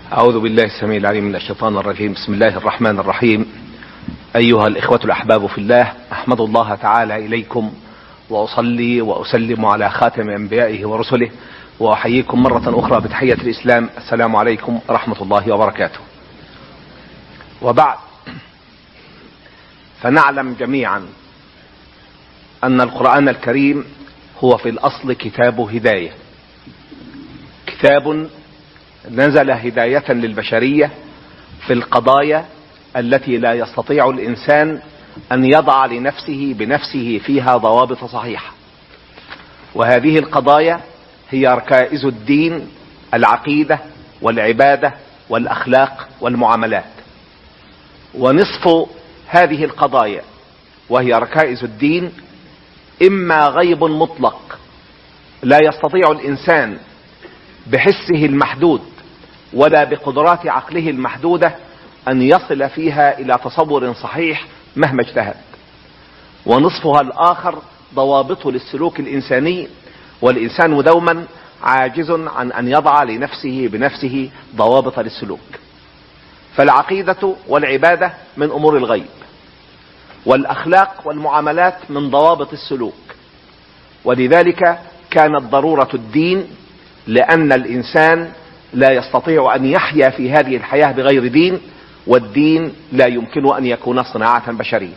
أعوذ بالله السميع العليم من الشيطان الرجيم. بسم الله الرحمن الرحيم. أيها الإخوة الأحباب في الله، أحمد الله تعالى إليكم وأصلي وأسلم على خاتم أنبيائه ورسله، وأحييكم مرة أخرى بتحية الإسلام. السلام عليكم ورحمة الله وبركاته. وبعد، فنعلم جميعا أن القرآن الكريم هو في الأصل كتاب هداية، كتاب نزل هداية للبشرية في القضايا التي لا يستطيع الإنسان أن يضع لنفسه بنفسه فيها ضوابط صحيحة، وهذه القضايا هي ركائز الدين: العقيدة والعبادة والأخلاق والمعاملات. ونصف هذه القضايا وهي ركائز الدين إما غيب مطلق لا يستطيع الإنسان بحسه المحدود ولا بقدرات عقله المحدودة أن يصل فيها إلى تصور صحيح مهما اجتهد، ونصفها الآخر ضوابط للسلوك الإنساني، والإنسان دوما عاجز عن أن يضع لنفسه بنفسه ضوابط للسلوك. فالعقيدة والعبادة من أمور الغيب، والأخلاق والمعاملات من ضوابط السلوك، ولذلك كانت ضرورة الدين، لأن الإنسان لا يستطيع أن يحيا في هذه الحياة بغير دين، والدين لا يمكن أن يكون صناعة بشرية.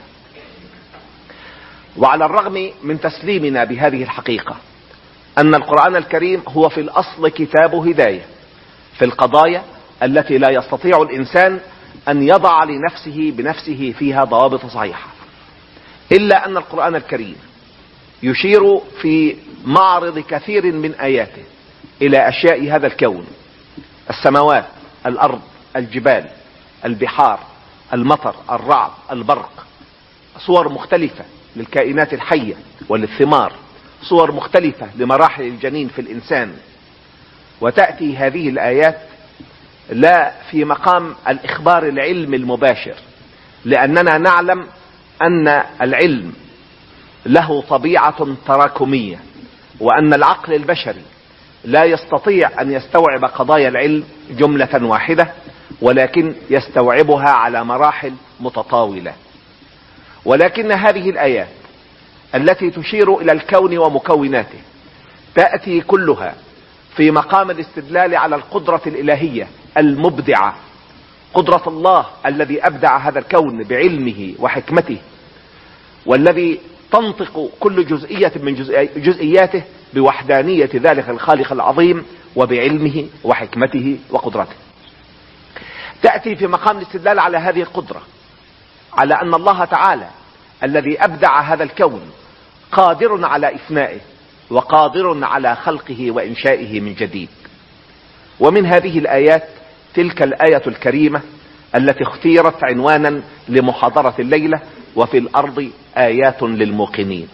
وعلى الرغم من تسليمنا بهذه الحقيقة أن القرآن الكريم هو في الأصل كتاب هداية في القضايا التي لا يستطيع الإنسان أن يضع لنفسه بنفسه فيها ضوابط صحيحة، إلا أن القرآن الكريم يشير في معرض كثير من آياته إلى أشياء هذا الكون: السماوات، الأرض، الجبال، البحار، المطر، الرعد، البرق، صور مختلفة للكائنات الحية وللثمار، صور مختلفة لمراحل الجنين في الإنسان. وتأتي هذه الآيات لا في مقام الإخبار العلم المباشر، لأننا نعلم أن العلم له طبيعة تراكمية، وأن العقل البشري لا يستطيع أن يستوعب قضايا العلم جملة واحدة، ولكن يستوعبها على مراحل متطاولة. ولكن هذه الآيات التي تشير إلى الكون ومكوناته تأتي كلها في مقام الاستدلال على القدرة الإلهية المبدعة، قدرة الله الذي أبدع هذا الكون بعلمه وحكمته، والذي تنطق كل جزئية من جزئياته بوحدانية ذلك الخالق العظيم وبعلمه وحكمته وقدرته. تأتي في مقام الاستدلال على هذه القدرة، على أن الله تعالى الذي أبدع هذا الكون قادر على إفنائه وقادر على خلقه وإنشائه من جديد. ومن هذه الآيات تلك الآية الكريمة التي اختيرت عنوانا لمحاضرة الليلة: وفي الأرض آيات للموقنين.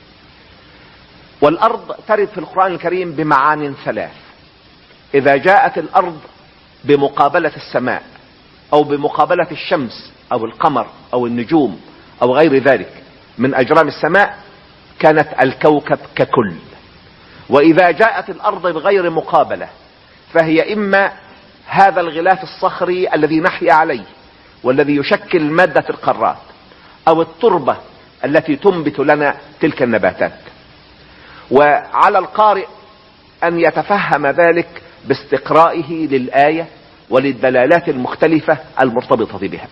والأرض ترد في القرآن الكريم بمعان ثلاث: إذا جاءت الأرض بمقابلة السماء أو بمقابلة الشمس أو القمر أو النجوم أو غير ذلك من أجرام السماء كانت الكوكب ككل. وإذا جاءت الأرض بغير مقابلة فهي إما هذا الغلاف الصخري الذي نحيا عليه والذي يشكل مادة القارات، أو التربة التي تنبت لنا تلك النباتات. وعلى القارئ أن يتفهم ذلك باستقرائه للآية وللدلالات المختلفة المرتبطة بها.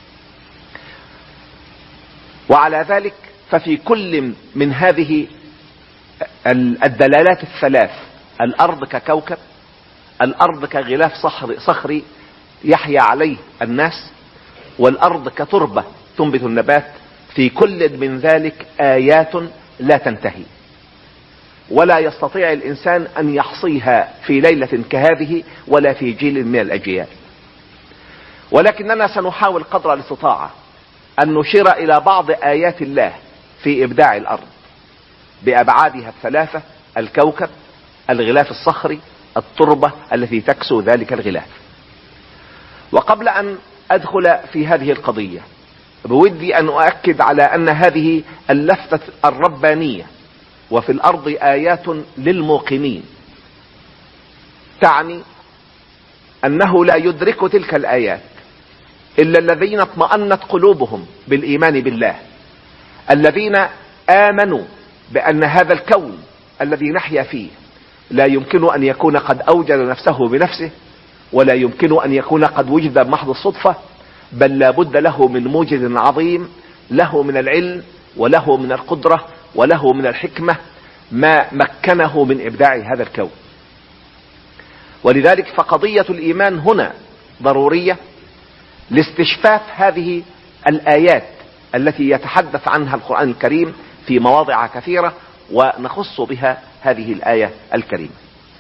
وعلى ذلك ففي كل من هذه الدلالات الثلاث: الأرض ككوكب، الأرض كغلاف صخري يحيا عليه الناس، والأرض كتربة تنبت النبات، في كل من ذلك آيات لا تنتهي، ولا يستطيع الإنسان أن يحصيها في ليلة كهذه ولا في جيل من الأجيال. ولكننا سنحاول قدر الاستطاعة أن نشير إلى بعض آيات الله في إبداع الأرض بأبعادها الثلاثة: الكوكب، الغلاف الصخري، التربة التي تكسو ذلك الغلاف. وقبل أن أدخل في هذه القضية بودي أن أؤكد على أن هذه اللفتة الربانية: وفي الأرض آيات للموقنين، تعني أنه لا يدرك تلك الآيات إلا الذين اطمأنت قلوبهم بالإيمان بالله، الذين آمنوا بأن هذا الكون الذي نحيا فيه لا يمكن أن يكون قد أوجد نفسه بنفسه، ولا يمكن أن يكون قد وجد بمحض الصدفة، بل لا بد له من موجد عظيم، له من العلم وله من القدرة وله من الحكمة ما مكنه من إبداع هذا الكون. ولذلك فقضية الإيمان هنا ضرورية لاستشفاف هذه الآيات التي يتحدث عنها القرآن الكريم في مواضع كثيرة، ونخص بها هذه الآية الكريمة.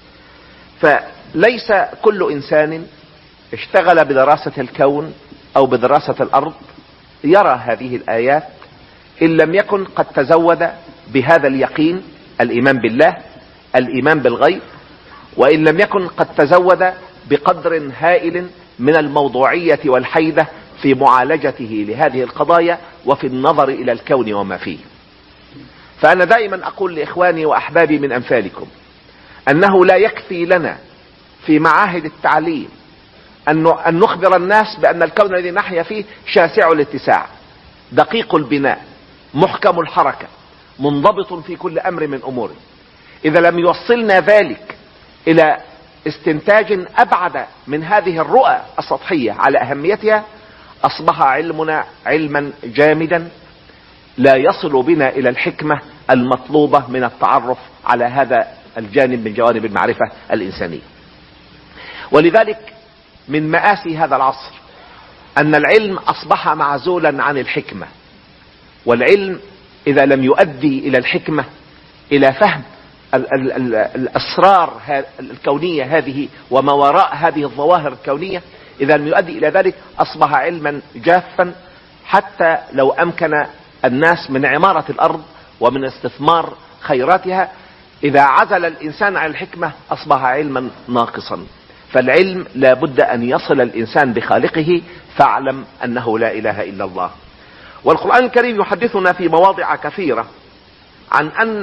فليس كل إنسان اشتغل بدراسة الكون أو بدراسة الأرض يرى هذه الآيات إن لم يكن قد تزود بهذا اليقين، الإيمان بالله، الإيمان بالغيب، وإن لم يكن قد تزود بقدر هائل من الموضوعية والحيدة في معالجته لهذه القضايا وفي النظر إلى الكون وما فيه. فأنا دائما أقول لإخواني وأحبابي من أمثالكم أنه لا يكفي لنا في معاهد التعليم أن نخبر الناس بأن الكون الذي نحيا فيه شاسع الاتساع، دقيق البناء، محكم الحركة، منضبط في كل أمر من أموره. إذا لم يوصلنا ذلك إلى استنتاج أبعد من هذه الرؤى السطحية على أهميتها، أصبح علمنا علما جامدا لا يصل بنا إلى الحكمة المطلوبة من التعرف على هذا الجانب من جوانب المعرفة الإنسانية. ولذلك من مآسي هذا العصر أن العلم أصبح معزولا عن الحكمة، والعلم إذا لم يؤدي إلى الحكمة، إلى فهم الأسرار الكونية هذه وما وراء هذه الظواهر الكونية، إذا لم يؤدي إلى ذلك أصبح علما جافا، حتى لو أمكن الناس من عمارة الأرض ومن استثمار خيراتها، إذا عزل الإنسان عن الحكمة أصبح علما ناقصا. فالعلم لا بد أن يصل الإنسان بخالقه، فاعلم أنه لا إله إلا الله. والقرآن الكريم يحدثنا في مواضع كثيرة عن أن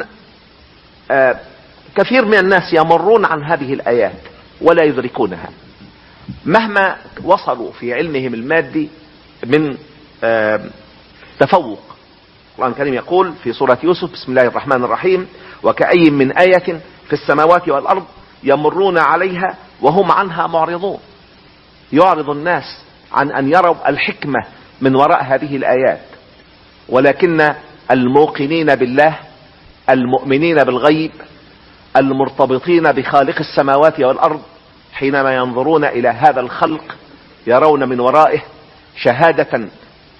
كثير من الناس يمرون عن هذه الآيات ولا يدركونها مهما وصلوا في علمهم المادي من تفوق. القرآن الكريم يقول في سورة يوسف: بسم الله الرحمن الرحيم: وكأي من آية في السماوات والأرض يمرون عليها وهم عنها معرضون. يعرض الناس عن أن يروا الحكمة من وراء هذه الآيات، ولكن الموقنين بالله، المؤمنين بالغيب، المرتبطين بخالق السماوات والأرض، حينما ينظرون إلى هذا الخلق يرون من ورائه شهادة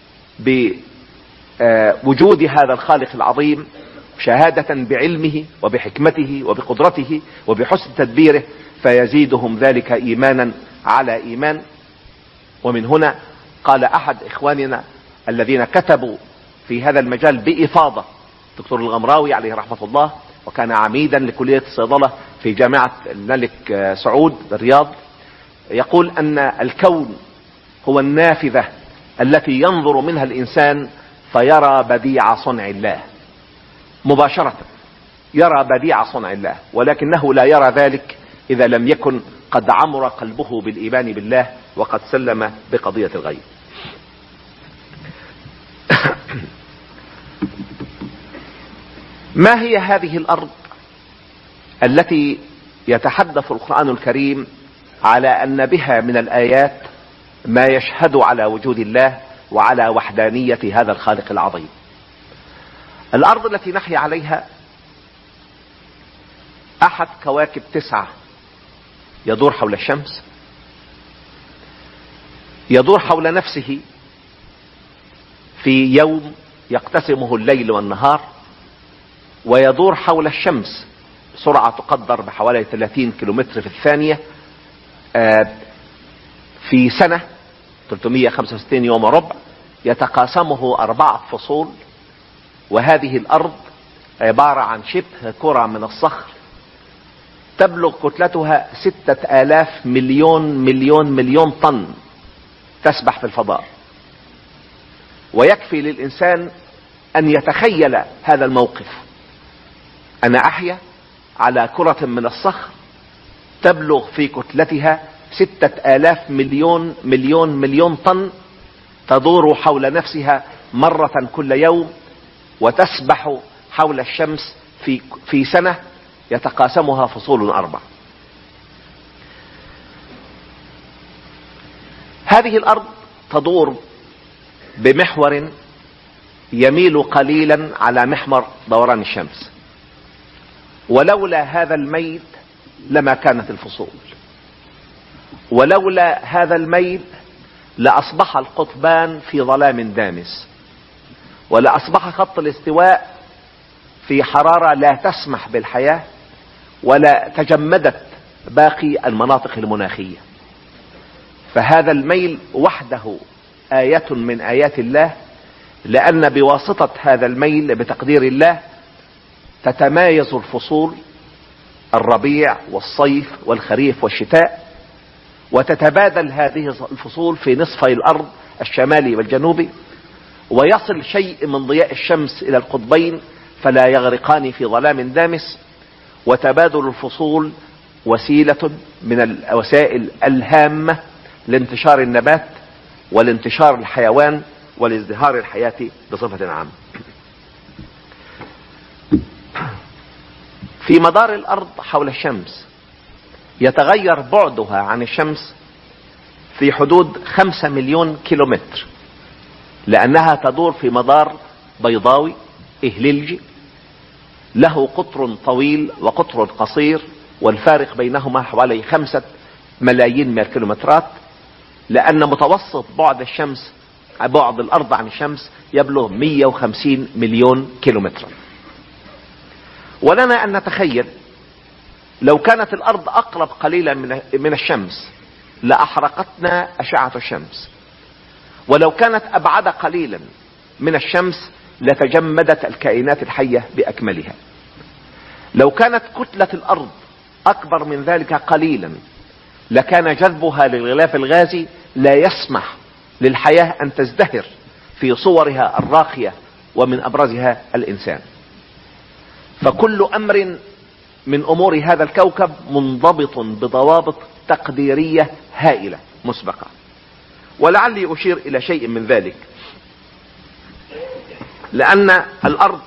بوجود هذا الخالق العظيم، شهادة بعلمه وبحكمته وبقدرته وبحسن تدبيره، فيزيدهم ذلك إيمانا على إيمان. ومن هنا قال أحد إخواننا الذين كتبوا في هذا المجال بإفاضة، دكتور الغمراوي عليه رحمة الله، وكان عميدا لكلية الصيدلة في جامعة الملك سعود بالرياض، يقول أن الكون هو النافذة التي ينظر منها الإنسان فيرى بديع صنع الله مباشرة، يرى بديع صنع الله، ولكنه لا يرى ذلك إذا لم يكن قد عمر قلبه بالإيمان بالله وقد سلم بقضية الغيب. ما هي هذه الأرض التي يتحدث القرآن الكريم على أن بها من الآيات ما يشهد على وجود الله وعلى وحدانية هذا الخالق العظيم؟ الأرض التي نحيا عليها أحد كواكب 9 يدور حول الشمس، يدور حول نفسه في يوم يقتسمه الليل والنهار، ويدور حول الشمس سرعة تقدر بحوالي 30 كيلومتر في الثانية في سنة 365 يوم وربع، يتقاسمه 4 فصول. وهذه الأرض عبارة عن شبه كرة من الصخر تبلغ كتلتها 6000 مليون طن تسبح في الفضاء. ويكفي للإنسان أن يتخيل هذا الموقف: أنا أحيا على كرة من الصخر تبلغ في كتلتها 6,000 مليون مليون مليون طن تدور حول نفسها مرة كل يوم، وتسبح حول الشمس في سنة يتقاسمها فصول 4. هذه الأرض تدور بمحور يميل قليلا على محور دوران الشمس، ولولا هذا الميل لما كانت الفصول، ولولا هذا الميل لأصبح القطبان في ظلام دامس، ولأصبح خط الاستواء في حرارة لا تسمح بالحياة، ولا تجمدت باقي المناطق المناخية. فهذا الميل وحده آية من آيات الله، لأن بواسطة هذا الميل بتقدير الله تتمايز الفصول، الربيع والصيف والخريف والشتاء، وتتبادل هذه الفصول في نصفي الأرض الشمالي والجنوبي، ويصل شيء من ضياء الشمس إلى القطبين فلا يغرقان في ظلام دامس. وتبادل الفصول وسيلة من الوسائل الهامة لانتشار النبات ولانتشار الحيوان ولازدهار الحياة بصفة عامة. في مدار الأرض حول الشمس يتغير بعدها عن الشمس في حدود 5 مليون كيلومتر، لأنها تدور في مدار بيضاوي إهليلجي له قطر طويل وقطر قصير، والفارق بينهما حوالي 5 ملايين من الكيلومترات، لأن متوسط بعد الأرض عن الشمس يبلغ 150 مليون كيلومتر. ولنا أن نتخيل لو كانت الأرض أقرب قليلا من الشمس لأحرقتنا أشعة الشمس، ولو كانت أبعد قليلا من الشمس لتجمدت الكائنات الحية بأكملها. لو كانت كتلة الأرض أكبر من ذلك قليلا لكان جذبها للغلاف الغازي لا يسمح للحياة أن تزدهر في صورها الراقية، ومن أبرزها الإنسان. فكل أمر من أمور هذا الكوكب منضبط بضوابط تقديرية هائلة مسبقة. ولعلي أشير إلى شيء من ذلك، لأن الأرض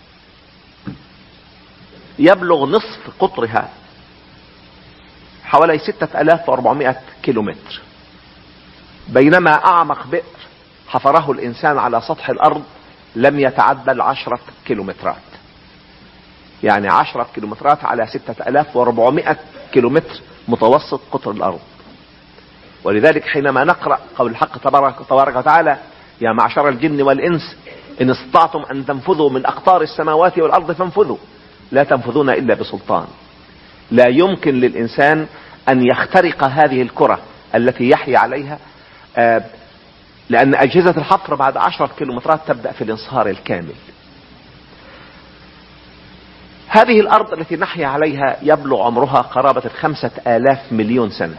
يبلغ نصف قطرها حوالي 6400 كيلومتر، بينما أعمق بئر حفره الإنسان على سطح الأرض لم يتعدى 10 كيلومترات، يعني 10 كيلومترات على 6400 كيلومتر متوسط قطر الأرض. ولذلك حينما نقرأ قول الحق تبارك وتعالى: يا معشر الجن والإنس إن استطعتم أن تنفذوا من أقطار السماوات والأرض فانفذوا لا تنفذون إلا بسلطان. لا يمكن للإنسان أن يخترق هذه الكرة التي يحيا عليها، لأن أجهزة الحفر بعد 10 كيلومترات تبدأ في الانصهار الكامل. هذه الأرض التي نحيا عليها يبلغ عمرها قرابة 5,000 مليون سنة،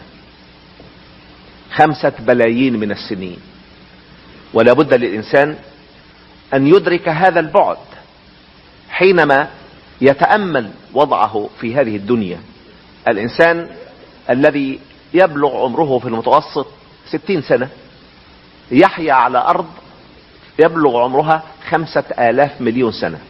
5 بلايين من السنين. ولا بد للإنسان أن يدرك هذا البعد حينما يتأمل وضعه في هذه الدنيا. الإنسان الذي يبلغ عمره في المتوسط 60 سنة يحيا على أرض يبلغ عمرها 5,000 مليون سنة.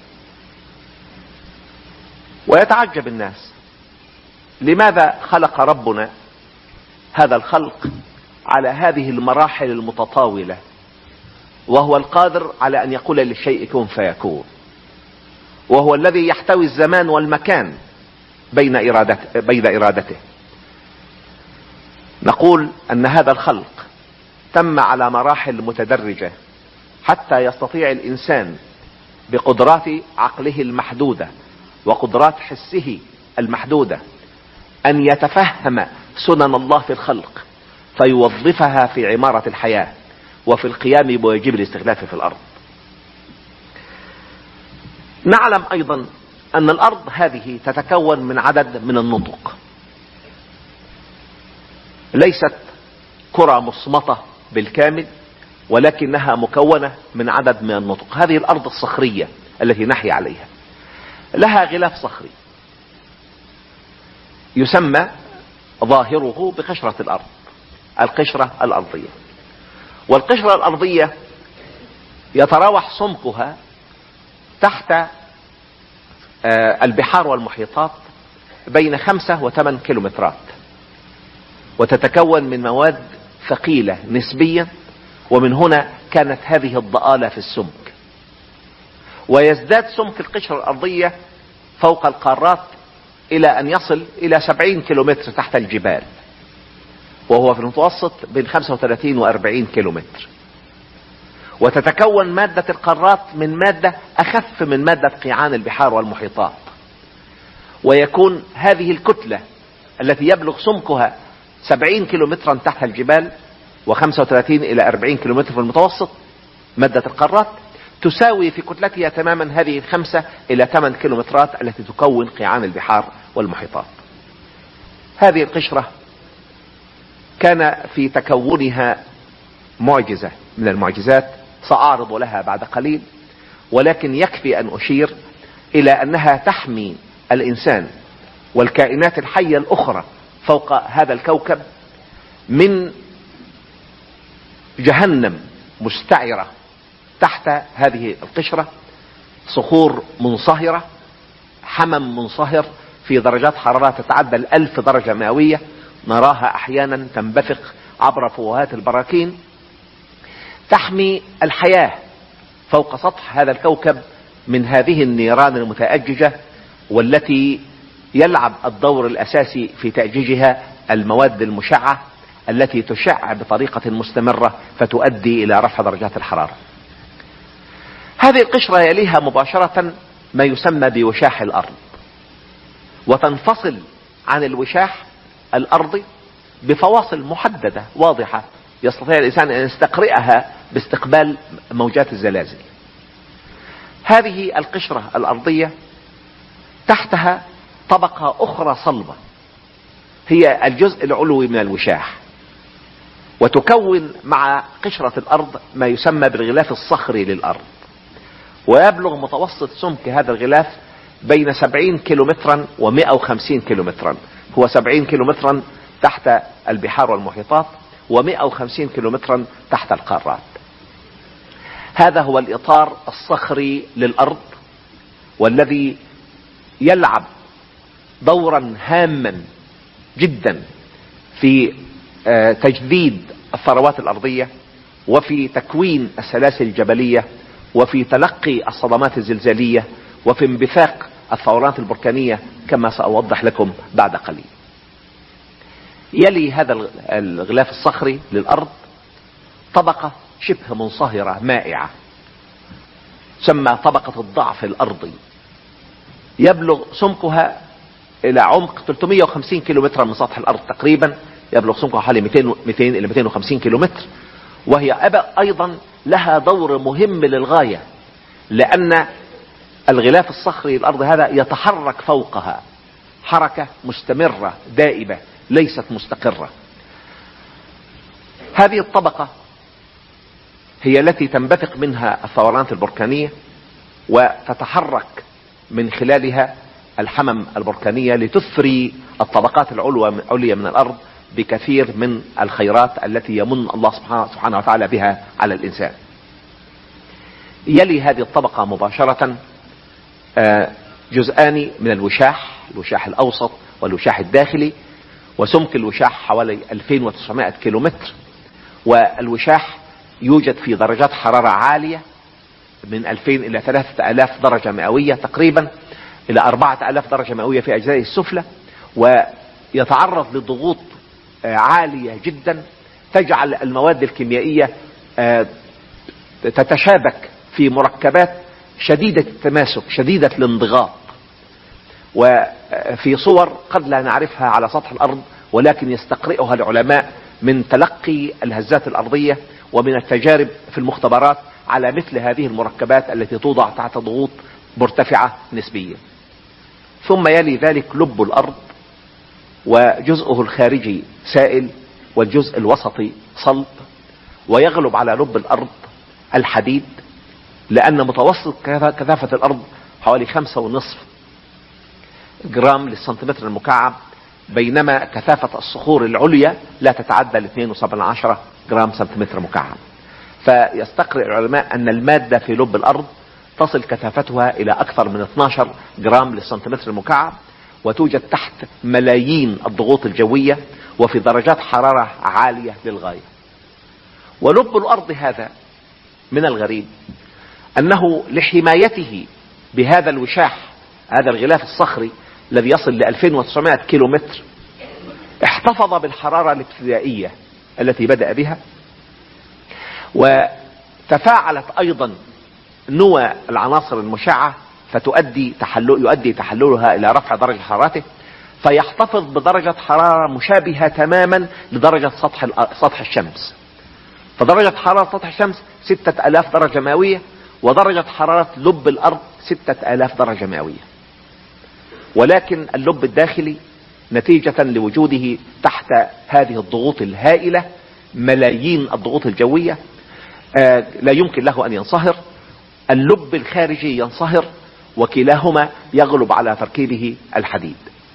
ويتعجب الناس لماذا خلق ربنا هذا الخلق على هذه المراحل المتطاولة، وهو القادر على أن يقول للشيء كن فيكون، وهو الذي يحتوي الزمان والمكان بين إرادته. نقول أن هذا الخلق تم على مراحل متدرجة حتى يستطيع الإنسان بقدرات عقله المحدودة وقدرات حسه المحدودة أن يتفهم سنن الله في الخلق فيوظفها في عمارة الحياة وفي القيام بواجب الاستخلاف في الأرض. نعلم أيضا أن الأرض هذه تتكون من عدد من النطق، ليست كرة مصمتة بالكامل، ولكنها مكونة من عدد من النطق. هذه الأرض الصخرية التي نحيا عليها لها غلاف صخري يسمى ظاهره بقشرة الأرض، القشرة الأرضية. والقشرة الأرضية يتراوح سمكها تحت البحار والمحيطات بين 5 و8 كيلومترات، وتتكون من مواد ثقيلة نسبيا، ومن هنا كانت هذه الضآلة في السمك. ويزداد سمك القشرة الأرضية فوق القارات إلى أن يصل إلى 70 كيلومتر تحت الجبال، وهو في المتوسط بين 35 و 40 كيلومتر. وتتكون مادة القارات من مادة أخف من مادة قيعان البحار والمحيطات، ويكون هذه الكتلة التي يبلغ سمكها 70 كيلومترا تحت الجبال و35 إلى 40 كيلومتر في المتوسط، مادة القارات تساوي في كتلتها تماما هذه 5 إلى 8 كيلومترات التي تكون قيعان البحار والمحيطات. هذه القشرة كان في تكونها معجزة من المعجزات سأعرض لها بعد قليل، ولكن يكفي أن أشير إلى أنها تحمي الإنسان والكائنات الحية الأخرى فوق هذا الكوكب من جهنم مستعرة تحت هذه القشرة، صخور منصهرة، حمم منصهر في درجات حرارة تتعدى 1000 درجة مئوية، نراها أحيانا تنبثق عبر فوهات البراكين. تحمي الحياة فوق سطح هذا الكوكب من هذه النيران المتأججة، والتي يلعب الدور الأساسي في تأجيجها المواد المشعة التي تشع بطريقة مستمرة فتؤدي إلى رفع درجات الحرارة. هذه القشرة يليها مباشرة ما يسمى بوشاح الأرض، وتنفصل عن الوشاح الأرضي بفواصل محددة واضحة يستطيع الإنسان أن يستقرئها باستقبال موجات الزلازل. هذه القشرة الأرضية تحتها طبقة أخرى صلبة هي الجزء العلوي من الوشاح، وتكون مع قشرة الأرض ما يسمى بالغلاف الصخري للأرض، ويبلغ متوسط سمك هذا الغلاف بين 70 كيلومترا و150 كيلومترا. هو 70 كيلومترا تحت البحار والمحيطات و150 كيلومترا تحت القارات. هذا هو الإطار الصخري للأرض، والذي يلعب دورا هاما جدا في تجديد الثروات الأرضية، وفي تكوين السلاسل الجبلية، وفي تلقي الصدمات الزلزالية، وفي انبثاق الثورات البركانية كما سأوضح لكم بعد قليل. يلي هذا الغلاف الصخري للأرض طبقة شبه منصهرة مائعة تسمى طبقة الضعف الأرضي، يبلغ سمكها إلى عمق 350 كيلومتر من سطح الأرض تقريبا، يبلغ سمكها حوالي 200 إلى 250 كيلومتر. وهي أيضا لها دور مهم للغاية، لأن الغلاف الصخري الأرض هذا يتحرك فوقها حركة مستمرة دائبة ليست مستقرة. هذه الطبقة هي التي تنبثق منها الثورات البركانية، وتتحرك من خلالها الحمم البركانية لتثري الطبقات العليا من الأرض بكثير من الخيرات التي يمن الله سبحانه وتعالى بها على الإنسان. يلي هذه الطبقة مباشرة جزءان من الوشاح، الوشاح الأوسط والوشاح الداخلي، وسمك الوشاح حوالي 2900 كيلومتر. والوشاح يوجد في درجات حرارة عالية من 2000 إلى 3000 درجة مئوية تقريبا إلى 4000 درجة مئوية في أجزائه السفلى، ويتعرض لضغوط عالية جدا تجعل المواد الكيميائية تتشابك في مركبات شديدة التماسك شديدة الانضغاط، وفي صور قد لا نعرفها على سطح الأرض، ولكن يستقرئها العلماء من تلقي الهزات الأرضية ومن التجارب في المختبرات على مثل هذه المركبات التي توضع تحت ضغوط مرتفعة نسبيا. ثم يلي ذلك لب الأرض، وجزءه الخارجي سائل والجزء الوسطي صلب، ويغلب على لب الأرض الحديد، لأن متوسط كثافة الأرض حوالي 5.5 جرام للسنتيمتر المكعب، بينما كثافة الصخور العليا لا تتعدى ل 2.7 جرام سنتيمتر مكعب. فيستقرئ العلماء أن المادة في لب الأرض تصل كثافتها إلى أكثر من 12 جرام للسنتيمتر المكعب، وتوجد تحت ملايين الضغوط الجوية وفي درجات حرارة عالية للغاية. ولب الأرض هذا من الغريب أنه لحمايته بهذا الوشاح، هذا الغلاف الصخري الذي يصل ل 2900 كيلومتر، احتفظ بالحرارة الابتدائية التي بدأ بها، وتفاعلت أيضا نوى العناصر المشعة يؤدي تحللها إلى رفع درجة حرارته، فيحتفظ بدرجة حرارة مشابهة تماما لدرجة سطح الشمس. فدرجة حرارة سطح الشمس 6000 درجة مئوية، ودرجة حرارة لب الأرض 6000 درجة مئوية. ولكن اللب الداخلي نتيجة لوجوده تحت هذه الضغوط الهائلة، ملايين الضغوط الجوية، لا يمكن له أن ينصهر. اللب الخارجي ينصهر، وكلاهما يغلب على تركيبه الحديد.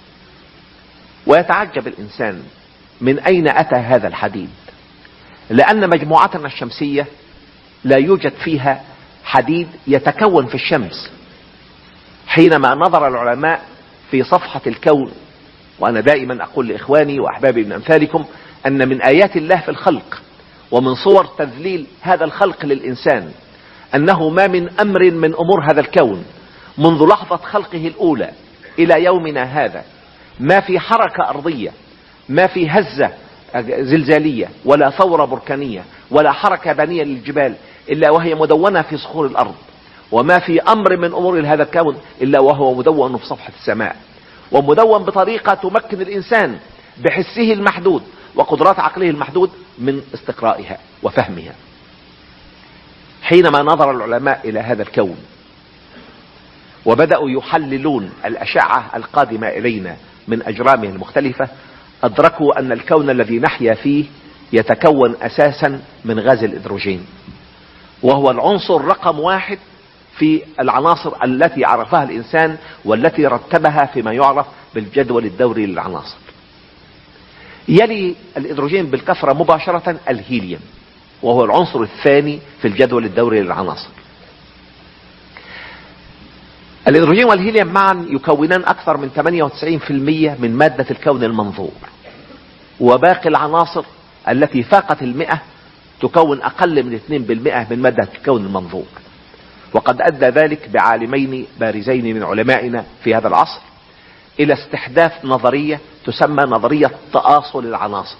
ويتعجب الإنسان من أين أتى هذا الحديد، لأن مجموعتنا الشمسية لا يوجد فيها حديد يتكون في الشمس. حينما نظر العلماء في صفحة الكون، وأنا دائما أقول لإخواني وأحبابي من أمثالكم أن من آيات الله في الخلق ومن صور تذليل هذا الخلق للإنسان أنه ما من أمر من أمور هذا الكون منذ لحظة خلقه الأولى إلى يومنا هذا ما في حركة أرضية، ما في هزة زلزالية ولا ثورة بركانية ولا حركة بانية للجبال إلا وهي مدونة في صخور الأرض، وما في أمر من أمور هذا الكون إلا وهو مدون في صفحة السماء، ومدون بطريقة تمكن الإنسان بحسه المحدود وقدرات عقله المحدود من استقرائها وفهمها. حينما نظر العلماء إلى هذا الكون وبدأوا يحللون الأشعة القادمة إلينا من أجرامه المختلفة، أدركوا أن الكون الذي نحيا فيه يتكون أساسا من غاز الإدروجين، وهو العنصر رقم 1 في العناصر التي عرفها الإنسان والتي رتبها فيما يعرف بالجدول الدوري للعناصر. يلي الإدروجين بالكثرة مباشرة الهيليوم، وهو العنصر الثاني في الجدول الدوري للعناصر. الإدروجين والهيليوم معا يكونان أكثر من 98% من مادة الكون المنظور، وباقي العناصر التي فاقت 100 تكون أقل من 2% من مادة الكون المنظور. وقد أدى ذلك بعالمين بارزين من علمائنا في هذا العصر إلى استحداث نظرية تسمى نظرية تآصل العناصر.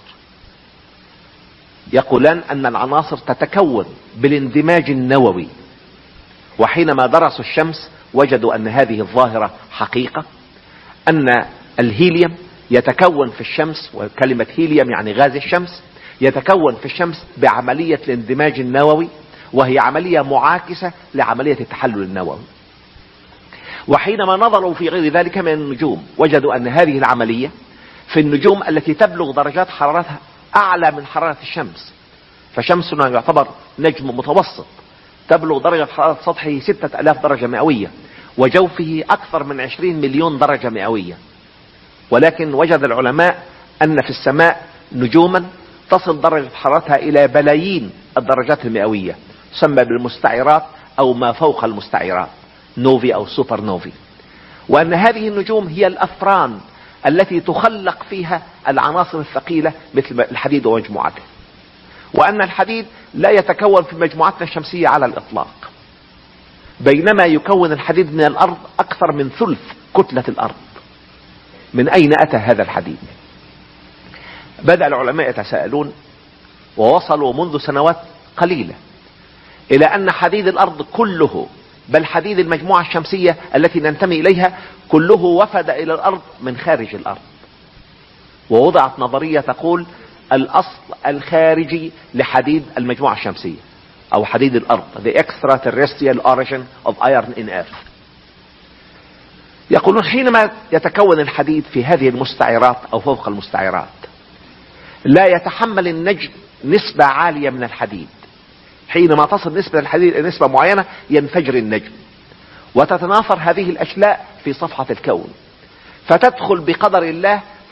يقولان أن العناصر تتكون بالاندماج النووي، وحينما درسوا الشمس وجدوا أن هذه الظاهرة حقيقة، أن الهيليوم يتكون في الشمس، وكلمة هيليوم يعني غاز الشمس، يتكون في الشمس بعملية الاندماج النووي، وهي عملية معاكسة لعملية التحلل النووي. وحينما نظروا في غير ذلك من النجوم وجدوا أن هذه العملية في النجوم التي تبلغ درجات حرارتها أعلى من حرارة الشمس، فشمسنا يعتبر نجم متوسط تبلغ درجة حرارة سطحه 6000 درجة مئوية، وجوفه أكثر من 20 مليون درجة مئوية. ولكن وجد العلماء أن في السماء نجوما تصل درجة حرارتها إلى بلايين الدرجات المئوية، تسمى بالمستعرات أو ما فوق المستعرات، نوفي أو سوبر نوفي. وأن هذه النجوم هي الأفران التي تخلق فيها العناصر الثقيلة مثل الحديد ومجموعته، وأن الحديد لا يتكون في مجموعتنا الشمسية على الإطلاق، بينما يكون الحديد من الأرض أكثر من ثلث كتلة الأرض. من أين أتى هذا الحديد؟ بدأ العلماء يتساءلون، ووصلوا منذ سنوات قليلة إلى أن حديد الأرض كله، بل حديد المجموعة الشمسية التي ننتمي إليها كله، وفد إلى الأرض من خارج الأرض. ووضعت نظرية تقول الأصل الخارجي لحديد المجموعة الشمسية أو حديد الأرض، the extraterrestrial origin of iron in earth. يقولون حينما يتكون الحديد في هذه المستعرات أو فوق المستعرات لا يتحمل النجم نسبة عالية من الحديد. حينما تصل نسبة الحديد إلى نسبة معينة ينفجر النجم، وتتناثر هذه الأشلاء في صفحة الكون، فتدخل بقدر الله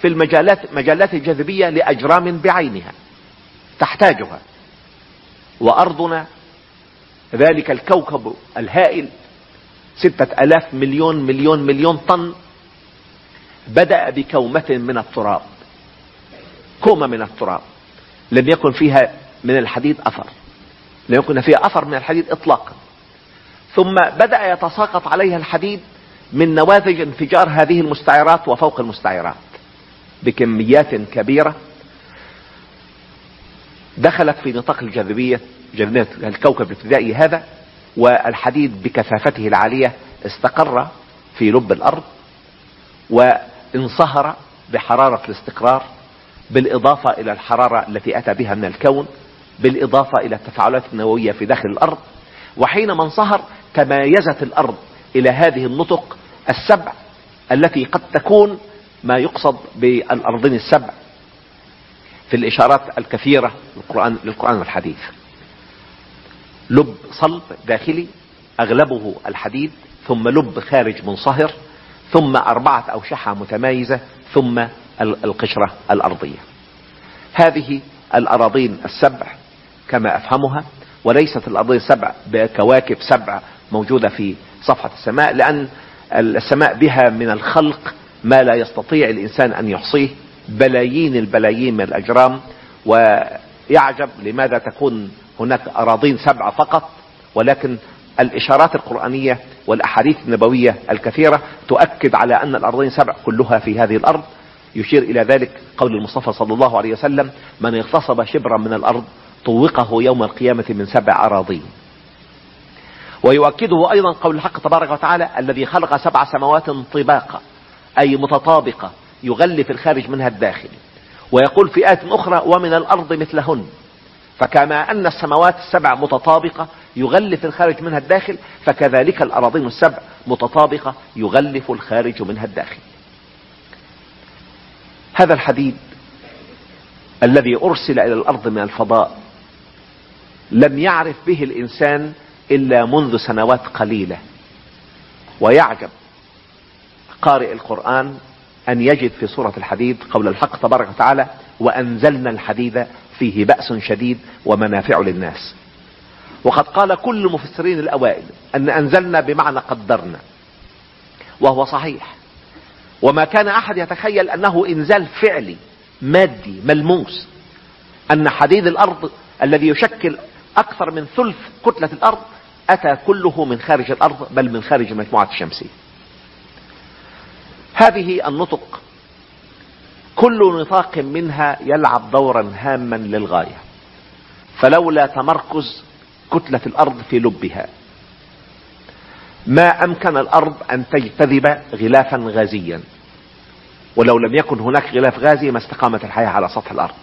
في مجالات الجاذبية لأجرام بعينها تحتاجها، وأرضنا ذلك الكوكب الهائل 6000 مليون طن بدأ بكومة من التراب، كومة من التراب لم يكن فيها من الحديد أثر، لم يكن فيها أثر من الحديد إطلاقا، ثم بدأ يتساقط عليها الحديد من نوافذ انفجار هذه المستعرات وفوق المستعرات بكميات كبيرة دخلت في نطاق الجاذبية الكوكب الفضائي هذا، والحديد بكثافته العالية استقر في لب الأرض وانصهر بحرارة الاستقرار، بالإضافة إلى الحرارة التي أتى بها من الكون، بالإضافة إلى التفاعلات النووية في داخل الأرض. وحينما انصهر تمايزت الأرض إلى هذه النطق السبع التي قد تكون ما يقصد بالأرضين السبع في الإشارات الكثيرة للقرآن الحديث. لب صلب داخلي أغلبه الحديد، ثم لب خارج منصهر، ثم 4 أوشحة متمايزة، ثم القشرة الأرضية. هذه الأراضين السبع كما أفهمها، وليست الأرضين السبع بكواكب 7 موجودة في صفحة السماء، لأن السماء بها من الخلق ما لا يستطيع الإنسان أن يحصيه، بلايين البلايين من الأجرام، ويعجب لماذا تكون هناك أراضين 7 فقط. ولكن الإشارات القرآنية والأحاديث النبوية الكثيرة تؤكد على أن الأرضين 7 كلها في هذه الأرض. يشير إلى ذلك قول المصطفى صلى الله عليه وسلم: من اغتصب شبرا من الأرض طوقه يوم القيامة من 7 أراضين. ويؤكده أيضا قول الحق تبارك وتعالى: الذي خلق 7 سماوات طباقا، أي متطابقة يغلف الخارج منها الداخل. ويقول في آية أخرى: ومن الأرض مثلهن. فكما أن السماوات 7 متطابقة يغلف الخارج منها الداخل، فكذلك الأراضين 7 متطابقة يغلف الخارج منها الداخل. هذا الحديد الذي أرسل إلى الأرض من الفضاء لم يعرف به الإنسان إلا منذ سنوات قليلة. ويعجب قارئ القرآن أن يجد في سورة الحديد قول الحق تبارك وتعالى: وأنزلنا الحديد فيه بأس شديد ومنافع للناس. وقد قال كل المفسرين الأوائل أن أنزلنا بمعنى قدرنا، وهو صحيح. وما كان أحد يتخيل أنه إنزال فعلي مادي ملموس، أن حديد الأرض الذي يشكل أكثر من ثلث كتلة الأرض أتى كله من خارج الأرض، بل من خارج المجموعة الشمسية. هذه النطق كل نطاق منها يلعب دورا هاما للغاية، فلولا تمركز كتلة الأرض في لبها ما أمكن الأرض أن تجتذب غلافا غازيا، ولو لم يكن هناك غلاف غازي ما استقامت الحياة على سطح الأرض.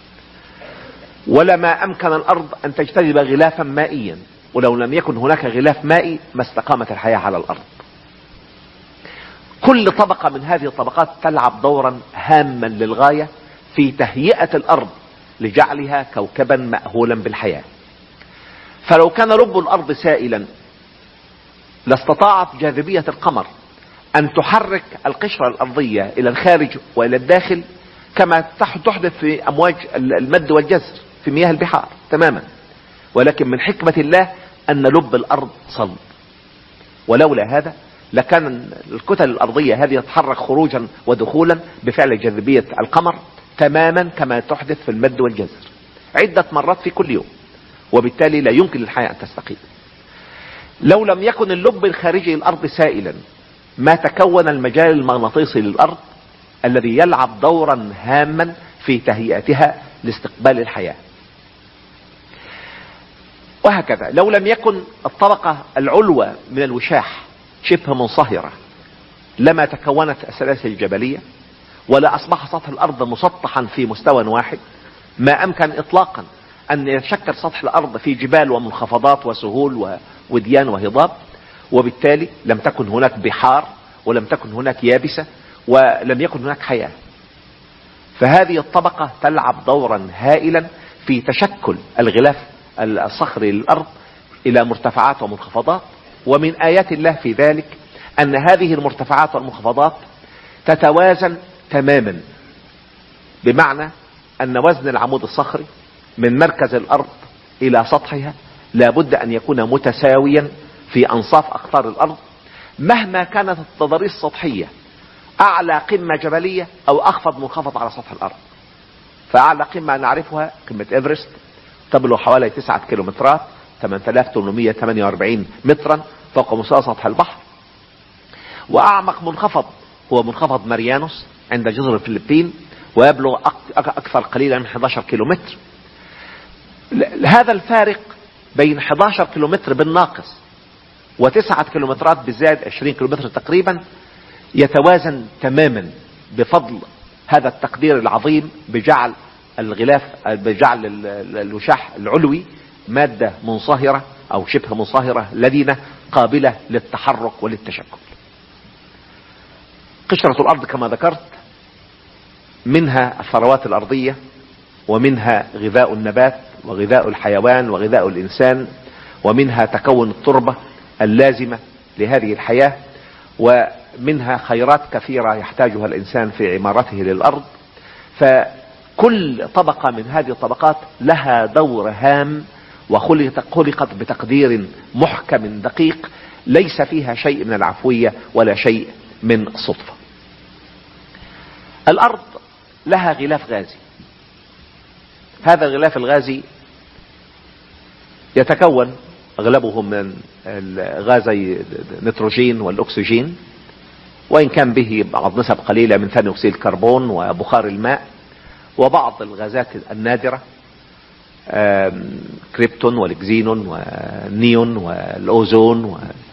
ولما أمكن الأرض أن تجتذب غلافا مائيا، ولو لم يكن هناك غلاف مائي ما استقامت الحياة على الأرض. كل طبقة من هذه الطبقات تلعب دورا هاما للغاية في تهيئة الأرض لجعلها كوكبا مأهولا بالحياة. فلو كان لب الأرض سائلا لاستطاعت جاذبية القمر أن تحرك القشرة الأرضية إلى الخارج وإلى الداخل كما تحدث في أمواج المد والجزر في مياه البحار تماما. ولكن من حكمة الله أن لب الأرض صلب، ولولا هذا لكان الكتل الأرضية هذه تتحرك خروجا ودخولا بفعل جاذبية القمر تماما كما تحدث في المد والجزر عدة مرات في كل يوم، وبالتالي لا يمكن للحياة أن تستقيم. لو لم يكن اللب الخارجي للأرض سائلا ما تكون المجال المغناطيسي للأرض الذي يلعب دورا هاما في تهيئتها لاستقبال الحياة. وهكذا لو لم يكن الطبقة العلوى من الوشاح شبه منصهرة لما تكونت السلاسل الجبلية، ولا أصبح سطح الأرض مسطحا في مستوى واحد. ما أمكن إطلاقا أن يتشكل سطح الأرض في جبال ومنخفضات وسهول ووديان وهضاب، وبالتالي لم تكن هناك بحار ولم تكن هناك يابسة ولم يكن هناك حياة. فهذه الطبقة تلعب دورا هائلا في تشكل الغلاف الصخري للأرض إلى مرتفعات ومنخفضات. ومن آيات الله في ذلك أن هذه المرتفعات والمنخفضات تتوازن تماما بمعنى أن وزن العمود الصخري من مركز الأرض إلى سطحها لابد أن يكون متساويا في أنصاف أقطار الأرض، مهما كانت التضاريس السطحية أعلى قمة جبلية أو أخفض منخفض على سطح الأرض. فأعلى قمة نعرفها قمة إيفرست، تبلغ حوالي 9 كيلومترات 8848 مترا فوق مستوى سطح البحر. وأعمق منخفض هو منخفض ماريانوس عند جزر الفلبين، ويبلغ أكثر قليلا من 11 كيلومتر. هذا الفارق بين 11 كيلومتر بالناقص و9 كيلومترات بالزائد 20 كيلومتر تقريبا يتوازن تماما بفضل هذا التقدير العظيم بجعل الغلاف، بجعل الوشاح العلوي مادة منصهرة أو شبه منصهرة لدينة قابلة للتحرك وللتشكل. قشرة الأرض كما ذكرت منها الثروات الأرضية، ومنها غذاء النبات وغذاء الحيوان وغذاء الإنسان، ومنها تكون التربة اللازمة لهذه الحياة، ومنها خيرات كثيرة يحتاجها الإنسان في عمارته للأرض. فكل طبقة من هذه الطبقات لها دور هام وخلقت بتقدير محكم دقيق، ليس فيها شيء من العفوية ولا شيء من الصدفة. الأرض لها غلاف غازي. هذا الغلاف الغازي يتكون أغلبه من غازي النيتروجين والأكسجين، وإن كان به بعض نسب قليلة من ثاني أكسيد الكربون وبخار الماء، وبعض الغازات النادرة كريبتون والكزينون والنيون والأوزون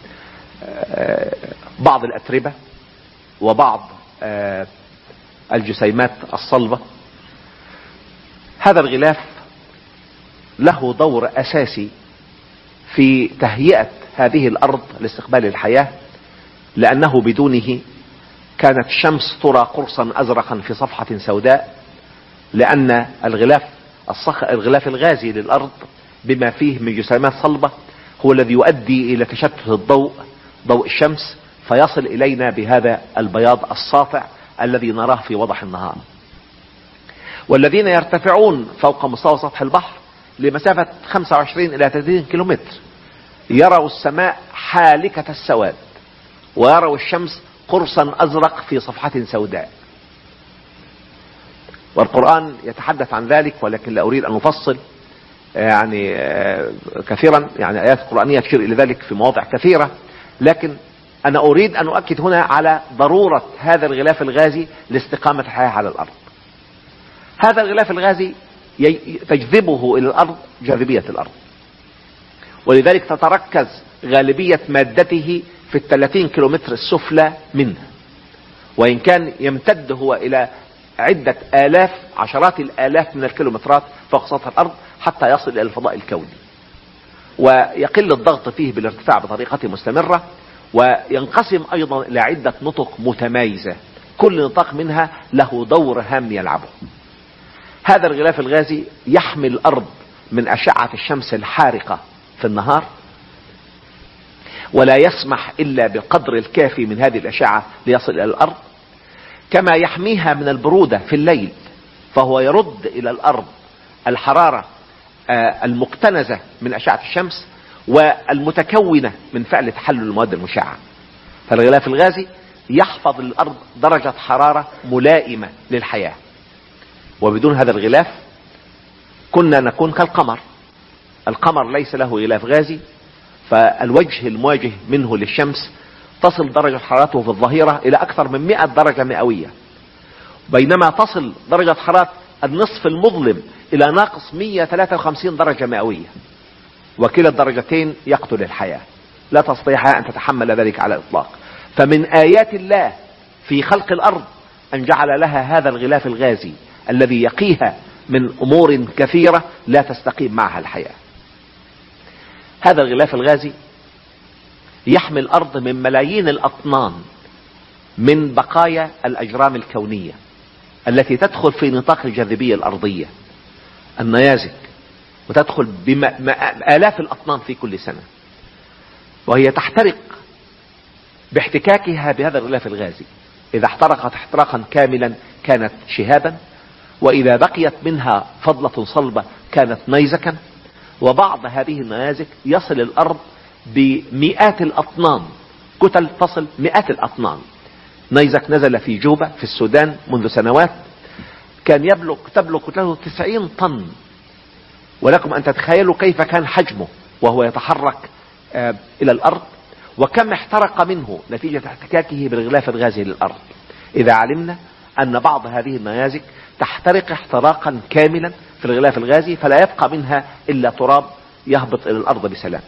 وبعض الأتربة وبعض الجسيمات الصلبة. هذا الغلاف له دور أساسي في تهيئة هذه الأرض لاستقبال الحياة، لأنه بدونه كانت الشمس ترى قرصا أزرقا في صفحة سوداء، لأن الغلاف الغازي للأرض بما فيه من جسيمات صلبة هو الذي يؤدي إلى تشتت ضوء الشمس فيصل إلينا بهذا البياض الساطع الذي نراه في وضح النهار. والذين يرتفعون فوق مستوى سطح البحر لمسافة 25 إلى 30 كيلومتر يروا السماء حالكة السواد، ويروا الشمس قرصا أزرق في صفحة سوداء. والقرآن يتحدث عن ذلك، ولكن لا أريد أن أفصل يعني كثيرا، يعني آيات القرآنية تشير إلى ذلك في مواضع كثيرة، لكن أنا أريد أن أؤكد هنا على ضرورة هذا الغلاف الغازي لاستقامة الحياة على الأرض. هذا الغلاف الغازي تجذبه إلى الأرض جاذبية الأرض، ولذلك تتركز غالبية مادته في 30 كيلومتر السفلى منها، وإن كان يمتد هو إلى عدة آلاف عشرات الآلاف من الكيلومترات فوق سطح الأرض حتى يصل إلى الفضاء الكوني، ويقل الضغط فيه بالارتفاع بطريقة مستمرة، وينقسم أيضا إلى عدة نطق متمايزة كل نطاق منها له دور هام يلعبه. هذا الغلاف الغازي يحمي الأرض من أشعة الشمس الحارقة في النهار، ولا يسمح إلا بالقدر الكافي من هذه الأشعة ليصل إلى الأرض، كما يحميها من البرودة في الليل، فهو يرد إلى الأرض الحرارة المقتنزة من أشعة الشمس والمتكونة من فعل تحلل المواد المشعة. فالغلاف الغازي يحفظ للأرض درجة حرارة ملائمة للحياة، وبدون هذا الغلاف كنا نكون كالقمر. القمر ليس له غلاف غازي، فالوجه المواجه منه للشمس تصل درجة حرارته في الظهيرة إلى أكثر من 100 درجة مئوية، بينما تصل درجة حرارة النصف المظلم إلى ناقص 153 درجة مئوية، وكلا الدرجتين يقتل الحياة، لا تستطيع أن تتحمل ذلك على الإطلاق. فمن آيات الله في خلق الأرض أن جعل لها هذا الغلاف الغازي الذي يقيها من أمور كثيرة لا تستقيم معها الحياة. هذا الغلاف الغازي يحمي الأرض من ملايين الأطنان من بقايا الأجرام الكونية التي تدخل في نطاق الجاذبية الأرضية، النيازك، وتدخل بآلاف الأطنان في كل سنة، وهي تحترق باحتكاكها بهذا الغلاف الغازي. إذا احترقت احتراقا كاملا كانت شهابا، وإذا بقيت منها فضلة صلبة كانت نيزكا. وبعض هذه النيازك يصل الأرض بمئات الأطنان، كتل تصل مئات الأطنان. نيزك نزل في جوبة في السودان منذ سنوات، كان تبلغ كتله 90 طن. ولكم أن تتخيلوا كيف كان حجمه وهو يتحرك إلى الأرض، وكم احترق منه نتيجة احتكاكه بالغلاف الغازي للأرض. إذا علمنا أن بعض هذه النيازك تحترق احتراقا كاملا في الغلاف الغازي، فلا يبقى منها إلا تراب يهبط إلى الأرض بسلام.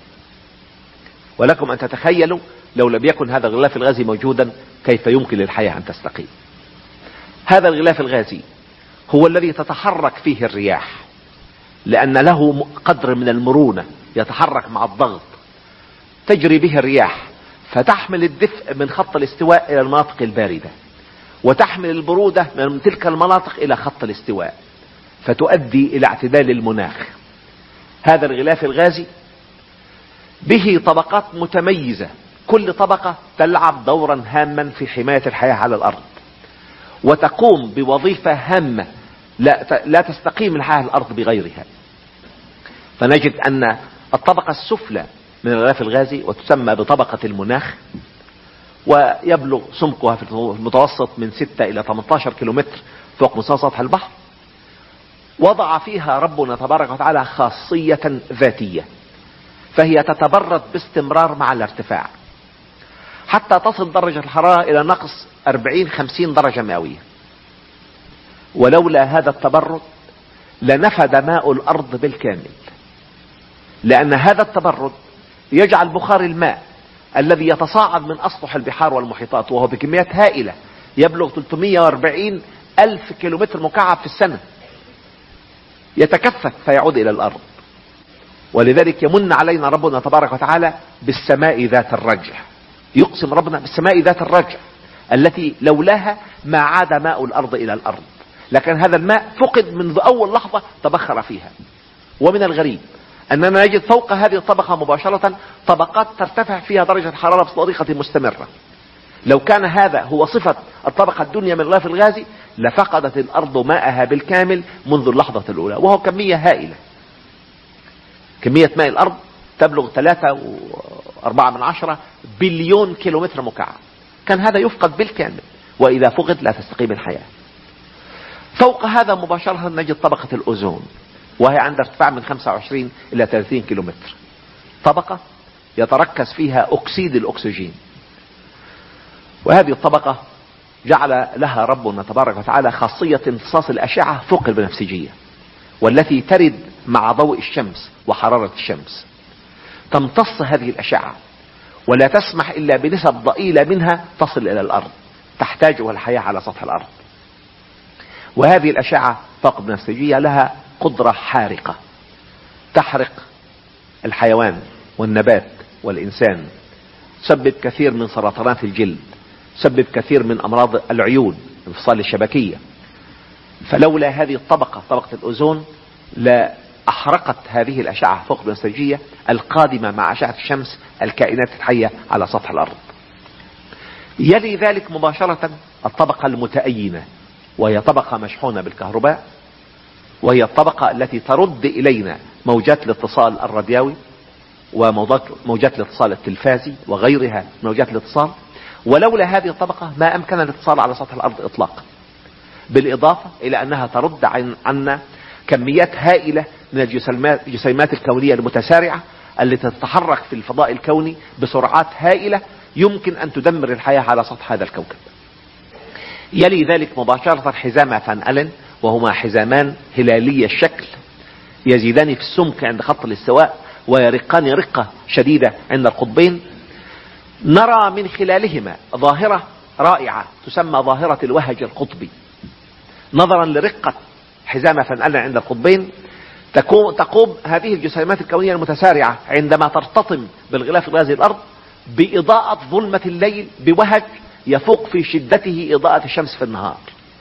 ولكم أن تتخيلوا لو لم يكن هذا الغلاف الغازي موجودا كيف يمكن للحياة أن تستقيم. هذا الغلاف الغازي هو الذي تتحرك فيه الرياح، لأن له قدر من المرونة، يتحرك مع الضغط، تجري به الرياح فتحمل الدفء من خط الاستواء إلى المناطق الباردة، وتحمل البرودة من تلك المناطق إلى خط الاستواء، فتؤدي إلى اعتدال المناخ. هذا الغلاف الغازي به طبقات متميزة، كل طبقة تلعب دورا هاما في حماية الحياة على الأرض، وتقوم بوظيفة هامة لا تستقيم الحياة على الأرض بغيرها. فنجد أن الطبقة السفلى من الغلاف الغازي وتسمى بطبقة المناخ، ويبلغ سمكها في المتوسط من 6 إلى 18 كيلومتر فوق مستوى سطح البحر. وضع فيها ربنا تبارك وتعالى خاصية ذاتية، فهي تتبرد باستمرار مع الارتفاع حتى تصل درجة الحرارة إلى نقص 40-50 درجة مئوية. ولولا هذا التبرد لنفد ماء الأرض بالكامل، لأن هذا التبرد يجعل بخار الماء الذي يتصاعد من أسطح البحار والمحيطات، وهو بكميات هائلة يبلغ 340 ألف كيلومتر مكعب في السنة، يتكثف فيعود إلى الأرض. ولذلك يمن علينا ربنا تبارك وتعالى بالسماء ذات الرجع. يقسم ربنا بالسماء ذات الرجع التي لولاها ما عاد ماء الأرض إلى الأرض، لكن هذا الماء فقد منذ أول لحظة تبخر فيها. ومن الغريب أننا نجد فوق هذه الطبقة مباشرة طبقات ترتفع فيها درجة الحرارة بطريقة مستمرة. لو كان هذا هو صفة الطبقة الدنيا من الغلاف الغازي لفقدت الأرض ماءها بالكامل منذ اللحظة الأولى، وهو كمية هائلة. كمية ماء الأرض تبلغ 3.4 بليون كيلومتر مكعب، كان هذا يفقد بالكامل، وإذا فقد لا تستقيم الحياة. فوق هذا مباشرة نجد طبقة الأوزون، وهي عند ارتفاع من 25 إلى 30 كيلومتر، طبقة يتركز فيها أكسيد الأكسجين. وهذه الطبقة جعل لها ربنا تبارك وتعالى خاصية امتصاص الأشعة فوق البنفسجية، والتي ترد مع ضوء الشمس وحرارة الشمس. تمتص هذه الأشعة ولا تسمح إلا بنسب ضئيلة منها تصل إلى الأرض تحتاجها الحياة على سطح الأرض. وهذه الأشعة فوق البنفسجية لها قدرة حارقة، تحرق الحيوان والنبات والإنسان، تسبب كثير من سرطانات الجلد، تسبب كثير من أمراض العيون، الانفصال الشبكية. فلولا هذه الطبقة، طبقة الأوزون، لأحرقت هذه الأشعة فوق البنفسجية القادمة مع أشعة الشمس الكائنات الحية على سطح الأرض. يلي ذلك مباشرة الطبقة المتأينة، وهي طبقة مشحونة بالكهرباء، وهي الطبقة التي ترد إلينا موجات الاتصال الراديوي وموجات الاتصال التلفازي وغيرها موجات الاتصال. ولولا هذه الطبقة ما أمكن الاتصال على سطح الأرض إطلاقا، بالإضافة إلى أنها ترد عنا كميات هائلة من الجسيمات الكونية المتسارعة التي تتحرك في الفضاء الكوني بسرعات هائلة يمكن أن تدمر الحياة على سطح هذا الكوكب. يلي ذلك مباشرة حزام فان ألين، وهما حزامان هلالي الشكل يزيدان في السمك عند خط الاستواء ويرقان رقة شديدة عند القطبين. نرى من خلالهما ظاهرة رائعة تسمى ظاهرة الوهج القطبي. نظرا لرقة حزام فان ألين عند القطبين تقوم هذه الجسيمات الكونية المتسارعة عندما ترتطم بالغلاف الغازي الأرض بإضاءة ظلمة الليل بوهج يفوق في شدته إضاءة الشمس في النهار.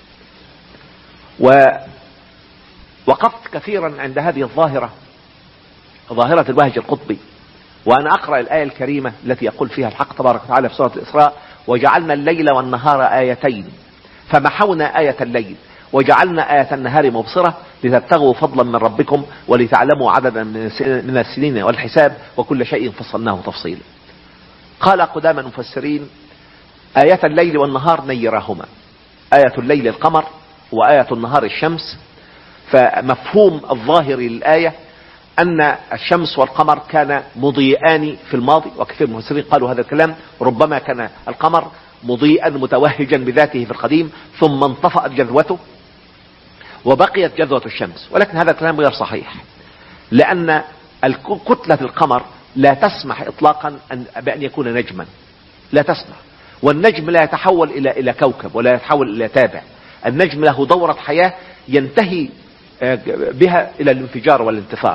ووقفت كثيرا عند هذه الظاهرة، ظاهرة الوهج القطبي، وأنا أقرأ الآية الكريمة التي يقول فيها الحق تبارك وتعالى في سورة الإسراء: وجعلنا الليل والنهار آيتين فمحونا آية الليل وجعلنا آية النهار مبصرة لتبتغوا فضلا من ربكم ولتعلموا عددا من السنين والحساب وكل شيء فصلناه تفصيلا. قال قدام المفسرين: آية الليل والنهار نيراهما، آية الليل القمر وآية النهار الشمس. فمفهوم الظاهر للآية أن الشمس والقمر كان مضيئان في الماضي، وكثير من المفسرين قالوا هذا الكلام. ربما كان القمر مضيئا متوهجا بذاته في القديم ثم انطفأت جذوته وبقيت جذوة الشمس، ولكن هذا الكلام غير صحيح، لأن كتلة القمر لا تسمح إطلاقا بأن يكون نجما، لا تسمح. والنجم لا يتحول إلى كوكب ولا يتحول إلى تابع. النجم له دورة حياة ينتهي بها إلى الانفجار والانتثار.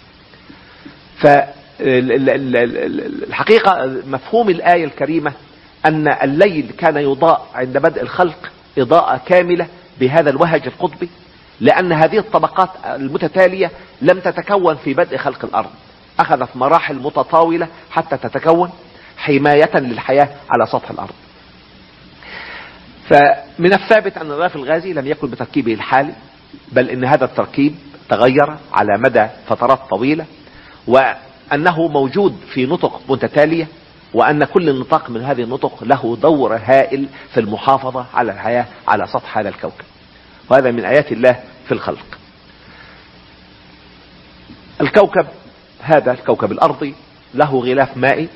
فالحقيقة مفهوم الآية الكريمة أن الليل كان يضاء عند بدء الخلق إضاءة كاملة بهذا الوهج القطبي، لأن هذه الطبقات المتتالية لم تتكون في بدء خلق الأرض، أخذت مراحل متطاولة حتى تتكون حماية للحياة على سطح الأرض. فمن الثابت أن الغلاف الغازي لم يكن بتركيبه الحالي، بل إن هذا التركيب تغير على مدى فترات طويلة، وأنه موجود في نطق متتالية، وأن كل نطاق من هذه النطق له دور هائل في المحافظة على الحياة على سطح هذا الكوكب. وهذا من آيات الله في الخلق. الكوكب هذا الكوكب الأرضي له غلاف مائي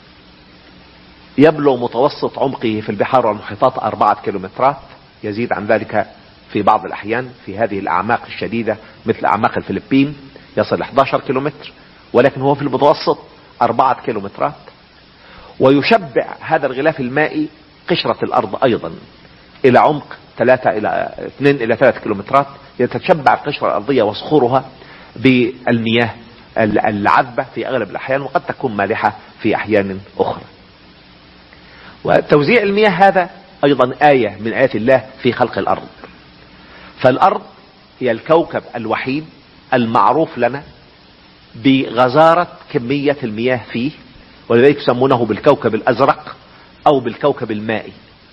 يبلغ متوسط عمقه في البحار والمحيطات 4 كيلومترات، يزيد عن ذلك في بعض الأحيان في هذه الأعماق الشديدة مثل أعماق الفلبين يصل 11 كيلومتر، ولكن هو في المتوسط 4 كيلومترات. ويشبع هذا الغلاف المائي قشرة الأرض أيضا إلى عمق 2 إلى 3 كيلومترات. يتشبع القشرة الأرضية وصخورها بالمياه العذبة في أغلب الأحيان، وقد تكون مالحة في أحيان أخرى. وتوزيع المياه هذا أيضا آية من آيات الله في خلق الأرض. فالأرض هي الكوكب الوحيد المعروف لنا بغزارة كمية المياه فيه، ولذلك يسمونه بالكوكب الأزرق أو بالكوكب المائي.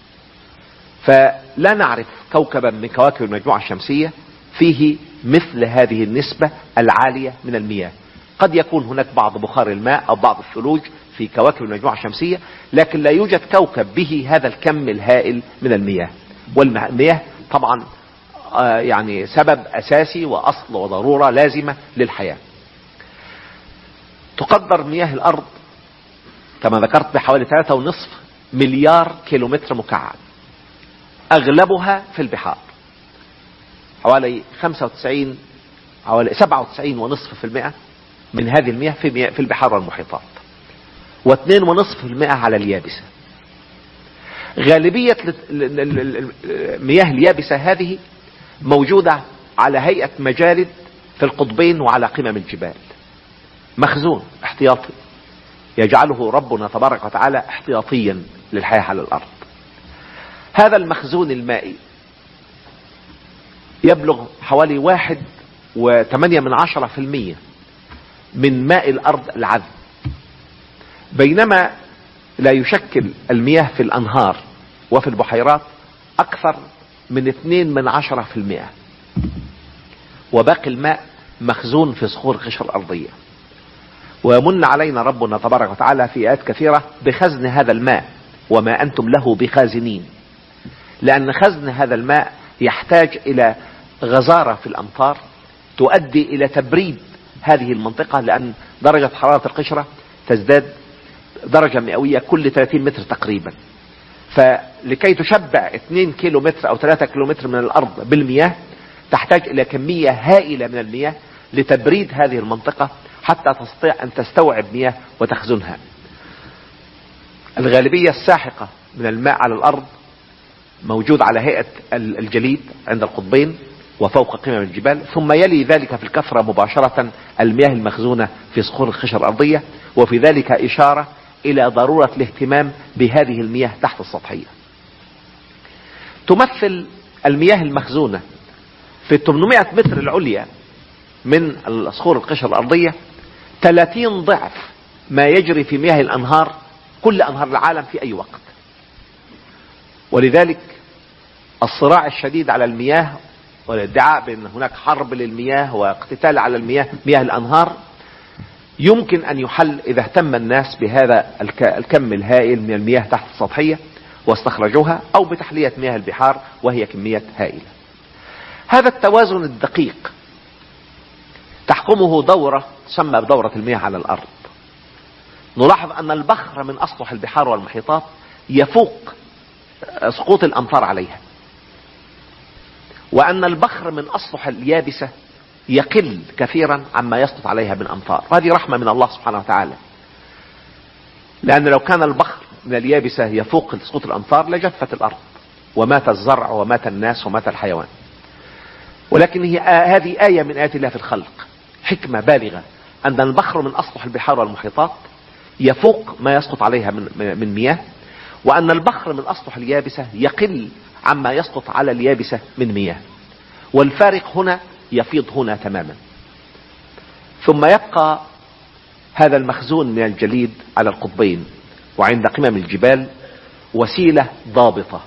فلا نعرف كوكبا من كواكب المجموعة الشمسية فيه مثل هذه النسبة العالية من المياه. قد يكون هناك بعض بخار الماء أو بعض الثلوج في كواكب المجموعة الشمسية، لكن لا يوجد كوكب به هذا الكم الهائل من المياه. والمياه طبعا يعني سبب أساسي وأصل وضرورة لازمة للحياة. تقدر مياه الأرض كما ذكرت بحوالي 3.5 مليار كيلومتر مكعب، أغلبها في البحار، حوالي 97.5% من هذه المياه في البحار والمحيطات، و2.5% على اليابسة. غالبية مياه اليابسة هذه موجودة على هيئة مجارد في القطبين وعلى قمم الجبال، مخزون احتياطي يجعله ربنا تبارك وتعالى احتياطيا للحياة على الأرض. هذا المخزون المائي يبلغ حوالي 1.8% من ماء الأرض العذب، بينما لا يشكل المياه في الأنهار وفي البحيرات أكثر من 2%، وباقي الماء مخزون في صخور القشرة الأرضية. ويمن علينا ربنا تبارك وتعالى في آيات كثيرة بخزن هذا الماء، وما أنتم له بخازنين، لأن خزن هذا الماء يحتاج إلى غزارة في الأمطار تؤدي إلى تبريد هذه المنطقة، لأن درجة حرارة القشرة تزداد درجة مئوية كل 30 متر تقريبا. فلكي تشبع 2 كيلومتر أو 3 كيلومتر من الأرض بالمياه تحتاج إلى كمية هائلة من المياه لتبريد هذه المنطقة حتى تستطيع أن تستوعب مياه وتخزنها. الغالبية الساحقة من الماء على الأرض موجود على هيئة الجليد عند القطبين وفوق قمم الجبال، ثم يلي ذلك في الكثرة مباشرة المياه المخزونة في صخور القشرة الأرضية، وفي ذلك إشارة إلى ضرورة الاهتمام بهذه المياه تحت السطحية. تمثل المياه المخزونة في 800 متر العليا من صخور القشرة الأرضية 30 ضعف ما يجري في مياه الأنهار، كل أنهار العالم في أي وقت. ولذلك الصراع الشديد على المياه والادعاء بأن هناك حرب للمياه واقتتال على المياه، مياه الأنهار، يمكن أن يحل إذا اهتم الناس بهذا الكم الهائل من المياه تحت السطحية واستخرجوها، أو بتحلية مياه البحار وهي كمية هائلة. هذا التوازن الدقيق تحكمه دورة تسمى بدورة المياه على الأرض. نلاحظ أن البخر من أسطح البحار والمحيطات يفوق سقوط الأمطار عليها، وأن البخر من أسطح اليابسة يقل كثيرا عما يسقط عليها من أمطار. هذه رحمة من الله سبحانه وتعالى، لأن لو كان البخر من اليابسة يفوق سقوط الأمطار لجفت الأرض ومات الزرع ومات الناس ومات الحيوان. ولكن هذه آية من آيات الله في الخلق، حكمة بالغة، أن البخر من أسطح البحار والمحيطات يفوق ما يسقط عليها من مياه، وأن البخر من أسطح اليابسة يقل عما يسقط على اليابسة من مياه، والفارق هنا يفيض هنا تماما. ثم يبقى هذا المخزون من الجليد على القطبين وعند قمم الجبال وسيلة ضابطة.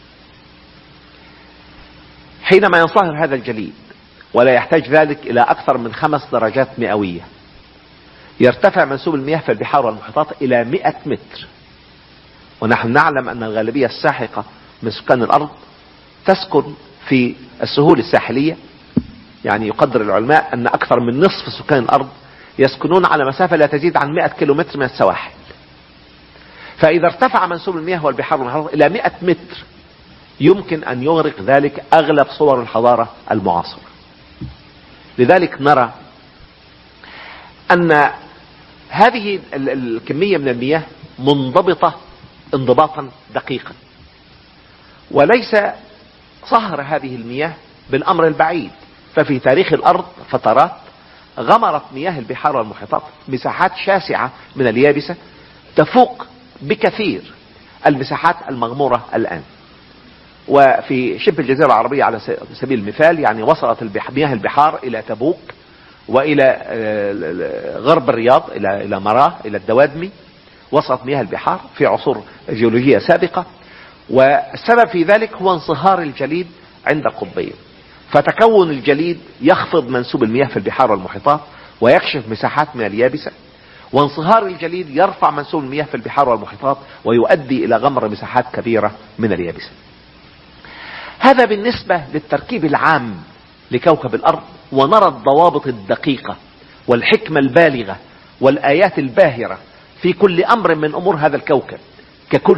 حينما ينصهر هذا الجليد ولا يحتاج ذلك إلى أكثر من 5 درجات مئوية، يرتفع منسوب المياه في البحار والمحيطات إلى 100 متر. ونحن نعلم أن الغالبية الساحقة من سكان الأرض تسكن في السهول الساحلية، يعني يقدر العلماء أن أكثر من نصف سكان الأرض يسكنون على مسافة لا تزيد عن 100 كيلومتر من السواحل. فإذا ارتفع منسوب المياه والبحار والمحيطات إلى 100 متر يمكن أن يغرق ذلك أغلب صور الحضارة المعاصرة. لذلك نرى أن هذه الكمية من المياه منضبطة انضباطا دقيقا، وليس صهر هذه المياه بالأمر البعيد. ففي تاريخ الأرض فترات غمرت مياه البحار والمحيطات مساحات شاسعة من اليابسة تفوق بكثير المساحات المغمورة الآن. وفي شبه الجزيرة العربية على سبيل المثال يعني وصلت مياه البحار إلى تبوك وإلى غرب الرياض، إلى مراه، إلى الدوادمي. وصلت مياه البحار في عصور جيولوجية سابقة، والسبب في ذلك هو انصهار الجليد عند القطبين. فتكون الجليد يخفض منسوب المياه في البحار والمحيطات ويكشف مساحات من اليابسة، وانصهار الجليد يرفع منسوب المياه في البحار والمحيطات ويؤدي إلى غمر مساحات كبيرة من اليابسة. هذا بالنسبة للتركيب العام لكوكب الأرض، ونرى الضوابط الدقيقة والحكمة البالغة والآيات الباهرة في كل أمر من أمور هذا الكوكب ككل.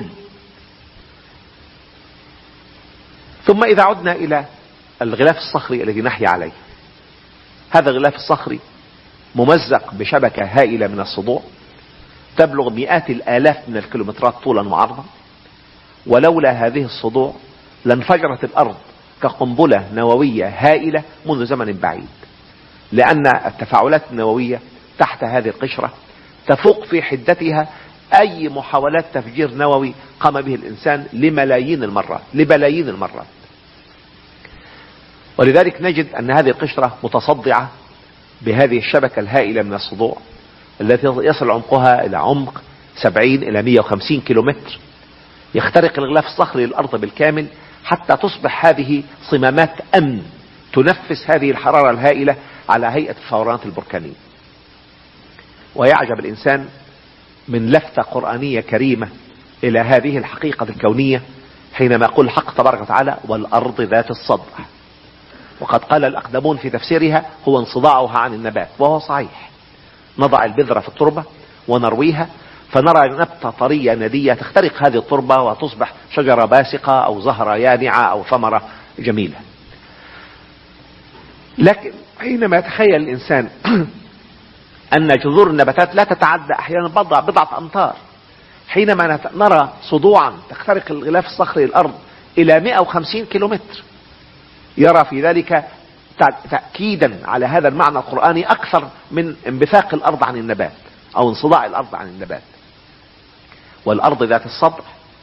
ثم إذا عدنا إلى الغلاف الصخري الذي نحيا عليه، هذا الغلاف الصخري ممزق بشبكة هائلة من الصدوع تبلغ مئات الآلاف من الكيلومترات طولا وعرضا، ولولا هذه الصدوع لانفجرت الأرض كقنبلة نووية هائلة منذ زمن بعيد، لأن التفاعلات النووية تحت هذه القشرة تفوق في حدتها أي محاولات تفجير نووي قام به الإنسان لبلايين المرات. ولذلك نجد أن هذه القشرة متصدعة بهذه الشبكة الهائلة من الصدوع التي يصل عمقها إلى عمق 70 إلى 150 كيلومتر. يخترق الغلاف الصخري للأرض بالكامل حتى تصبح هذه صمامات أمن تنفس هذه الحرارة الهائلة على هيئة الفورانات البركانية. ويعجب الإنسان من لفتة قرآنية كريمة إلى هذه الحقيقة الكونية حينما يقول الحق تبارك وتعالى: والأرض ذات الصدع. وقد قال الأقدمون في تفسيرها هو انصداعها عن النبات، وهو صحيح. نضع البذرة في التربة ونرويها فنرى نبتة طرية ندية تخترق هذه التربة وتصبح شجرة باسقة أو زهرة يانعة أو ثمرة جميلة. لكن حينما يتخيل الإنسان أن جذور النباتات لا تتعدى أحيانا بضعة أمتار، حينما نرى صدوعا تخترق الغلاف الصخري الأرض إلى 150 كيلومتر، يرى في ذلك تأكيدا على هذا المعنى القرآني أكثر من انبثاق الأرض عن النبات أو انصداع الأرض عن النبات. والأرض ذات الصدع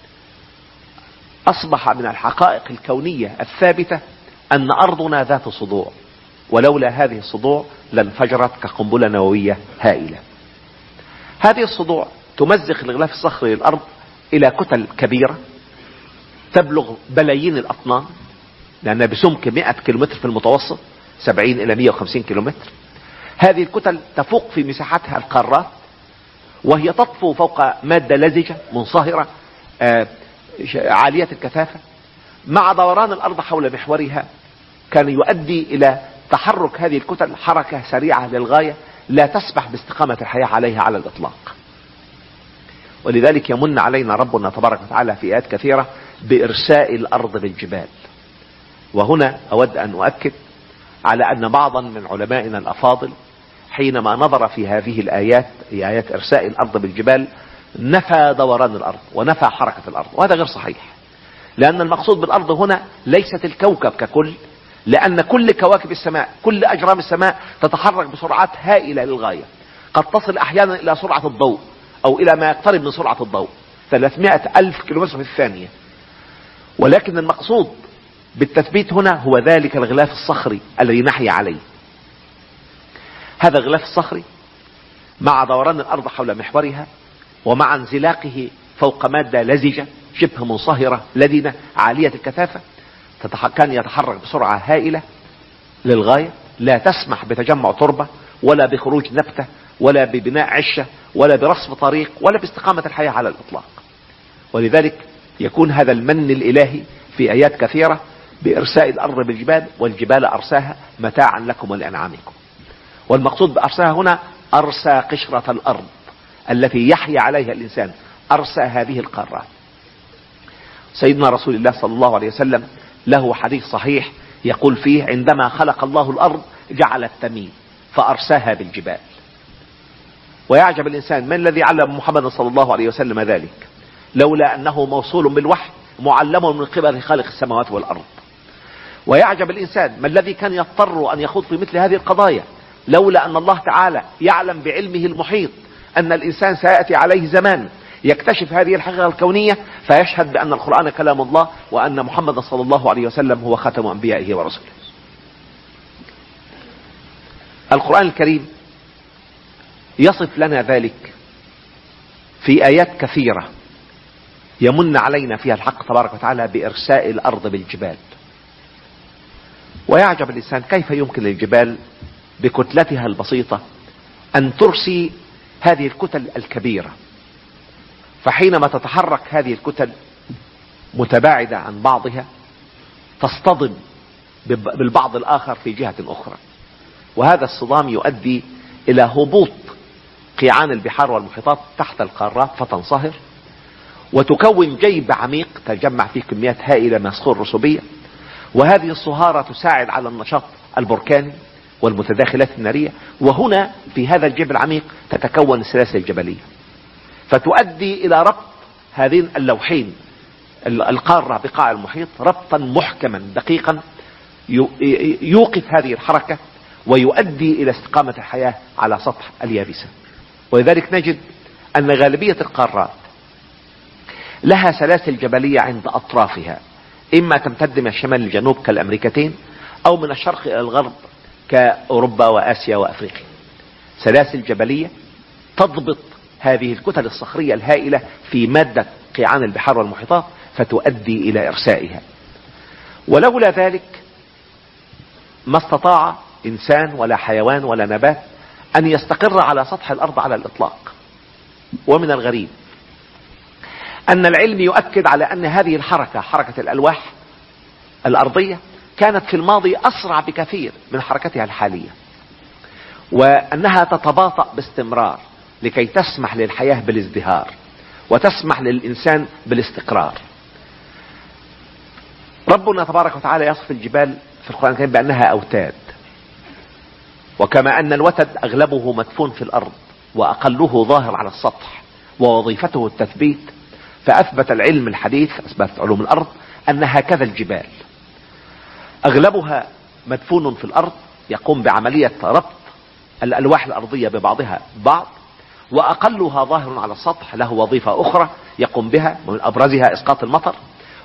أصبح من الحقائق الكونية الثابتة أن أرضنا ذات صدوع، ولولا هذه الصدوع لانفجرت كقنبلة نووية هائلة. هذه الصدوع تمزق الغلاف الصخري للأرض إلى كتل كبيرة تبلغ بلايين الأطنان، لأنها بسمك 100 كيلومتر في المتوسط، 70 إلى 150 كيلومتر. هذه الكتل تفوق في مساحتها القارات، وهي تطفو فوق مادة لزجة منصهرة عالية الكثافة. مع دوران الأرض حول محورها كان يؤدي إلى تحرك هذه الكتل حركة سريعة للغاية لا تسمح باستقامة الحياة عليها على الإطلاق. ولذلك يمن علينا ربنا تبارك وتعالى في آيات كثيرة بإرساء الأرض بالجبال. وهنا أود أن أؤكد على أن بعضا من علمائنا الأفاضل حينما نظر في هذه الآيات، هي آيات إرساء الأرض بالجبال، نفى دوران الأرض ونفى حركة الأرض، وهذا غير صحيح. لأن المقصود بالأرض هنا ليست الكوكب ككل، لأن كل كواكب السماء، كل أجرام السماء تتحرك بسرعات هائلة للغاية، قد تصل أحيانا إلى سرعة الضوء أو إلى ما يقترب من سرعة الضوء، 300,000 كيلومتر في الثانية. ولكن المقصود بالتثبيت هنا هو ذلك الغلاف الصخري الذي نحيا عليه. هذا الغلاف الصخري مع دوران الأرض حول محورها ومع انزلاقه فوق مادة لزجة شبه منصهرة لدنة عالية الكثافة، كان يتحرك بسرعة هائلة للغاية، لا تسمح بتجمع تربة ولا بخروج نبتة ولا ببناء عشة ولا برصف طريق ولا باستقامة الحياة على الإطلاق. ولذلك يكون هذا المن الإلهي في آيات كثيرة بإرساء الأرض بالجبال، والجبال أرساها متاعا لكم ولأنعامكم. والمقصود بأرساها هنا أرسى قشرة الأرض التي يحيا عليها الإنسان، أرسى هذه القارات. سيدنا رسول الله صلى الله عليه وسلم له حديث صحيح يقول فيه: عندما خلق الله الأرض جعل التميم فأرساها بالجبال. ويعجب الإنسان من الذي علم محمد صلى الله عليه وسلم ذلك، لولا أنه موصول بالوحي معلم من قبل خالق السماوات والأرض. ويعجب الإنسان ما الذي كان يضطر أن يخوض في مثل هذه القضايا، لولا أن الله تعالى يعلم بعلمه المحيط أن الإنسان سيأتي عليه زمان يكتشف هذه الحقيقة الكونية فيشهد بأن القرآن كلام الله وأن محمد صلى الله عليه وسلم هو خاتم أنبيائه ورسوله. القرآن الكريم يصف لنا ذلك في آيات كثيرة يمن علينا فيها الحق تبارك وتعالى بإرساء الأرض بالجبال. ويعجب الإنسان كيف يمكن للجبال بكتلتها البسيطة أن ترسي هذه الكتل الكبيرة. فحينما تتحرك هذه الكتل متباعدة عن بعضها تصطدم بالبعض الآخر في جهة أخرى، وهذا الصدام يؤدي إلى هبوط قيعان البحار والمحيطات تحت القارات فتنصهر وتكون جيب عميق تجمع فيه كميات هائلة من الصخور الرسوبية. وهذه الصهارة تساعد على النشاط البركاني والمتداخلات النارية، وهنا في هذا الجيب العميق تتكون السلاسل الجبلية فتؤدي إلى ربط هذين اللوحين القارة بقاع المحيط ربطا محكما دقيقا يوقف هذه الحركة ويؤدي إلى استقامة الحياة على سطح اليابسة. ولذلك نجد أن غالبية القارات لها سلاسل جبلية عند أطرافها، إما تمتد من الشمال للجنوب كالأمريكتين أو من الشرق إلى الغرب كأوروبا وآسيا وأفريقيا، سلاسل جبلية تضبط هذه الكتل الصخرية الهائلة في مادة قيعان البحار والمحيطات فتؤدي إلى إرسائها. ولولا ذلك ما استطاع إنسان ولا حيوان ولا نبات أن يستقر على سطح الأرض على الإطلاق. ومن الغريب أن العلم يؤكد على أن هذه الحركة، حركة الألواح الأرضية، كانت في الماضي أسرع بكثير من حركتها الحالية، وأنها تتباطأ باستمرار لكي تسمح للحياة بالازدهار وتسمح للإنسان بالاستقرار. ربنا تبارك وتعالى يصف الجبال في القرآن الكريم بأنها أوتاد، وكما أن الوتد أغلبه مدفون في الأرض وأقله ظاهر على السطح ووظيفته التثبيت، فأثبت العلم الحديث، أثبت علوم الأرض، أن هكذا الجبال أغلبها مدفون في الأرض يقوم بعملية ربط الألواح الأرضية ببعضها بعض، وأقلها ظاهر على السطح له وظيفة أخرى يقوم بها، ومن أبرزها إسقاط المطر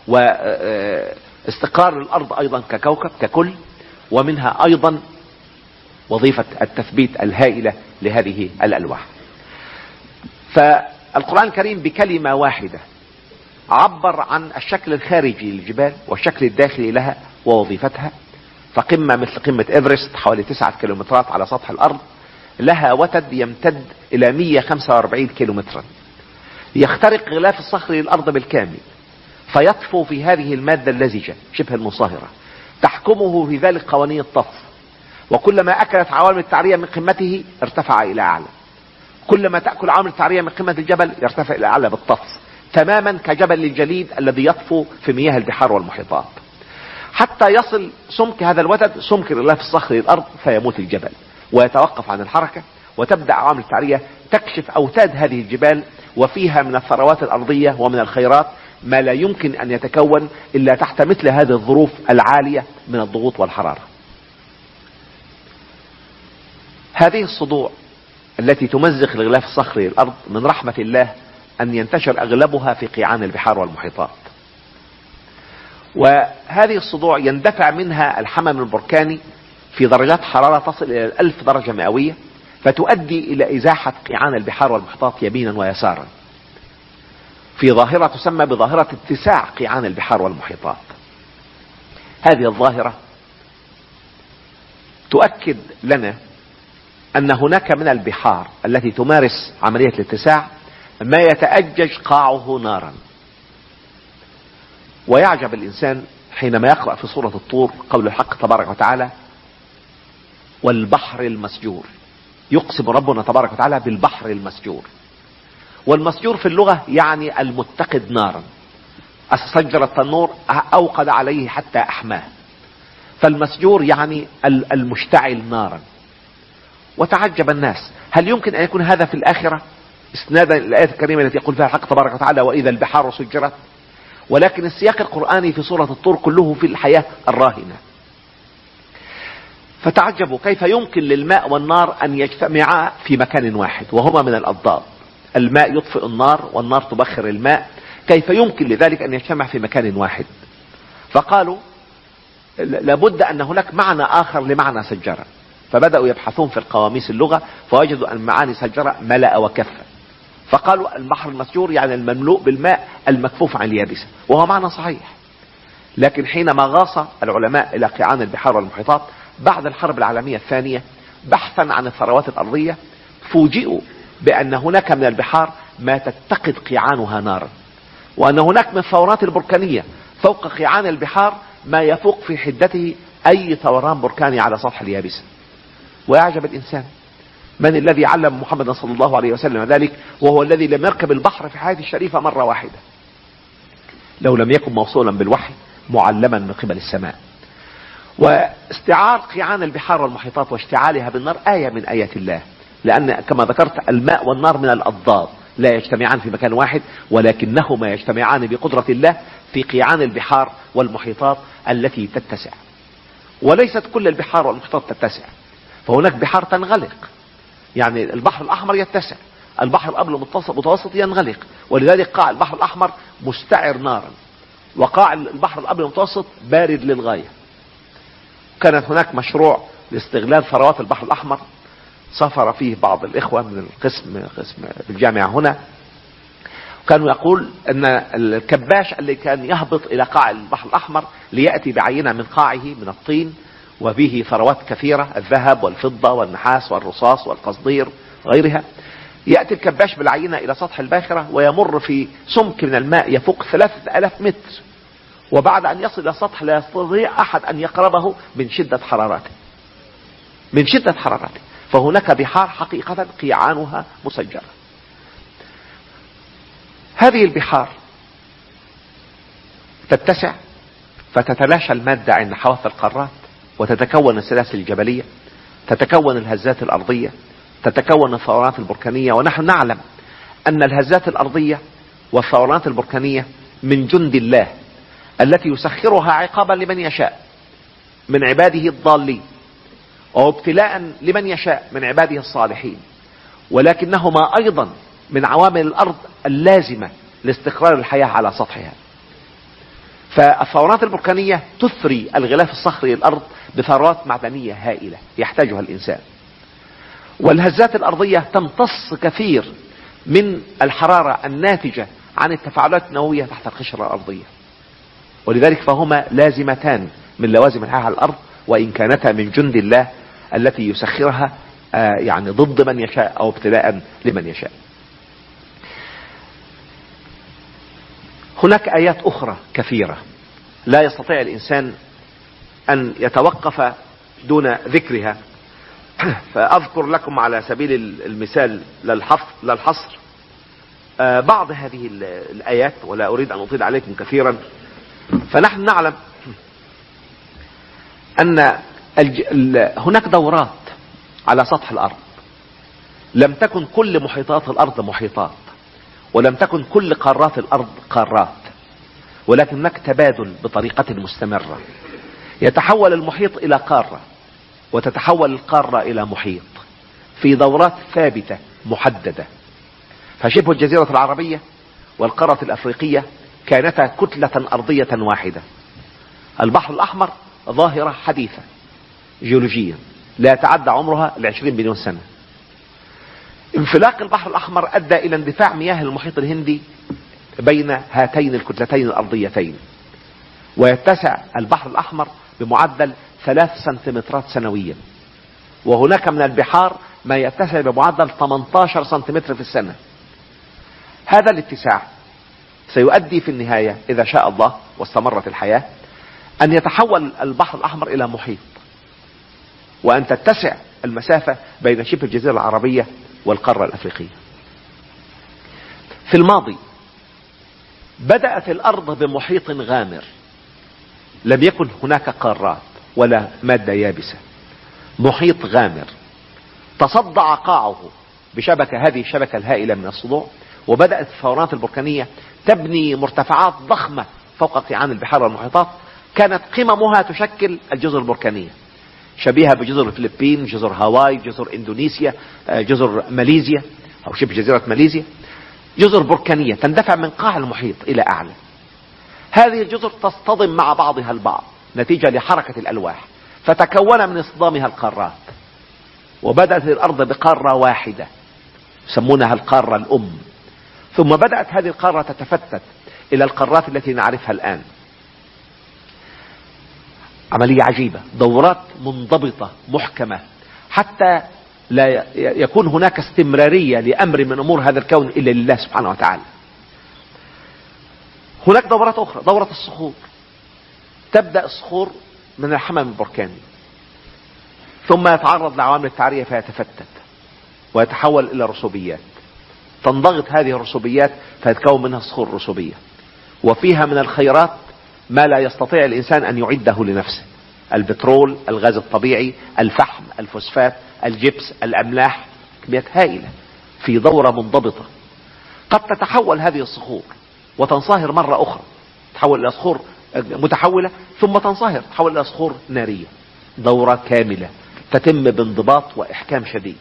واستقرار الأرض أيضا ككوكب ككل، ومنها أيضا وظيفة التثبيت الهائلة لهذه الألواح. فالقرآن الكريم بكلمة واحدة عبر عن الشكل الخارجي للجبال والشكل الداخلي لها ووظيفتها. فقمة مثل قمة إيفرست حوالي 9 كيلومترات على سطح الأرض لها وتد يمتد إلى 145 كيلومترا، يخترق غلاف الصخري للأرض بالكامل، فيطفو في هذه المادة اللزجة شبه المصاهرة، تحكمه في ذلك قوانين الطفو، وكلما أكلت عوامل التعرية من قمته ارتفع إلى أعلى، كلما تأكل عوامل التعرية من قمة الجبل يرتفع إلى أعلى بالطفو، تماما كجبل الجليد الذي يطفو في مياه البحار والمحيطات، حتى يصل سمك هذا الوتد سمك الغلاف الصخري للأرض فيموت الجبل ويتوقف عن الحركة، وتبدأ عوامل التعرية تكشف أوتاد هذه الجبال، وفيها من الثروات الأرضية ومن الخيرات ما لا يمكن أن يتكون إلا تحت مثل هذه الظروف العالية من الضغوط والحرارة. هذه الصدوع التي تمزق الغلاف الصخري للأرض من رحمة الله أن ينتشر أغلبها في قيعان البحار والمحيطات، وهذه الصدوع يندفع منها الحمم البركاني في درجات حرارة تصل إلى 1000 درجة مئوية، فتؤدي إلى إزاحة قيعان البحار والمحيطات يمينا ويسارا في ظاهرة تسمى بظاهرة اتساع قيعان البحار والمحيطات. هذه الظاهرة تؤكد لنا أن هناك من البحار التي تمارس عملية الاتساع ما يتأجج قاعه نارا، ويعجب الإنسان حينما يقرأ في سورة الطور قول الحق تبارك وتعالى: والبحر المسجور. يقسم ربنا تبارك وتعالى بالبحر المسجور، والمسجور في اللغة يعني المتقد نارا، سجر التنور أوقد عليه حتى أحماه، فالمسجور يعني المشتعل نارا. وتعجب الناس، هل يمكن أن يكون هذا في الآخرة استنادا للآية الكريمة التي يقول فيها الحق تبارك وتعالى: وإذا البحار سجرت؟ ولكن السياق القرآني في سورة الطور كله في الحياة الراهنة. فتعجبوا كيف يمكن للماء والنار أن يجتمعا في مكان واحد وهما من الأضداد، الماء يطفئ النار والنار تبخر الماء، كيف يمكن لذلك أن يجتمع في مكان واحد؟ فقالوا لابد أن هناك معنى آخر لمعنى سجرة، فبدأوا يبحثون في القواميس اللغة فوجدوا أن معاني سجرة ملأ وكفى، فقالوا البحر المسجور يعني المملوء بالماء المكفوف عن اليابسة، وهو معنى صحيح. لكن حينما غاص العلماء إلى قيعان البحار والمحيطات بعد الحرب العالمية الثانية بحثا عن الثروات الأرضية، فوجئوا بأن هناك من البحار ما تتقد قيعانها نارا، وأن هناك من الثورات البركانية فوق قيعان البحار ما يفوق في حدته أي ثوران بركاني على سطح اليابسة. ويعجب الإنسان، من الذي علم محمد صلى الله عليه وسلم ذلك وهو الذي لم يركب البحر في حياته الشريفة مرة واحدة، لو لم يكن موصولا بالوحي معلما من قبل السماء. واستعار قيعان البحار والمحيطات واشتعالها بالنار آية من آيات الله، لأن كما ذكرت الماء والنار من الأضداد لا يجتمعان في مكان واحد، ولكنهما يجتمعان بقدرة الله في قيعان البحار والمحيطات التي تتسع. وليست كل البحار والمحيطات تتسع، فهناك بحار تنغلق، يعني البحر الأحمر يتسع، البحر الأبيض المتوسط ينغلق، ولذلك قاع البحر الأحمر مستعر نارا، وقاع البحر الأبيض المتوسط بارد للغاية. كانت هناك مشروع لاستغلال ثروات البحر الأحمر، سافر فيه بعض الإخوة من القسم بالجامعة هنا، كانوا يقول أن الكباش اللي كان يهبط إلى قاع البحر الأحمر ليأتي بعينة من قاعه من الطين وبه ثروات كثيرة، الذهب والفضة والنحاس والرصاص والقصدير وغيرها، يأتي الكباش بالعينة إلى سطح الباخرة ويمر في سمك من الماء يفوق 3000 متر، وبعد أن يصل إلى السطح لا يستطيع أحد أن يقربه من شدة حرارته، من شدة حرارته. فهناك بحار حقيقة قيعانها مسجرة. هذه البحار تتسع فتتلاشى المادة عند حواف القارات، وتتكون السلاسل الجبلية، تتكون الهزات الأرضية، تتكون الثورات البركانية. ونحن نعلم أن الهزات الأرضية والثورات البركانية من جند الله التي يسخرها عقابا لمن يشاء من عباده الضالين، وابتلاء لمن يشاء من عباده الصالحين، ولكنهما أيضا من عوامل الأرض اللازمة لاستقرار الحياة على سطحها. فالثورات البركانية تثري الغلاف الصخري للأرض بثروات معدنية هائلة يحتاجها الإنسان، والهزات الأرضية تمتص كثير من الحرارة الناتجة عن التفاعلات النووية تحت القشرة الأرضية. ولذلك فهما لازمتان من لوازم الحياة على الأرض، وإن كانتا من جند الله التي يسخرها يعني ضد من يشاء أو ابتلاء لمن يشاء. هناك آيات أخرى كثيرة لا يستطيع الإنسان أن يتوقف دون ذكرها، فأذكر لكم على سبيل المثال للحصر بعض هذه الآيات، ولا أريد أن أطيل عليكم كثيرا. فنحن نعلم أن هناك دورات على سطح الأرض. لم تكن كل محيطات الأرض محيطات، ولم تكن كل قارات الأرض قارات، ولكن هناك تبادل بطريقة مستمرة. يتحول المحيط إلى قارة، وتتحول القارة إلى محيط في دورات ثابتة محددة. فشبه الجزيرة العربية والقارة الأفريقية كانتا كتلة أرضية واحدة. البحر الأحمر ظاهرة حديثة جيولوجيا لا يتعدى عمرها 20 مليون سنة. انفلاق البحر الأحمر أدى إلى اندفاع مياه المحيط الهندي بين هاتين الكتلتين الأرضيتين، ويتسع البحر الأحمر بمعدل 3 سنتيمترات سنويا. وهناك من البحار ما يتسع بمعدل 18 سنتيمتر في السنة. هذا الاتساع سيؤدي في النهاية إذا شاء الله واستمرت الحياة أن يتحول البحر الأحمر إلى محيط، وأن تتسع المسافة بين شبه الجزيرة العربية والقارة الأفريقية. في الماضي بدأت الأرض بمحيط غامر، لم يكن هناك قارات ولا مادة يابسة، محيط غامر تصدع قاعه هذه الشبكة الهائلة من الصدوع، وبدأت الفورات البركانية تبني مرتفعات ضخمة فوق قيعان البحار والمحيطات، كانت قممها تشكل الجزر البركانية شبيهة بجزر الفلبين، جزر هاواي، جزر اندونيسيا، جزر ماليزيا او شبه جزيرة ماليزيا، جزر بركانية تندفع من قاع المحيط الى اعلى. هذه الجزر تصطدم مع بعضها البعض نتيجة لحركة الالواح، فتكون من اصطدامها القارات، وبدأت الارض بقارة واحدة يسمونها القارة الام. ثم بدأت هذه القارة تتفتت الى القارات التي نعرفها الان. عملية عجيبة، دورات منضبطة محكمة، حتى لا يكون هناك استمرارية لأمر من أمور هذا الكون إلا لله سبحانه وتعالى. هناك دورات أخرى، دورة الصخور. تبدأ الصخور من الحمم البركاني، ثم يتعرض لعوامل التعرية فيتفتت ويتحول إلى رسوبيات، تنضغط هذه الرسوبيات فيتكون منها صخور رسوبية، وفيها من الخيرات ما لا يستطيع الإنسان أن يعده لنفسه: البترول، الغاز الطبيعي، الفحم، الفوسفات، الجبس، الأملاح، كميات هائلة في دورة منضبطة. قد تتحول هذه الصخور وتنصهر مرة أخرى، تحول إلى صخور متحولة، ثم تنصهر تحول إلى صخور نارية. دورة كاملة تتم بانضباط وإحكام شديد.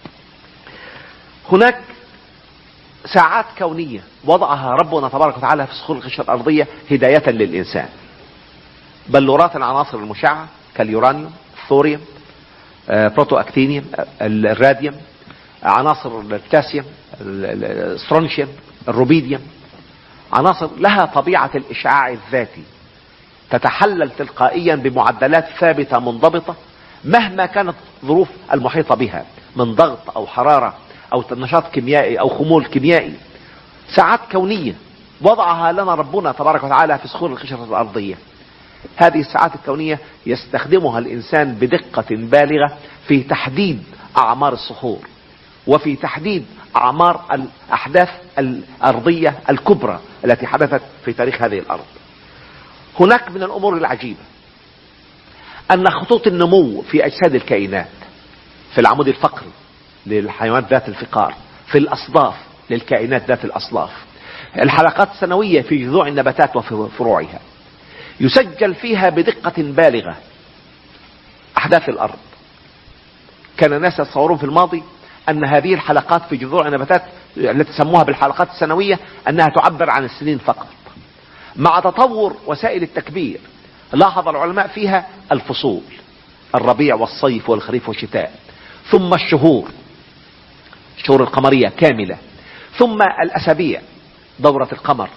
هناك ساعات كونية وضعها ربنا تبارك وتعالى في صخور القشرة الأرضية هداية للإنسان. بلورات العناصر المشعة كاليورانيوم، الثوريوم، بروتو اكتينيوم، الراديوم، عناصر البوتاسيوم، السترونشيوم، الروبيديوم، عناصر لها طبيعة الإشعاع الذاتي، تتحلل تلقائيا بمعدلات ثابتة منضبطة مهما كانت ظروف المحيطة بها من ضغط أو حرارة أو نشاط كيميائي أو خمول كيميائي. ساعات كونية وضعها لنا ربنا تبارك وتعالى في صخور القشرة الأرضية. هذه الساعات الكونية يستخدمها الإنسان بدقة بالغة في تحديد أعمار الصخور، وفي تحديد أعمار الأحداث الأرضية الكبرى التي حدثت في تاريخ هذه الأرض. هناك من الأمور العجيبة أن خطوط النمو في أجساد الكائنات، في العمود الفقري للحيوانات ذات الفقار، في الأصداف للكائنات ذات الأصلاف، الحلقات السنوية في جذوع النباتات وفروعها، يسجل فيها بدقة بالغة أحداث الأرض. كان الناس يتصورون في الماضي أن هذه الحلقات في جذوع النباتات التي سموها بالحلقات السنوية أنها تعبر عن السنين فقط. مع تطور وسائل التكبير لاحظ العلماء فيها الفصول: الربيع والصيف والخريف والشتاء، ثم الشهور القمرية كاملة، ثم الأسابيع، دورة القمر،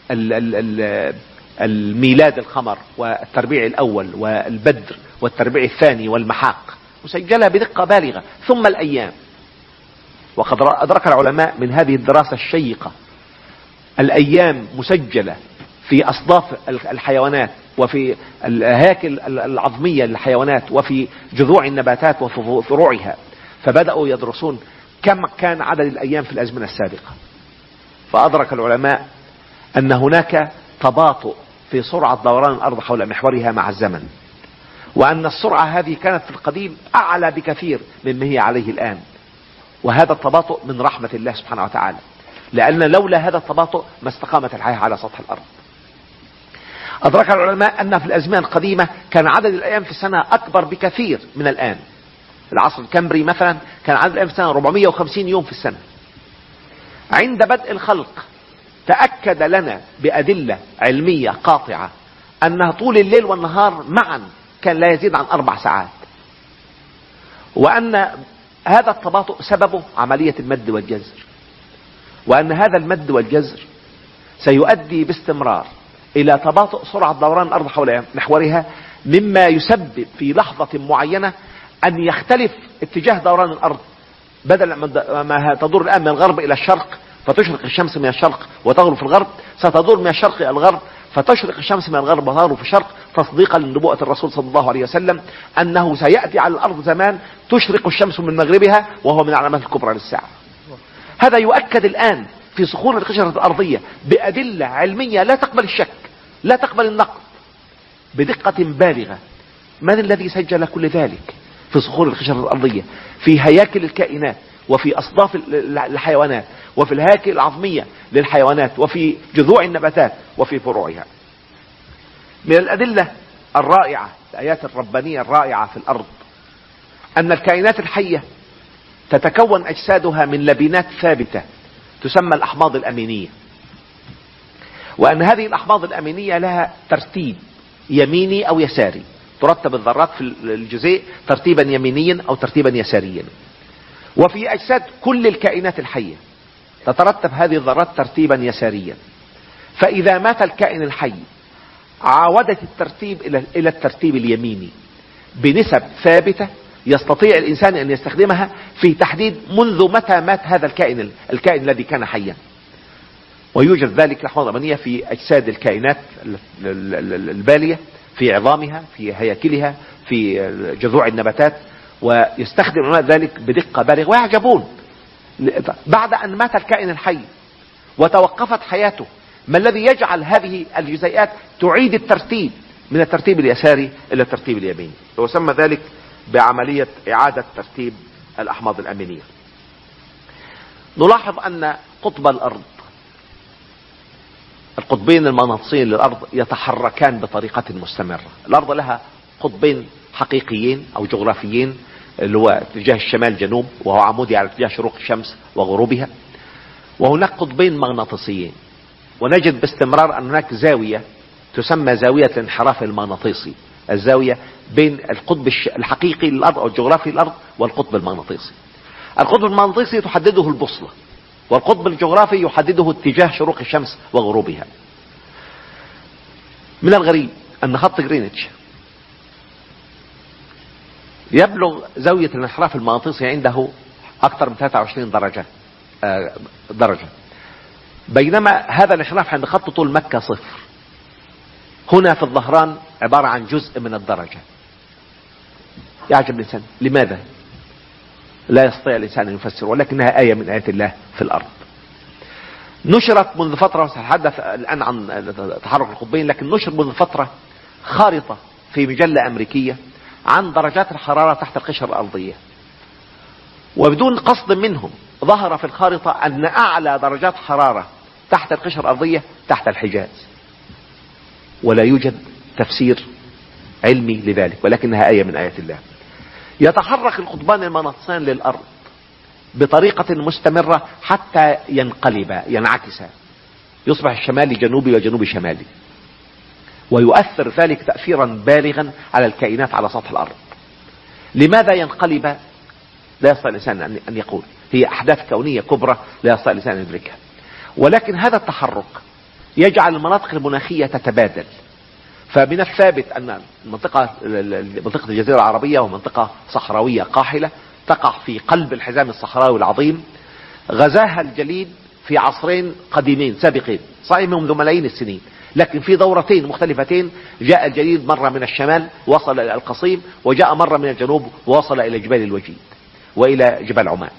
الميلاد القمر والتربيع الأول والبدر والتربيع الثاني والمحاق، مسجلة بدقة بالغة. ثم الأيام، وقد أدرك العلماء من هذه الدراسة الشيقة الأيام مسجلة في أصداف الحيوانات وفي الهياكل العظمية للحيوانات وفي جذوع النباتات وفي فروعها، فبدأوا يدرسون كم كان عدد الأيام في الأزمنة السابقة. فأدرك العلماء أن هناك تباطؤ في سرعة دوران الأرض حول محورها مع الزمن، وأن السرعة هذه كانت في القديم أعلى بكثير مما هي عليه الآن. وهذا التباطؤ من رحمة الله سبحانه وتعالى، لأن لولا هذا التباطؤ ما استقامت الحياة على سطح الأرض. أدرك العلماء أن في الأزمنة القديمة كان عدد الأيام في السنة أكبر بكثير من الآن. العصر الكمبري مثلا كان عدد الأيام في السنة 450 يوم في السنة. عند بدء الخلق تأكد لنا بأدلة علمية قاطعة أن طول الليل والنهار معا كان لا يزيد عن 4 ساعات، وأن هذا التباطؤ سببه عملية المد والجزر، وأن هذا المد والجزر سيؤدي باستمرار إلى تباطؤ سرعة دوران الأرض حول محورها، مما يسبب في لحظة معينة أن يختلف اتجاه دوران الأرض. بدل ما تدور الآن من الغرب إلى الشرق فتشرق الشمس من الشرق وتغرب في الغرب، ستدور من الشرق إلى الغرب فتشرق الشمس من الغرب وتغرب في الشرق، تصديقا لنبوءة الرسول صلى الله عليه وسلم أنه سيأتي على الأرض زمان تشرق الشمس من مغربها، وهو من العلامات الكبرى للساعة. هذا يؤكد الآن في صخور القشرة الأرضية بأدلة علمية لا تقبل الشك لا تقبل النقد بدقة بالغة. من الذي سجل كل ذلك في صخور القشرة الأرضية، في هياكل الكائنات، وفي أصداف الحيوانات، وفي الهياكل العظمية للحيوانات، وفي جذوع النباتات، وفي فروعها. من الأدلة الرائعة، الآيات الربانية الرائعة في الأرض، أن الكائنات الحية تتكون أجسادها من لبنات ثابتة تسمى الأحماض الأمينية، وأن هذه الأحماض الأمينية لها ترتيب يميني أو يساري، ترتب الذرات في الجزيء ترتيبا يمينيا أو ترتيبا يساريا. وفي أجساد كل الكائنات الحية تترتب هذه الذرات ترتيبا يساريا. فإذا مات الكائن الحي عاودت الترتيب إلى الترتيب اليميني بنسب ثابتة يستطيع الإنسان أن يستخدمها في تحديد منذ متى مات هذا الكائن الذي كان حيا. ويوجد ذلك الأحماض الأمينية في أجساد الكائنات البالية، في عظامها، في هياكلها، في جذوع النباتات، ويستخدم العلماء ذلك بدقة بالغة ويعجبون. بعد أن مات الكائن الحي وتوقفت حياته، ما الذي يجعل هذه الجزيئات تعيد الترتيب من الترتيب اليساري إلى الترتيب اليميني؟ ويسمى ذلك بعملية إعادة ترتيب الأحماض الأمينية. نلاحظ أن قطب الأرض، القطبين المغناطيسيين للأرض يتحركان بطريقة مستمرة. الأرض لها قطبين حقيقيين أو جغرافيين، اللي هو اتجاه الشمال جنوب وهو عمودي على اتجاه شروق الشمس وغروبها، وهناك قطبين مغناطيسيين. ونجد باستمرار أن هناك زاوية تسمى زاوية الانحراف المغناطيسي، الزاوية بين القطب الحقيقي للأرض أو الجغرافي للأرض والقطب المغناطيسي. القطب المغناطيسي تحدده البوصلة، والقطب الجغرافي يحدده اتجاه شروق الشمس وغروبها. من الغريب أن خط جرينتش يبلغ زاوية الانحراف المغناطيسي عنده أكثر من 23 درجة، بينما هذا الانحراف عند خط طول مكة 0. هنا في الظهران عبارة عن جزء من الدرجة. يعجب الإنسان لماذا؟ لا يستطيع الإنسان أن يفسر، ولكنها آية من آيات الله في الأرض. نشرت منذ فترة، سأتحدث الآن عن تحرك القطبين، لكن نشر منذ فترة خارطة في مجلة أمريكية عن درجات الحرارة تحت القشرة الأرضية، وبدون قصد منهم ظهر في الخارطة أن أعلى درجات حرارة تحت القشرة الأرضية تحت الحجاز، ولا يوجد تفسير علمي لذلك، ولكنها آية من آيات الله. يتحرك القطبان المغناطيسيان للأرض بطريقة مستمرة حتى ينعكسا، يصبح الشمالي جنوبي وجنوبي شمالي، ويؤثر ذلك تأثيرا بالغا على الكائنات على سطح الأرض. لماذا ينقلب؟ لا يستطيع الإنسان أن يقول، هي أحداث كونية كبرى لا يستطيع الإنسان أن يدركها. ولكن هذا التحرك يجعل المناطق المناخية تتبادل. فمن الثابت أن منطقة الجزيرة العربية ومنطقة صحراوية قاحلة تقع في قلب الحزام الصحراوي العظيم، غزاها الجليد في عصرين قديمين سابقين صحيح منذ ملايين السنين، لكن في دورتين مختلفتين جاء الجليد مرة من الشمال وصل إلى القصيم، وجاء مرة من الجنوب ووصل إلى جبال الوجيد وإلى جبال عمان.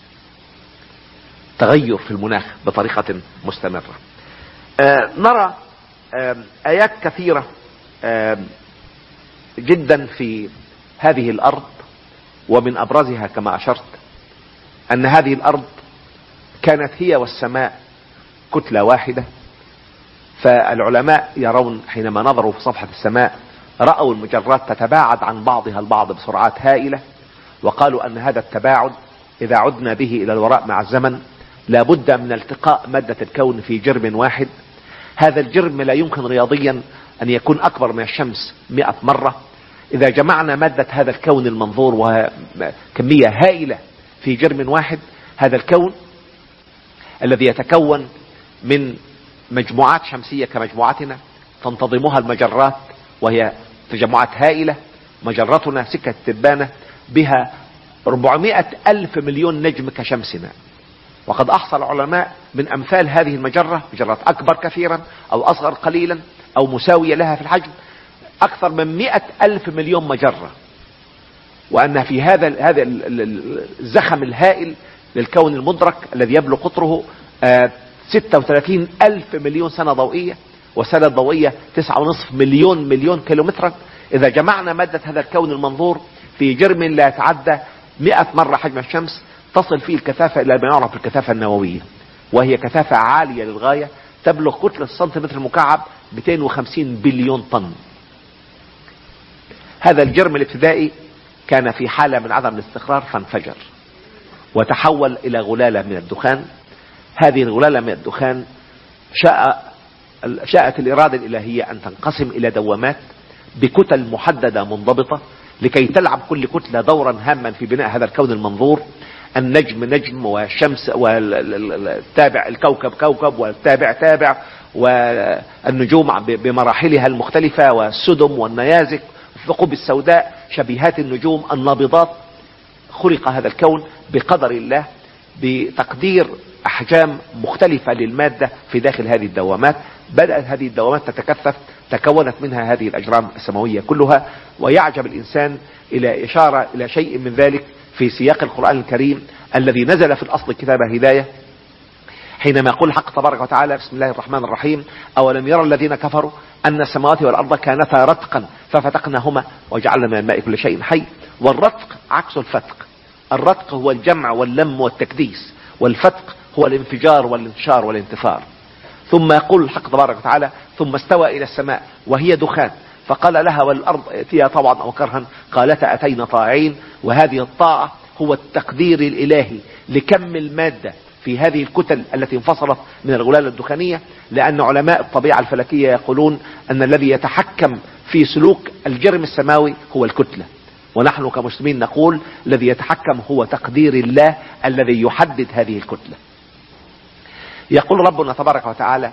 تغير في المناخ بطريقة مستمرة. نرى آيات كثيرة جدا في هذه الأرض، ومن أبرزها كما أشرت أن هذه الأرض كانت هي والسماء كتلة واحدة. فالعلماء يرون حينما نظروا في صفحة السماء رأوا المجرات تتباعد عن بعضها البعض بسرعات هائلة، وقالوا أن هذا التباعد إذا عدنا به إلى الوراء مع الزمن لابد من التقاء مادة الكون في جرم واحد. هذا الجرم لا يمكن رياضيا أن يكون أكبر من الشمس 100 مرة. إذا جمعنا مادة هذا الكون المنظور وهي كمية هائلة في جرم واحد، هذا الكون الذي يتكون من مجموعات شمسية كمجموعتنا تنتظمها المجرات وهي تجمعات هائلة. مجرتنا سكة التبانة بها 400,000 مليون نجم كشمسنا، وقد أحصى العلماء من أمثال هذه المجرة مجرات أكبر كثيرا أو أصغر قليلا أو مساوية لها في الحجم أكثر من 100,000 مليون مجرة، وأن في هذا الزخم الهائل للكون المدرك الذي يبلغ قطره 36,000 مليون سنة ضوئية، وسنة ضوئية 9.5 مليون كيلومترا. إذا جمعنا مادة هذا الكون المنظور في جرم لا يتعدى 100 مرة حجم الشمس، تصل فيه الكثافة إلى ما يعرف الكثافة النووية، وهي كثافة عالية للغاية تبلغ كتلة السنتيمتر المكعب 250 بليون طن. هذا الجرم الابتدائي كان في حالة من عدم الاستقرار فانفجر وتحول إلى غلالة من الدخان. هذه الغلالة من الدخان شاءت الإرادة الإلهية أن تنقسم إلى دوامات بكتل محددة منضبطة لكي تلعب كل كتلة دورا هاما في بناء هذا الكون المنظور. النجم نجم، والشمس والتابع الكوكب كوكب، والتابع تابع، والنجوم بمراحلها المختلفة، والسدم والنيازك والثقوب السوداء شبيهات النجوم النابضات. خلق هذا الكون بقدر الله بتقدير أحجام مختلفة للمادة في داخل هذه الدوامات. بدأت هذه الدوامات تتكثف، تكونت منها هذه الأجرام السماوية كلها. ويعجب الإنسان إلى إشارة إلى شيء من ذلك في سياق القرآن الكريم الذي نزل في الأصل كتابه هداية، حينما يقول الحق تبارك وتعالى بسم الله الرحمن الرحيم: أولم يرى الذين كفروا أن السماوات والأرض كانتا رتقا ففتقناهما وجعلنا من الماء كل شيء حي. والرتق عكس الفتق. الرتق هو الجمع واللم والتكديس، والفتق هو الانفجار والانتشار والانتثار. ثم يقول الحق تبارك وتعالى: ثم استوى إلى السماء وهي دخان فقال لها والأرض ائتيا طوعا أو كرها قالتا أتينا طائعين. وهذه الطاعة هو التقدير الإلهي لكم المادة في هذه الكتل التي انفصلت من الغلالة الدخانية، لأن علماء الطبيعة الفلكية يقولون أن الذي يتحكم في سلوك الجرم السماوي هو الكتلة، ونحن كمسلمين نقول الذي يتحكم هو تقدير الله الذي يحدد هذه الكتلة. يقول ربنا تبارك وتعالى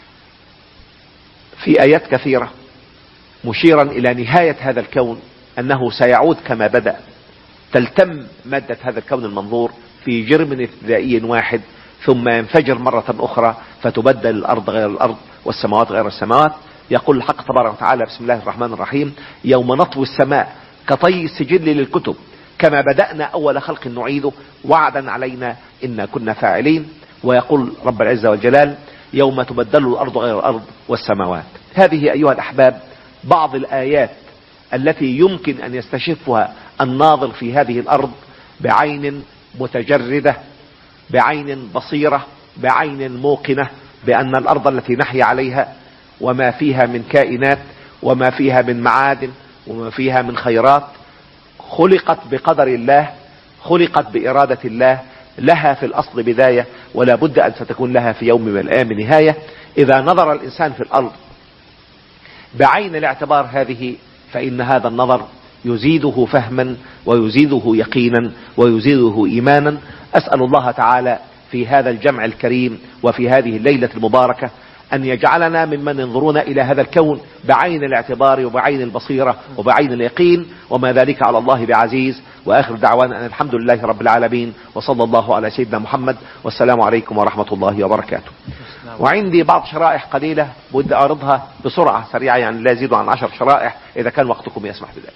في آيات كثيرة مشيرا إلى نهاية هذا الكون أنه سيعود كما بدأ، تلتم مادة هذا الكون المنظور في جرم ابتدائي واحد ثم ينفجر مرة أخرى فتبدل الأرض غير الأرض والسماوات غير السماوات. يقول الحق تبارك وتعالى بسم الله الرحمن الرحيم: يوم نطوي السماء كطي السجل للكتب كما بدأنا أول خلق نعيده وعدا علينا إنا كنا فاعلين. ويقول رب العزة والجلال: يوم تبدل الأرض غير الأرض والسماوات. هذه أيها الأحباب بعض الآيات التي يمكن أن يستشفها الناظر في هذه الأرض بعين متجردة، بعين بصيرة، بعين موقنة بأن الأرض التي نحيا عليها وما فيها من كائنات وما فيها من معادن وما فيها من خيرات خلقت بقدر الله، خلقت بإرادة الله، لها في الأصل بداية ولا بد أن ستكون لها في يوم من الأيام نهاية. إذا نظر الإنسان في الأرض بعين الاعتبار هذه فإن هذا النظر يزيده فهما ويزيده يقينا ويزيده إيمانا. أسأل الله تعالى في هذا الجمع الكريم وفي هذه الليلة المباركة أن يجعلنا ممن ينظرون إلى هذا الكون بعين الاعتبار وبعين البصيرة وبعين اليقين، وما ذلك على الله بعزيز. وآخر دعوانا أن الحمد لله رب العالمين، وصلى الله على سيدنا محمد، والسلام عليكم ورحمة الله وبركاته. وعندي بعض شرائح قليلة بدي أعرضها بسرعة سريعة، يعني لا يزيد عن 10 شرائح إذا كان وقتكم يسمح بذلك.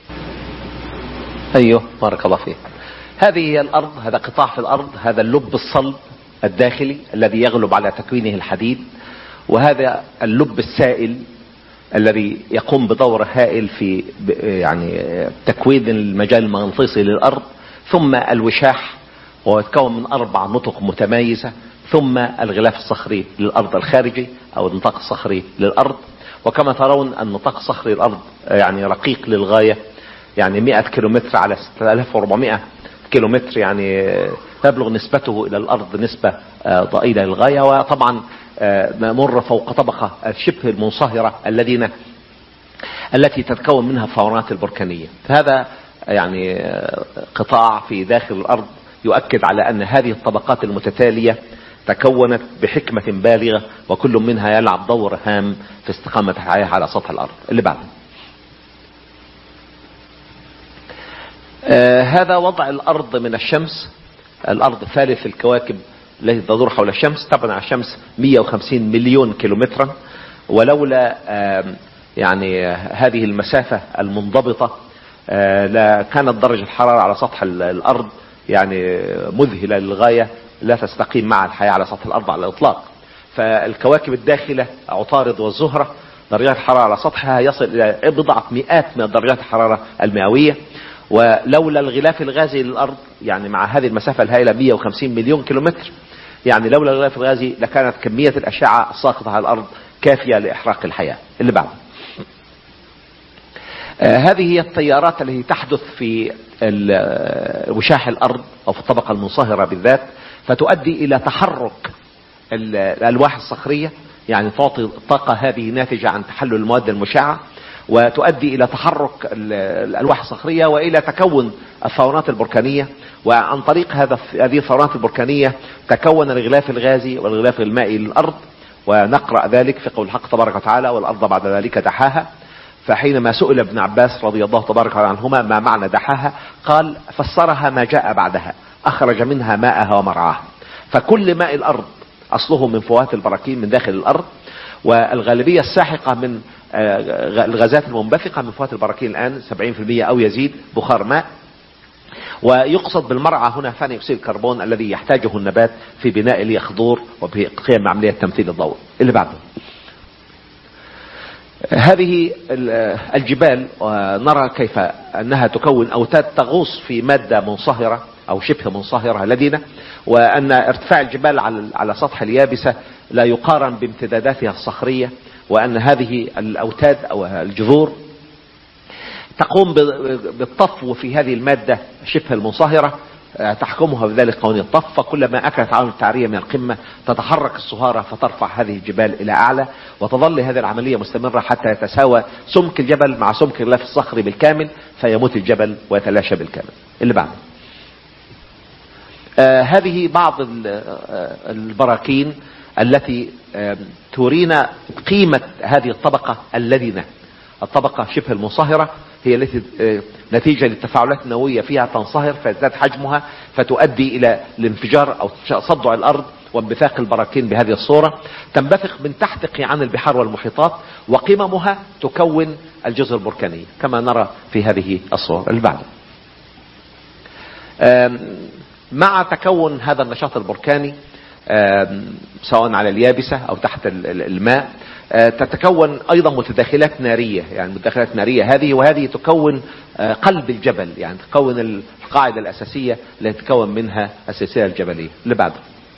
أيوه بارك الله فيك. هذه هي الأرض، هذا قطاع في الأرض، هذا اللب الصلب الداخلي الذي يغلب على تكوينه الحديد، وهذا اللب السائل الذي يقوم بدور هائل في يعني تكوين المجال المغناطيسي للأرض، ثم الوشاح وهو يتكون من 4 نطق متمايزة، ثم الغلاف الصخري للأرض الخارجي أو النطاق الصخري للأرض. وكما ترون النطاق الصخري للأرض يعني رقيق للغاية، يعني 100 كيلومتر على 6400 كيلومتر، يعني تبلغ نسبته إلى الأرض نسبة ضئيلة للغاية. وطبعا نمر فوق طبقة الشبه المنصهرة التي تتكون منها الفورات البركانية. هذا يعني قطاع في داخل الأرض يؤكد على أن هذه الطبقات المتتالية تكونت بحكمة بالغة، وكل منها يلعب دور هام في استقامة الحياة على سطح الأرض. اللي بعده هذا وضع الأرض من الشمس. الأرض ثالث الكواكب التي تدور حول الشمس، طبعا الشمس 150 مليون كيلومترا، ولولا يعني هذه المسافة المنضبطة لكانت درجة الحرارة على سطح الأرض يعني مذهلة للغاية، لا تستقيم مع الحياة على سطح الأرض على الإطلاق. فالكواكب الداخلة عطارد والزهرة درجات الحرارة على سطحها يصل إلى بضعة مئات من درجات الحرارة المئوية، ولولا الغلاف الغازي للأرض يعني مع هذه المسافة الهائلة 150 مليون كيلومتر، يعني لولا الغلاف الغازي لكانت كمية الأشعة الساقطة على الأرض كافية لإحراق الحياة. اللي بعده هذه هي التيارات التي تحدث في وشاح الأرض أو في الطبقة المنصهرة بالذات، فتؤدي إلى تحرك الألواح الصخرية، يعني تعطي الطاقة هذه ناتجة عن تحلل المواد المشعة، وتؤدي إلى تحرك الألواح الصخرية وإلى تكون الثورات البركانية. وعن طريق هذه الثورات البركانية تكون الغلاف الغازي والغلاف المائي للأرض. ونقرأ ذلك في قول الحق تبارك وتعالى: والأرض بعد ذلك دحاها. فحينما سئل ابن عباس رضي الله تبارك عنهما ما معنى دحاها، قال: فسرها ما جاء بعدها، أخرج منها ماءها ومرعاها. فكل ماء الأرض أصله من فوات البراكين من داخل الأرض، والغالبية الساحقة من الغازات المنبثقة من فوات البراكين الآن 70% أو يزيد بخار ماء. ويقصد بالمرعى هنا ثاني أكسيد الكربون الذي يحتاجه النبات في بناء اليخضور وبقيام عملية تمثيل الضوء. اللي بعده هذه الجبال، نرى كيف أنها تكون أوتاد تغوص في مادة منصهرة أو شبه منصهرة لدينا، وأن ارتفاع الجبال على سطح اليابسة لا يقارن بامتداداتها الصخرية، وأن هذه الأوتاد أو الجذور تقوم بالطفو في هذه المادة شبه المنصهرة، تحكمها بذلك قوانين الطف. فكلما أكلت عوامل التعرية من القمة تتحرك الصهارة فترفع هذه الجبال إلى أعلى، وتظل هذه العملية مستمرة حتى يتساوى سمك الجبل مع سمك الغلاف الصخري بالكامل، فيموت الجبل ويتلاشى بالكامل. اللي بعده هذه بعض البراكين التي ترينا قيمة هذه الطبقة اللدنة. الطبقة شبه المنصهرة هي التي نتيجة للتفاعلات النووية فيها تنصهر فيزداد حجمها، فتؤدي إلى الانفجار أو تصدع الأرض وانبثاق البراكين بهذه الصورة. تنبثق من تحت قيعان البحار والمحيطات، وقممها تكون الجزر البركانية كما نرى في هذه الصورة. اللي بعده مع تكون هذا النشاط البركاني سواء على اليابسة أو تحت الماء تتكون أيضا متداخلات نارية، يعني متداخلات نارية وهذه تكون قلب الجبل، يعني تكون القاعدة الأساسية التي تتكون منها السلسلة الجبلية. اللي بعده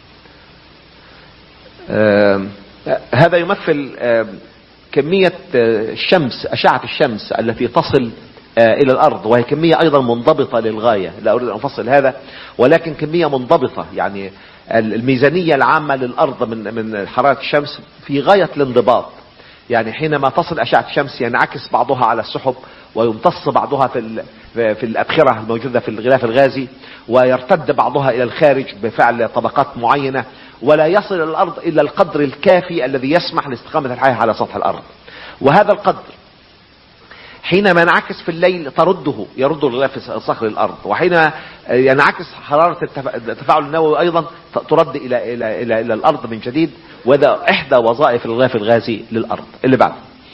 هذا يمثل كمية الشمس، أشعة الشمس التي تصل إلى الأرض، وهي كمية أيضا منضبطة للغاية، لا أريد أن أفصل هذا، ولكن كمية منضبطة. يعني الميزانية العامة للأرض من حرارة الشمس في غاية الانضباط. يعني حينما تصل أشعة الشمس ينعكس بعضها على السحب ويمتص بعضها في الأبخرة الموجودة في الغلاف الغازي، ويرتد بعضها إلى الخارج بفعل طبقات معينة، ولا يصل إلى الأرض إلا القدر الكافي الذي يسمح لاستقامة الحياة على سطح الأرض. وهذا القدر حينما ينعكس في الليل يرد الغلاف الصخري الأرض، وحين ينعكس حرارة التفاعل النووي أيضا ترد إلى الأرض من جديد. وهذا إحدى وظائف الغلاف الغازي للأرض. اللي بعد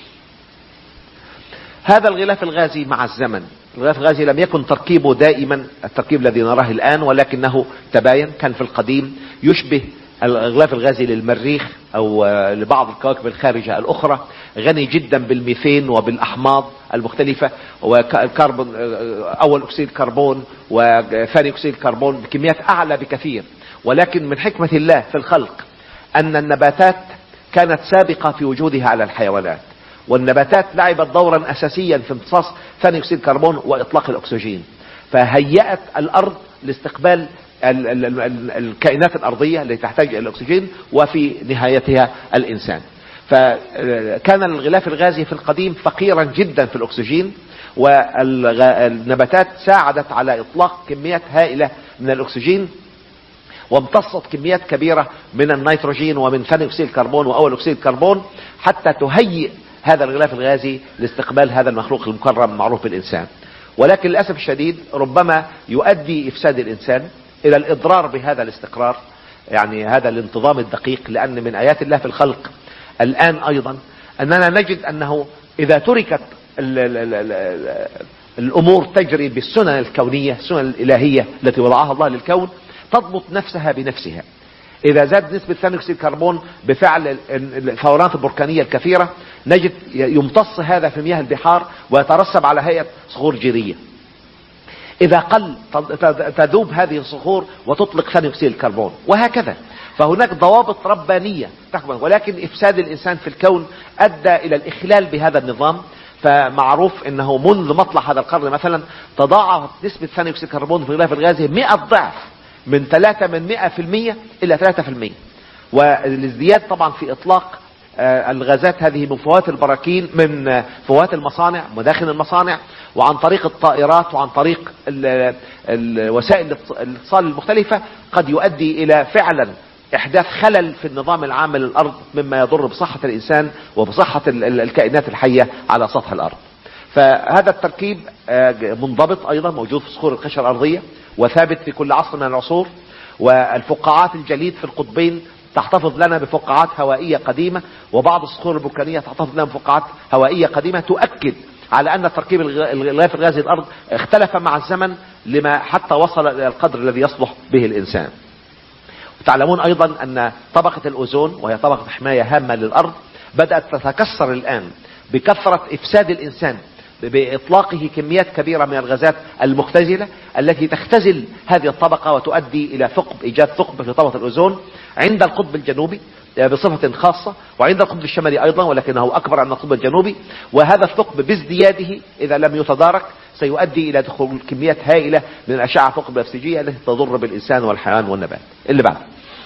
هذا الغلاف الغازي مع الزمن، الغلاف الغازي لم يكن تركيبه دائما التركيب الذي نراه الآن، ولكنه تباين. كان في القديم يشبه الغلاف الغازي للمريخ أو لبعض الكواكب الخارجة الأخرى، غني جدا بالميثين وبالأحماض المختلفة، وكربون أول أكسيد كربون وثاني أكسيد كربون بكميات أعلى بكثير. ولكن من حكمة الله في الخلق أن النباتات كانت سابقة في وجودها على الحيوانات، والنباتات لعبت دورا أساسيا في امتصاص ثاني أكسيد كربون وإطلاق الأكسجين، فهيأت الأرض لاستقبال الكائنات الأرضية التي تحتاج إلى الأكسجين، وفي نهايتها الإنسان. فكان الغلاف الغازي في القديم فقيرا جدا في الأكسجين، والنباتات ساعدت على إطلاق كميات هائلة من الأكسجين، وامتصت كميات كبيرة من النيتروجين ومن ثاني أكسيد الكربون وأول أكسيد الكربون، حتى تهيئ هذا الغلاف الغازي لاستقبال هذا المخلوق المكرم المعروف بالإنسان. ولكن للأسف الشديد ربما يؤدي إفساد الإنسان إلى الإضرار بهذا الاستقرار، يعني هذا الانتظام الدقيق. لأن من آيات الله في الخلق الآن أيضا أننا نجد أنه إذا تركت الأمور تجري بالسنن الكونية، السنن الإلهية التي وضعها الله للكون، تضبط نفسها بنفسها. إذا زاد نسبة ثاني أكسيد الكربون بفعل الفورات البركانية الكثيرة، نجد يمتص هذا في مياه البحار ويترسب على هيئة صخور جيرية. إذا قل تذوب هذه الصخور وتطلق ثاني أكسيد الكربون، وهكذا. فهناك ضوابط ربانية تحكم، ولكن إفساد الإنسان في الكون أدى إلى الإخلال بهذا النظام. فمعروف أنه منذ مطلع هذا القرن مثلا تضاعفت نسبة ثاني أكسيد الكربون في الغلاف الغازي 100 ضعف، من 3% إلى 3%. والازدياد طبعا في إطلاق الغازات هذه من فوات البراكين، من فوات المصانع، مداخل المصانع، وعن طريق الطائرات، وعن طريق وسائل الاتصال المختلفة، قد يؤدي إلى فعلا إحداث خلل في النظام العام للأرض، مما يضر بصحة الإنسان وبصحة الكائنات الحية على سطح الأرض. فهذا التركيب منضبط أيضا، موجود في صخور القشرة الأرضية وثابت في كل عصر من العصور. والفقاعات الجليد في القطبين تحتفظ لنا بفقاعات هوائية قديمة، وبعض الصخور البركانية تحتفظ لنا بفقاعات هوائية قديمة، تؤكد على أن تركيب الغلاف الغازي الأرض اختلف مع الزمن لما حتى وصل إلى القدر الذي يصلح به الإنسان. وتعلمون أيضا أن طبقة الأوزون، وهي طبقة حماية هامة للأرض، بدأت تتكسر الآن بكثرة إفساد الإنسان بإطلاقه كميات كبيرة من الغازات المختزلة التي تختزل هذه الطبقة وتؤدي إلى ثقب، إيجاد ثقب في طبقة الأوزون عند القطب الجنوبي بصفة خاصة، وعند القطب الشمالي أيضا، ولكنه أكبر عند القطب الجنوبي. وهذا الثقب بازدياده إذا لم يتدارك سيؤدي إلى دخول كميات هائلة من الأشعة فوق البنفسجية التي تضر بالإنسان والحيوان والنبات. اللي بعد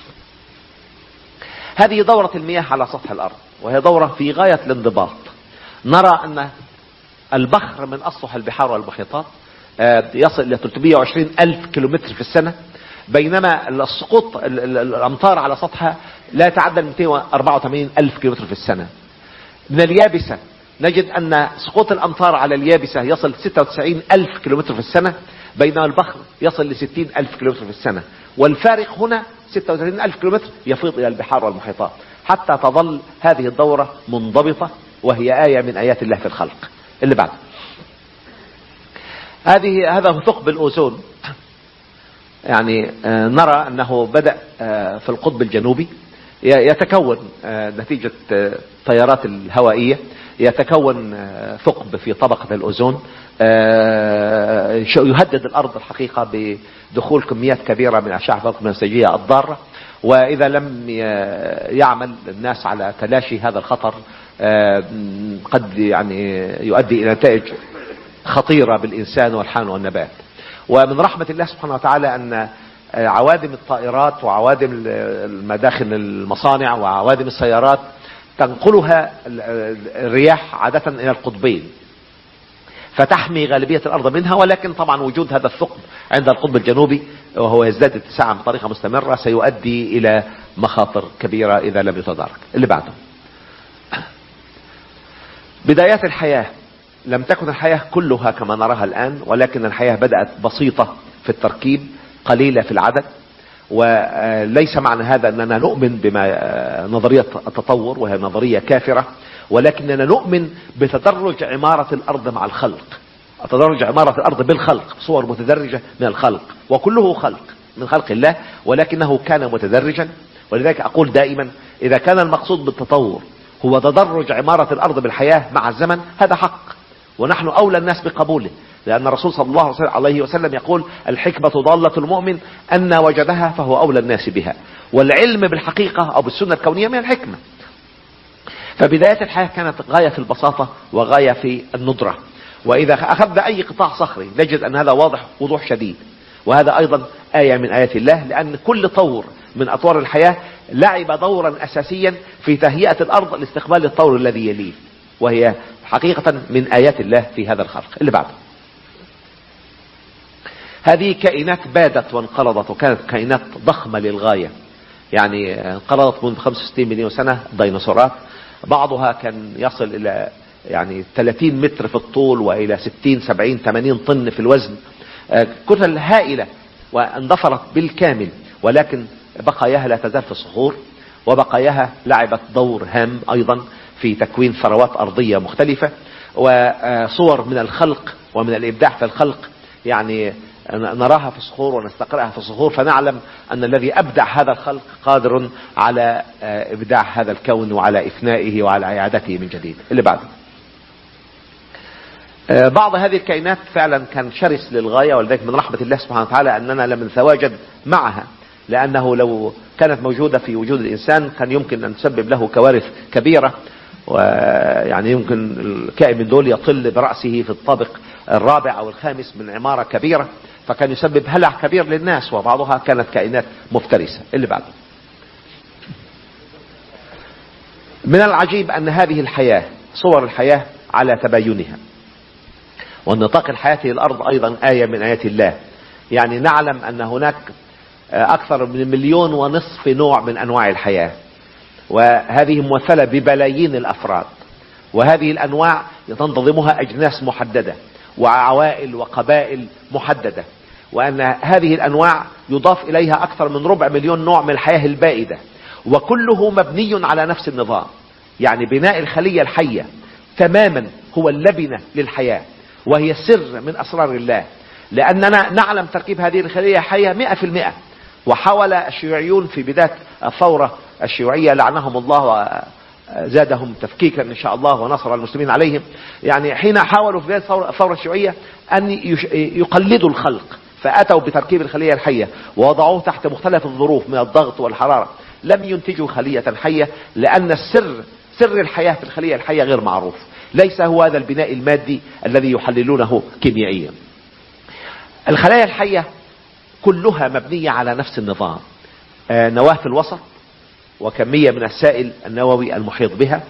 هذه دورة المياه على سطح الأرض، وهي دورة في غاية الانضباط. نرى أن البخر من أسطح البحار والمحيطات يصل إلى 320 ألف كيلومتر في السنة، بينما السقوط الأمطار على سطحها لا يتعدى 284 ألف كيلومتر في السنة. من اليابسة نجد أن سقوط الأمطار على اليابسة يصل 96 ألف كيلومتر في السنة، بينما البخر يصل ل 60 ألف كيلومتر في السنة. والفارق هنا 36 ألف كيلومتر يفيض إلى البحار والمحيطات، حتى تظل هذه الدورة منضبطة، وهي آية من آيات الله في الخلق. اللي بعد هذا هو ثقب الأوزون. يعني نرى أنه بدأ في القطب الجنوبي، يتكون نتيجة التيارات الهوائية، يتكون ثقب في طبقة الأوزون يهدد الأرض الحقيقة بدخول كميات كبيرة من أشعة فوق البنفسجية الضارة. وإذا لم يعمل الناس على تلاشي هذا الخطر قد يعني يؤدي إلى نتائج خطيرة بالإنسان والحيوان والنبات. ومن رحمة الله سبحانه وتعالى أن عوادم الطائرات وعوادم المداخل المصانع وعوادم السيارات تنقلها الرياح عادة إلى القطبين. فتحمي غالبية الأرض منها. ولكن طبعا وجود هذا الثقب عند القطب الجنوبي وهو يزداد اتساعا بطريقة مستمرة سيؤدي إلى مخاطر كبيرة إذا لم يتدارك. اللي بعده، بدايات الحياة. لم تكن الحياة كلها كما نراها الآن، ولكن الحياة بدأت بسيطة في التركيب، قليلة في العدد. وليس معنى هذا أننا نؤمن بما نظرية التطور وهي نظرية كافرة، ولكننا نؤمن بتدرج عمارة الأرض مع الخلق، تدرج عمارة الأرض بالخلق، صور متدرجة من الخلق، وكله خلق من خلق الله، ولكنه كان متدرجا. ولذلك أقول دائما إذا كان المقصود بالتطور هو تدرج عمارة الأرض بالحياة مع الزمن، هذا حق، ونحن أولى الناس بقبوله، لأن الرسول صلى الله عليه وسلم يقول الحكمة ضالة المؤمن أن وجدها فهو أولى الناس بها. والعلم بالحقيقة أو بالسنة الكونية من الحكمة. فبداية الحياة كانت غاية في البساطة وغاية في الندرة. وإذا أخذنا أي قطاع صخري نجد أن هذا واضح وضوح شديد، وهذا أيضا آية من آيات الله، لأن كل طور من أطوار الحياة لعب دورا أساسيا في تهيئة الأرض لاستقبال الطور الذي يليه، وهي حقيقة من آيات الله في هذا الخلق. اللي بعده، هذه كائنات بادت وانقرضت، وكانت كائنات ضخمة للغاية، يعني انقرضت منذ 65 مليون سنة. ديناصورات بعضها كان يصل إلى يعني 30 متر في الطول وإلى 60 70 80 طن في الوزن، كتل هائلة واندثرت بالكامل، ولكن بقاياها لا تزال في الصخور، وبقاياها لعبت دور هام أيضا في تكوين ثروات أرضية مختلفة وصور من الخلق ومن الإبداع في الخلق، يعني نراها في الصخور ونستقرأها في الصخور، فنعلم أن الذي أبدع هذا الخلق قادر على إبداع هذا الكون وعلى إفنائه وعلى إعادته من جديد. اللي بعده، بعض هذه الكائنات فعلا كان شرس للغاية، ولذلك من رحمة الله سبحانه وتعالى أننا لم نتواجد معها، لأنه لو كانت موجودة في وجود الإنسان كان يمكن أن تسبب له كوارث كبيرة، ويعني يمكن الكائن من دول يطل برأسه في الطابق الرابع أو الخامس من عمارة كبيرة، فكان يسبب هلع كبير للناس، وبعضها كانت كائنات مفترسة. اللي بعده، من العجيب أن هذه الحياة صور الحياة على تباينها، والنطاق الحياة للأرض أيضا آية من آيات الله. يعني نعلم أن هناك أكثر من 1.5 مليون نوع من أنواع الحياة، وهذه ممثلة ببلايين الأفراد، وهذه الأنواع تنتظمها أجناس محددة وعوائل وقبائل محددة، وأن هذه الأنواع يضاف إليها أكثر من 250 مليون نوع من الحياة البائدة، وكله مبني على نفس النظام. يعني بناء الخلية الحية تماما هو اللبنة للحياة، وهي سر من أسرار الله، لأننا نعلم تركيب هذه الخلية الحية 100%. وحاول الشيوعيون في بداية الثورة الشيوعية لعنهم الله وزادهم تفكيكا إن شاء الله ونصر المسلمين عليهم، يعني حين حاولوا في بداية الثورة الشيوعية أن يقلدوا الخلق، فأتوا بتركيب الخلية الحية ووضعوه تحت مختلف الظروف من الضغط والحرارة، لم ينتجوا خلية حية، لأن سر الحياة في الخلية الحية غير معروف، ليس هو هذا البناء المادي الذي يحللونه كيميائيا. الخلايا الحية كلها مبنية على نفس النظام، نواة في الوسط، وكمية من السائل النووي المحيط بها،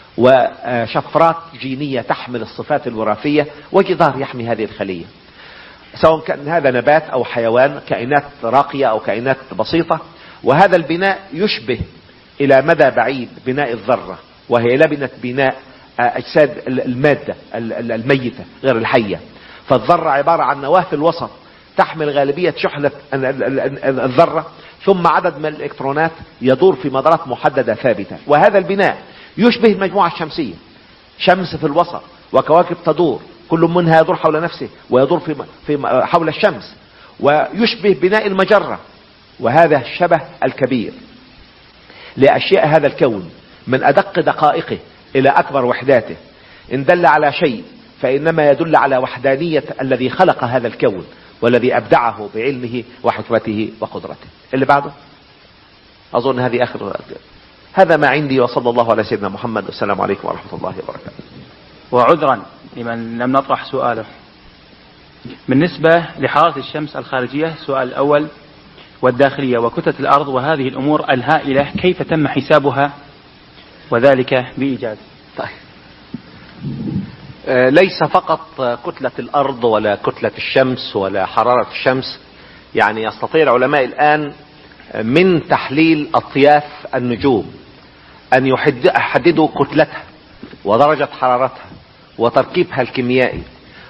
وشفرات جينية تحمل الصفات الوراثية، وجدار يحمي هذه الخلية، سواء كان هذا نبات أو حيوان، كائنات راقية أو كائنات بسيطة. وهذا البناء يشبه إلى مدى بعيد بناء الذرة، وهي لبنة بناء أجساد المادة الميتة غير الحية. فالذرة عبارة عن نواة في الوسط تحمل غالبية شحنة الذرة، ثم عدد من الإلكترونات يدور في مدارات محددة ثابتة. وهذا البناء يشبه المجموعة الشمسية، شمس في الوسط وكواكب تدور، كل منها يدور حول نفسه ويدور في حول الشمس، ويشبه بناء المجرة. وهذا الشبه الكبير لأشياء هذا الكون من أدق دقائقه إلى أكبر وحداته، إن دل على شيء فإنما يدل على وحدانية الذي خلق هذا الكون والذي أبدعه بعلمه وحكمته وقدرته. اللي بعده، أظن هذه آخر. هذا ما عندي، وصلى الله على سيدنا محمد، والسلام عليكم ورحمة الله وبركاته. وعذرا لمن لم نطرح سؤاله، بالنسبة لحرارة الشمس الخارجية، السؤال الأول، والداخلية وكتلة الأرض وهذه الأمور الهائلة، كيف تم حسابها وذلك بإيجاز؟ طيب، ليس فقط كتلة الأرض ولا كتلة الشمس ولا حرارة الشمس. يعني يستطيع العلماء الآن من تحليل أطياف النجوم أن يحددوا كتلتها ودرجة حرارتها وتركيبها الكيميائي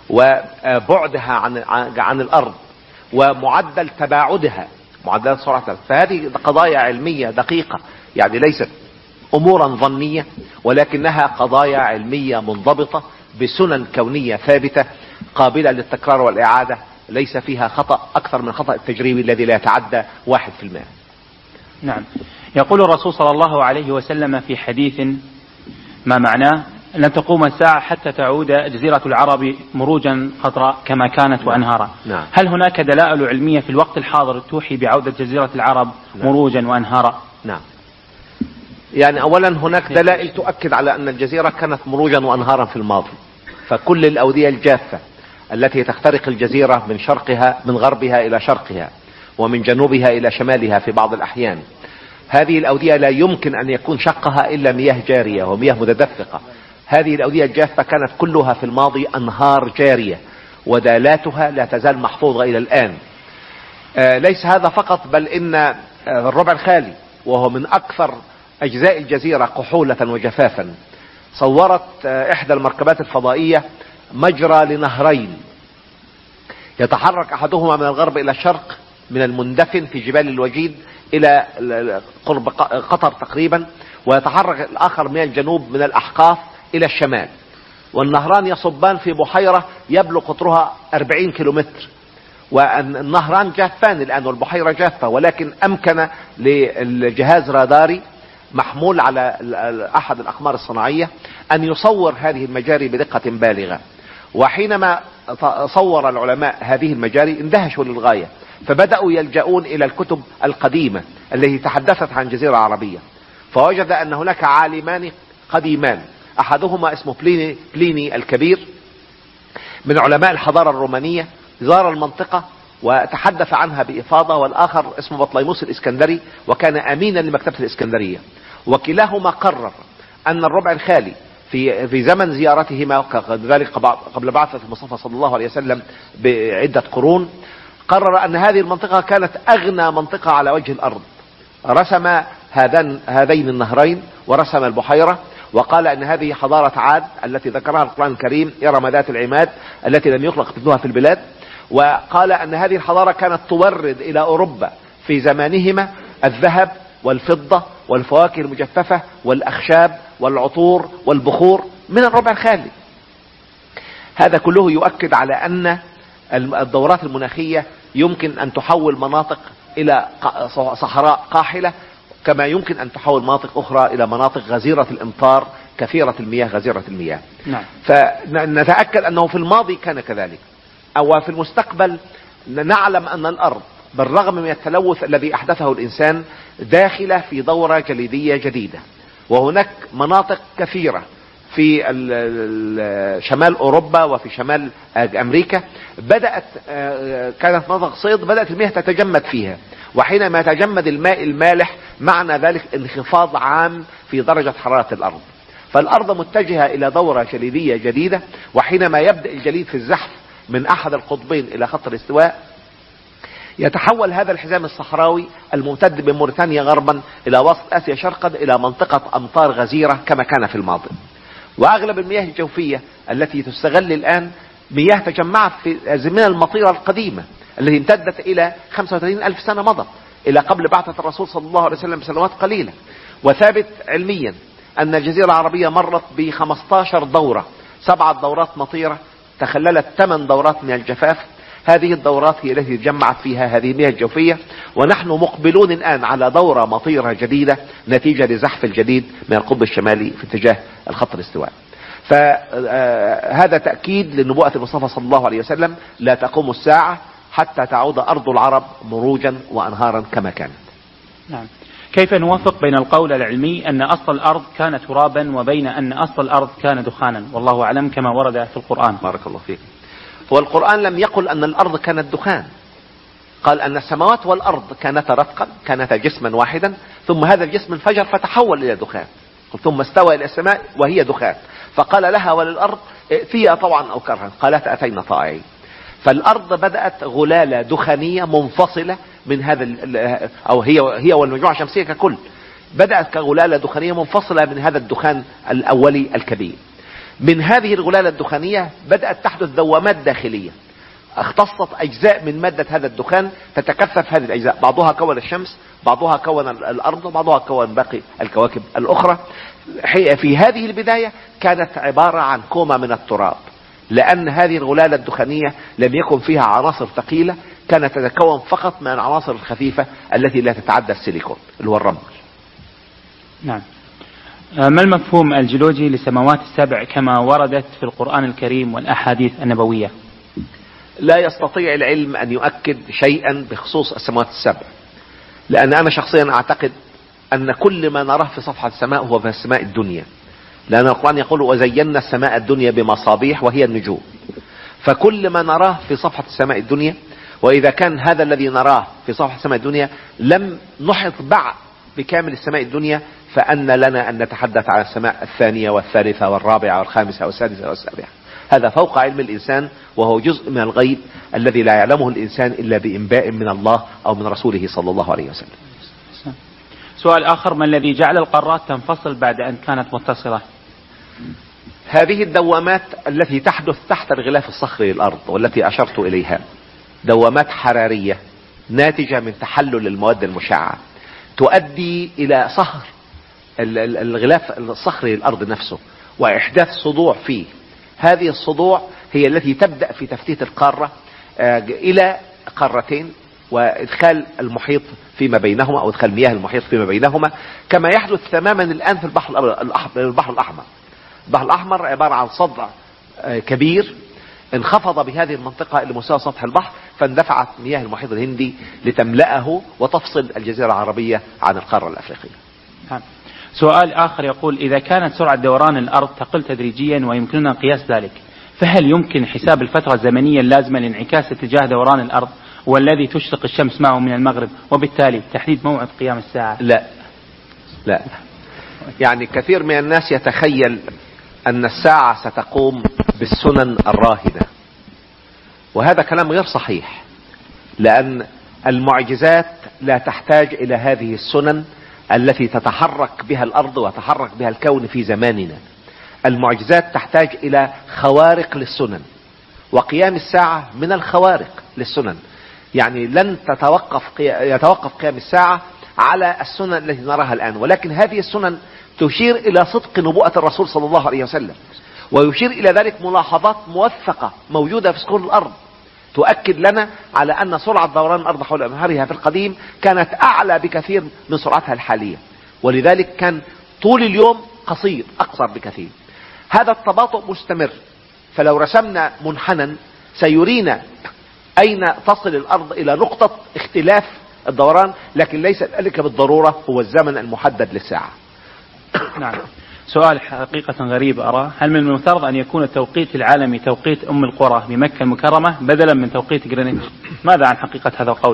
وبعدها عن الأرض ومعدل تباعدها، معدل سرعتها. فهذه قضايا علمية دقيقة، يعني ليست أمورا ظنية، ولكنها قضايا علمية منضبطة بسنن كونية ثابتة قابلة للتكرار والإعادة، ليس فيها خطأ أكثر من خطأ التجريبي الذي لا يتعدى 1%. نعم. يقول الرسول صلى الله عليه وسلم في حديث ما معناه: لن تقوم الساعة حتى تعود جزيرة العرب مروجا خضراء كما كانت وأنهارا. نعم. هل هناك دلائل علمية في الوقت الحاضر توحي بعودة جزيرة العرب مروجا وأنهارا؟ نعم. يعني أولا هناك دلائل تؤكد على أن الجزيرة كانت مروجا وأنهارا في الماضي. فكل الأودية الجافة التي تخترق الجزيرة من شرقها من غربها إلى شرقها ومن جنوبها إلى شمالها في بعض الأحيان، هذه الأودية لا يمكن أن يكون شقها إلا مياه جارية ومياه متدفقة. هذه الأودية الجافة كانت كلها في الماضي أنهار جارية ودالاتها لا تزال محفوظة إلى الآن. ليس هذا فقط، بل إن الربع الخالي وهو من أكثر أجزاء الجزيرة كحولة وجفافا، صورت إحدى المركبات الفضائية مجرى لنهرين يتحرك أحدهما من الغرب إلى الشرق من المندفن في جبال الوجيد إلى قرب قطر تقريبا، ويتحرك الآخر من الجنوب من الأحقاف إلى الشمال، والنهران يصبان في بحيرة يبلغ قطرها 40 كيلومتر. والنهران جافان الآن والبحيرة جافة، ولكن أمكن للجهاز راداري محمول على أحد الأقمار الصناعية أن يصور هذه المجاري بدقة بالغة. وحينما صور العلماء هذه المجاري اندهشوا للغاية، فبدأوا يلجؤون إلى الكتب القديمة التي تحدثت عن جزيرة عربية، فوجد أن هناك عالمان قديمان، أحدهما اسمه بليني الكبير من علماء الحضارة الرومانية، زار المنطقة وتحدث عنها بإفاضة، والآخر اسمه بطليموس الإسكندري وكان أمينا لمكتبة الإسكندرية. وكلاهما قرر أن الربع الخالي في زمن زيارتهما ذلك قبل بعثة المصطفى صلى الله عليه وسلم بعدة قرون، قرر أن هذه المنطقة كانت أغنى منطقة على وجه الأرض. رسم هذين النهرين ورسم البحيرة، وقال أن هذه حضارة عاد التي ذكرها القرآن الكريم، إرم ذات العماد التي لم يخلق مثلها في البلاد. وقال أن هذه الحضارة كانت تورد إلى أوروبا في زمانهما الذهب والفضة والفواكه المجففة والأخشاب والعطور والبخور من الربع الخالي. هذا كله يؤكد على أن الدورات المناخية يمكن أن تحول مناطق إلى صحراء قاحلة، كما يمكن أن تحول مناطق أخرى إلى مناطق غزيرة الأمطار كثيرة المياه غزيرة المياه. نعم. فنتأكد أنه في الماضي كان كذلك، أو في المستقبل نعلم أن الأرض بالرغم من التلوث الذي أحدثه الإنسان داخلة في دورة جليدية جديدة. وهناك مناطق كثيرة في شمال أوروبا وفي شمال أمريكا كانت مناطق صيد، بدأت المياه تتجمد فيها، وحينما يتجمد الماء المالح معنى ذلك انخفاض عام في درجة حرارة الأرض. فالأرض متجهة إلى دورة جليدية جديدة، وحينما يبدأ الجليد في الزحف من أحد القطبين إلى خط الاستواء، يتحول هذا الحزام الصحراوي الممتد من موريتانيا غربا إلى وسط آسيا شرقا إلى منطقة أمطار غزيرة كما كان في الماضي. وأغلب المياه الجوفية التي تستغل الآن مياه تجمعت في الأزمنة المطيرة القديمة التي امتدت إلى 35 ألف سنة مضت، إلى قبل بعثة الرسول صلى الله عليه وسلم بسنوات قليلة. وثابت علميا أن الجزيرة العربية مرت ب15 دورة، 7 دورات مطيرة تخللت 8 دورات من الجفاف. هذه الدورات هي التي جمعت فيها هذه المياه الجوفية، ونحن مقبلون الآن على دورة مطيرة جديدة نتيجة لزحف الجديد من القطب الشمالي في اتجاه الخط الاستواء. فهذا تأكيد لنبوءة المصطفى صلى الله عليه وسلم: لا تقوم الساعة حتى تعود أرض العرب مروجا وأنهارا كما كانت. نعم. كيف نوفق بين القول العلمي أن أصل الأرض كان ترابا وبين أن أصل الأرض كان دخانا، والله أعلم، كما ورد في القرآن؟ بارك الله فيك. والقرآن لم يقل أن الأرض كانت دخان، قال أن السماوات والأرض كانتا رتقا، كانتا جسما واحدا، ثم هذا الجسم انفجر فتحول إلى دخان، ثم استوى إلى السماء وهي دخان. فقال لها وللأرض ائتيا طوعا أو كرها، قالت أتينا طائعين. فالأرض بدأت غلالة دخانية منفصلة من هذا أو هي والمجموعة الشمسية ككل بدأت كغلالة دخانية منفصلة من هذا الدخان الأولي الكبير. من هذه الغلالة الدخانية بدأت تحدث دوامات داخلية اختصت أجزاء من مادة هذا الدخان تتكثف هذه الأجزاء، بعضها كون الشمس، بعضها كون الأرض، وبعضها كون باقي الكواكب الأخرى. في هذه البداية كانت عبارة عن كومة من التراب، لأن هذه الغلالة الدخانية لم يكن فيها عناصر ثقيلة، كانت تتكون فقط من العناصر الخفيفة التي لا تتعدى السيليكون اللي هو الرمل. نعم. ما المفهوم الجيولوجي للسماوات السبع كما وردت في القرآن الكريم والأحاديث النبوية؟ لا يستطيع العلم أن يؤكد شيئا بخصوص السماوات السبع، لأن أنا شخصيا أعتقد أن كل ما نراه في صفحة السماء هو في السماء الدنيا، لأن القرآن يقول وزينا السماء الدنيا بمصابيح وهي النجوم. فكل ما نراه في صفحة السماء الدنيا، وإذا كان هذا الذي نراه في صفحة السماء الدنيا لم نحط بعد بكامل السماء الدنيا، فأن لنا أن نتحدث عن السماء الثانية والثالثة والرابعة والخامسة والسادسة والسابعة. هذا فوق علم الإنسان، وهو جزء من الغيب الذي لا يعلمه الإنسان إلا بإنباء من الله أو من رسوله صلى الله عليه وسلم. سؤال آخر: ما الذي جعل القارات تنفصل بعد أن كانت متصلة؟ هذه الدوامات التي تحدث تحت الغلاف الصخري للأرض والتي أشرت إليها دوامات حرارية ناتجة من تحلل المواد المشعة تؤدي إلى صهر الغلاف الصخري للأرض نفسه وإحداث صدوع فيه. هذه الصدوع هي التي تبدأ في تفتيت القارة إلى قارتين، وإدخال المحيط فيما بينهما أو إدخال مياه المحيط فيما بينهما، كما يحدث تماما الآن في البحر الأحمر. البحر الأحمر عبارة عن صدع كبير انخفض بهذه المنطقة إلى مستوى سطح البحر، فاندفعت مياه المحيط الهندي لتملأه وتفصل الجزيرة العربية عن القارة الأفريقية. سؤال آخر يقول: إذا كانت سرعة دوران الأرض تقل تدريجيا ويمكننا قياس ذلك، فهل يمكن حساب الفترة الزمنية اللازمة لانعكاس اتجاه دوران الأرض والذي تشرق الشمس معه من المغرب، وبالتالي تحديد موعد قيام الساعة؟ لا. يعني كثير من الناس يتخيل أن الساعة ستقوم بالسنن الراهنة، وهذا كلام غير صحيح، لأن المعجزات لا تحتاج إلى هذه السنن التي تتحرك بها الأرض وتحرك بها الكون في زماننا. المعجزات تحتاج إلى خوارق للسنن، وقيام الساعة من الخوارق للسنن. يعني لن يتوقف قيام الساعة على السنن التي نراها الآن، ولكن هذه السنن تشير إلى صدق نبوءة الرسول صلى الله عليه وسلم، ويشير إلى ذلك ملاحظات موثقة موجودة في صخور الأرض تؤكد لنا على أن سرعة دوران الأرض حول أمهارها في القديم كانت أعلى بكثير من سرعتها الحالية، ولذلك كان طول اليوم قصير أقصر بكثير. هذا التباطؤ مستمر، فلو رسمنا منحنى سيرينا أين تصل الأرض إلى نقطة اختلاف الدوران، لكن ليس ذلك بالضرورة هو الزمن المحدد للساعة. نعم. سؤال حقيقة غريب أرى: هل من المفترض أن يكون التوقيت العالمي توقيت أم القرى بمكة المكرمة بدلا من توقيت جرينتش؟ ماذا عن حقيقة هذا القول؟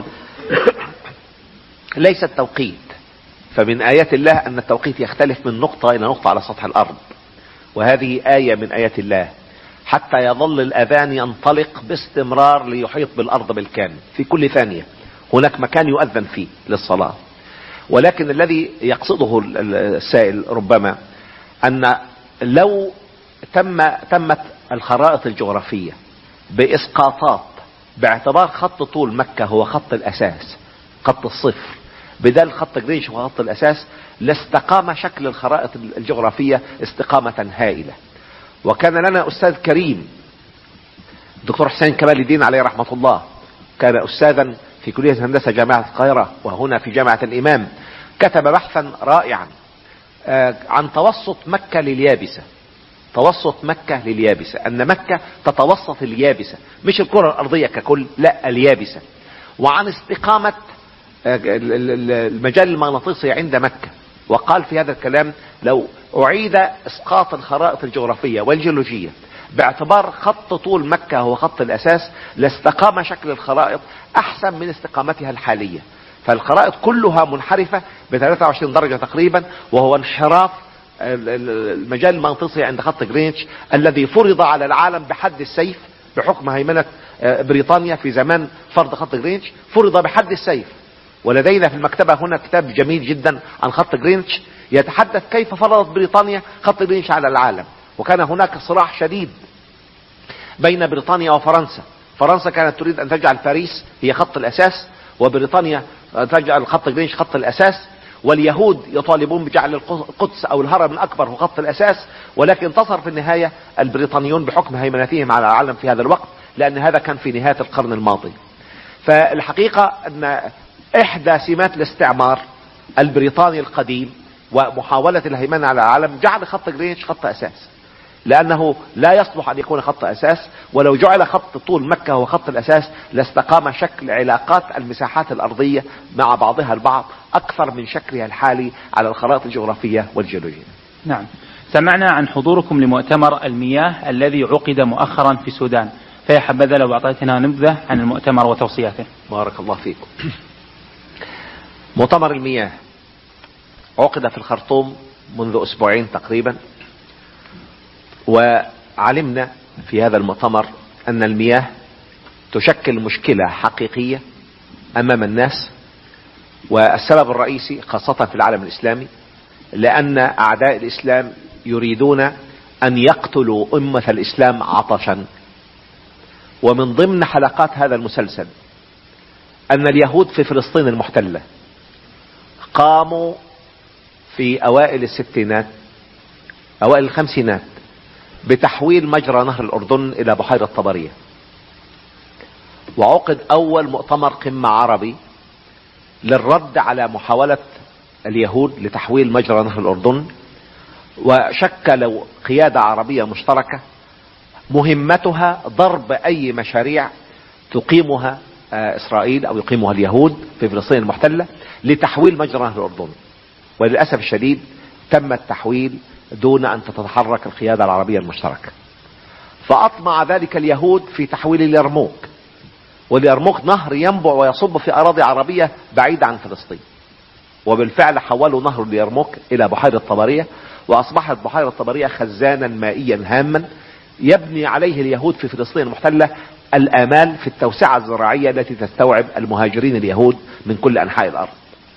ليس التوقيت، فمن آيات الله أن التوقيت يختلف من نقطة إلى نقطة على سطح الأرض، وهذه آية من آيات الله، حتى يظل الأذان ينطلق باستمرار ليحيط بالأرض بالكامل في كل ثانية. هناك مكان يؤذن فيه للصلاة، ولكن الذي يقصده السائل ربما أن لو تمت الخرائط الجغرافية بإسقاطات باعتبار خط طول مكة هو خط الأساس، خط الصفر، بدل خط جرينتش هو خط الأساس، لاستقام شكل الخرائط الجغرافية استقامة هائلة. وكان لنا أستاذ كريم دكتور حسين كمال الدين عليه رحمة الله، كان أستاذا في كلية الهندسة جامعة القاهرة وهنا في جامعة الإمام، كتب بحثا رائعا عن توسط مكة لليابسة، توسط مكة لليابسة، أن مكة تتوسط اليابسة مش الكرة الأرضية ككل، لا اليابسة، وعن استقامة المجال المغناطيسي عند مكة. وقال في هذا الكلام: لو أعيد إسقاط الخرائط الجغرافية والجيولوجية باعتبار خط طول مكة هو خط الأساس لاستقام شكل الخرائط أحسن من استقامتها الحالية. فالخرائط كلها منحرفة ب 23 درجة تقريبا، وهو انحراف المجال المغناطيسي عند خط جرينتش الذي فرض على العالم بحد السيف بحكم هيمنة بريطانيا في زمان فرض خط جرينتش، فرض بحد السيف. ولدينا في المكتبة هنا كتاب جميل جدا عن خط جرينتش يتحدث كيف فرضت بريطانيا خط جرينتش على العالم. وكان هناك صراع شديد بين بريطانيا وفرنسا. فرنسا كانت تريد أن تجعل باريس هي خط الأساس، وبريطانيا تجعل خط جرينتش خط الأساس، واليهود يطالبون بجعل القدس أو الهرم الأكبر هو خط الأساس. ولكن انتصر في النهاية البريطانيون بحكم هيمنتهم على العالم في هذا الوقت، لأن هذا كان في نهاية القرن الماضي. فالحقيقة أن إحدى سمات الاستعمار البريطاني القديم ومحاولة الهيمنة على العالم جعل خط جرينتش خط أساس، لأنه لا يصلح أن يكون خط أساس. ولو جعل خط طول مكة هو خط الأساس لاستقام شكل علاقات المساحات الأرضية مع بعضها البعض أكثر من شكلها الحالي على الخرائط الجغرافية والجيولوجية. نعم. سمعنا عن حضوركم لمؤتمر المياه الذي عقد مؤخرا في السودان، فيا حبذا لو أعطيتنا نبذة عن المؤتمر وتوصياته. بارك الله فيكم. مؤتمر المياه عقد في الخرطوم منذ أسبوعين تقريبا، وعلمنا في هذا المؤتمر أن المياه تشكل مشكلة حقيقية أمام الناس، والسبب الرئيسي خاصة في العالم الإسلامي لأن أعداء الإسلام يريدون أن يقتلوا أمة الإسلام عطشا. ومن ضمن حلقات هذا المسلسل أن اليهود في فلسطين المحتلة قاموا في أوائل الستينات أوائل الخمسينات بتحويل مجرى نهر الأردن إلى بحيرة طبرية، وعقد أول مؤتمر قمة عربي للرد على محاولة اليهود لتحويل مجرى نهر الأردن، وشكلوا قيادة عربية مشتركة مهمتها ضرب أي مشاريع تقيمها إسرائيل أو يقيمها اليهود في فلسطين المحتلة لتحويل مجرى نهر الأردن. وللأسف الشديد تم التحويل دون أن تتحرك القيادة العربية المشتركة، فأطمع ذلك اليهود في تحويل اليرموك. واليرموك نهر ينبع ويصب في أراضي عربية بعيدة عن فلسطين، وبالفعل حولوا نهر اليرموك إلى بحيرة طبرية، وأصبحت بحيرة طبرية خزانا مائيا هاما يبني عليه اليهود في فلسطين المحتلة الآمال في التوسعة الزراعية التي تستوعب المهاجرين اليهود من كل أنحاء الأرض.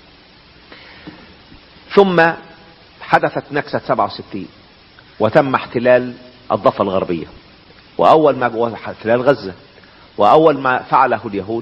ثم حدثت نكسة 67 وتم احتلال الضفة الغربية، وأول ما احتلال غزة، وأول ما فعله اليهود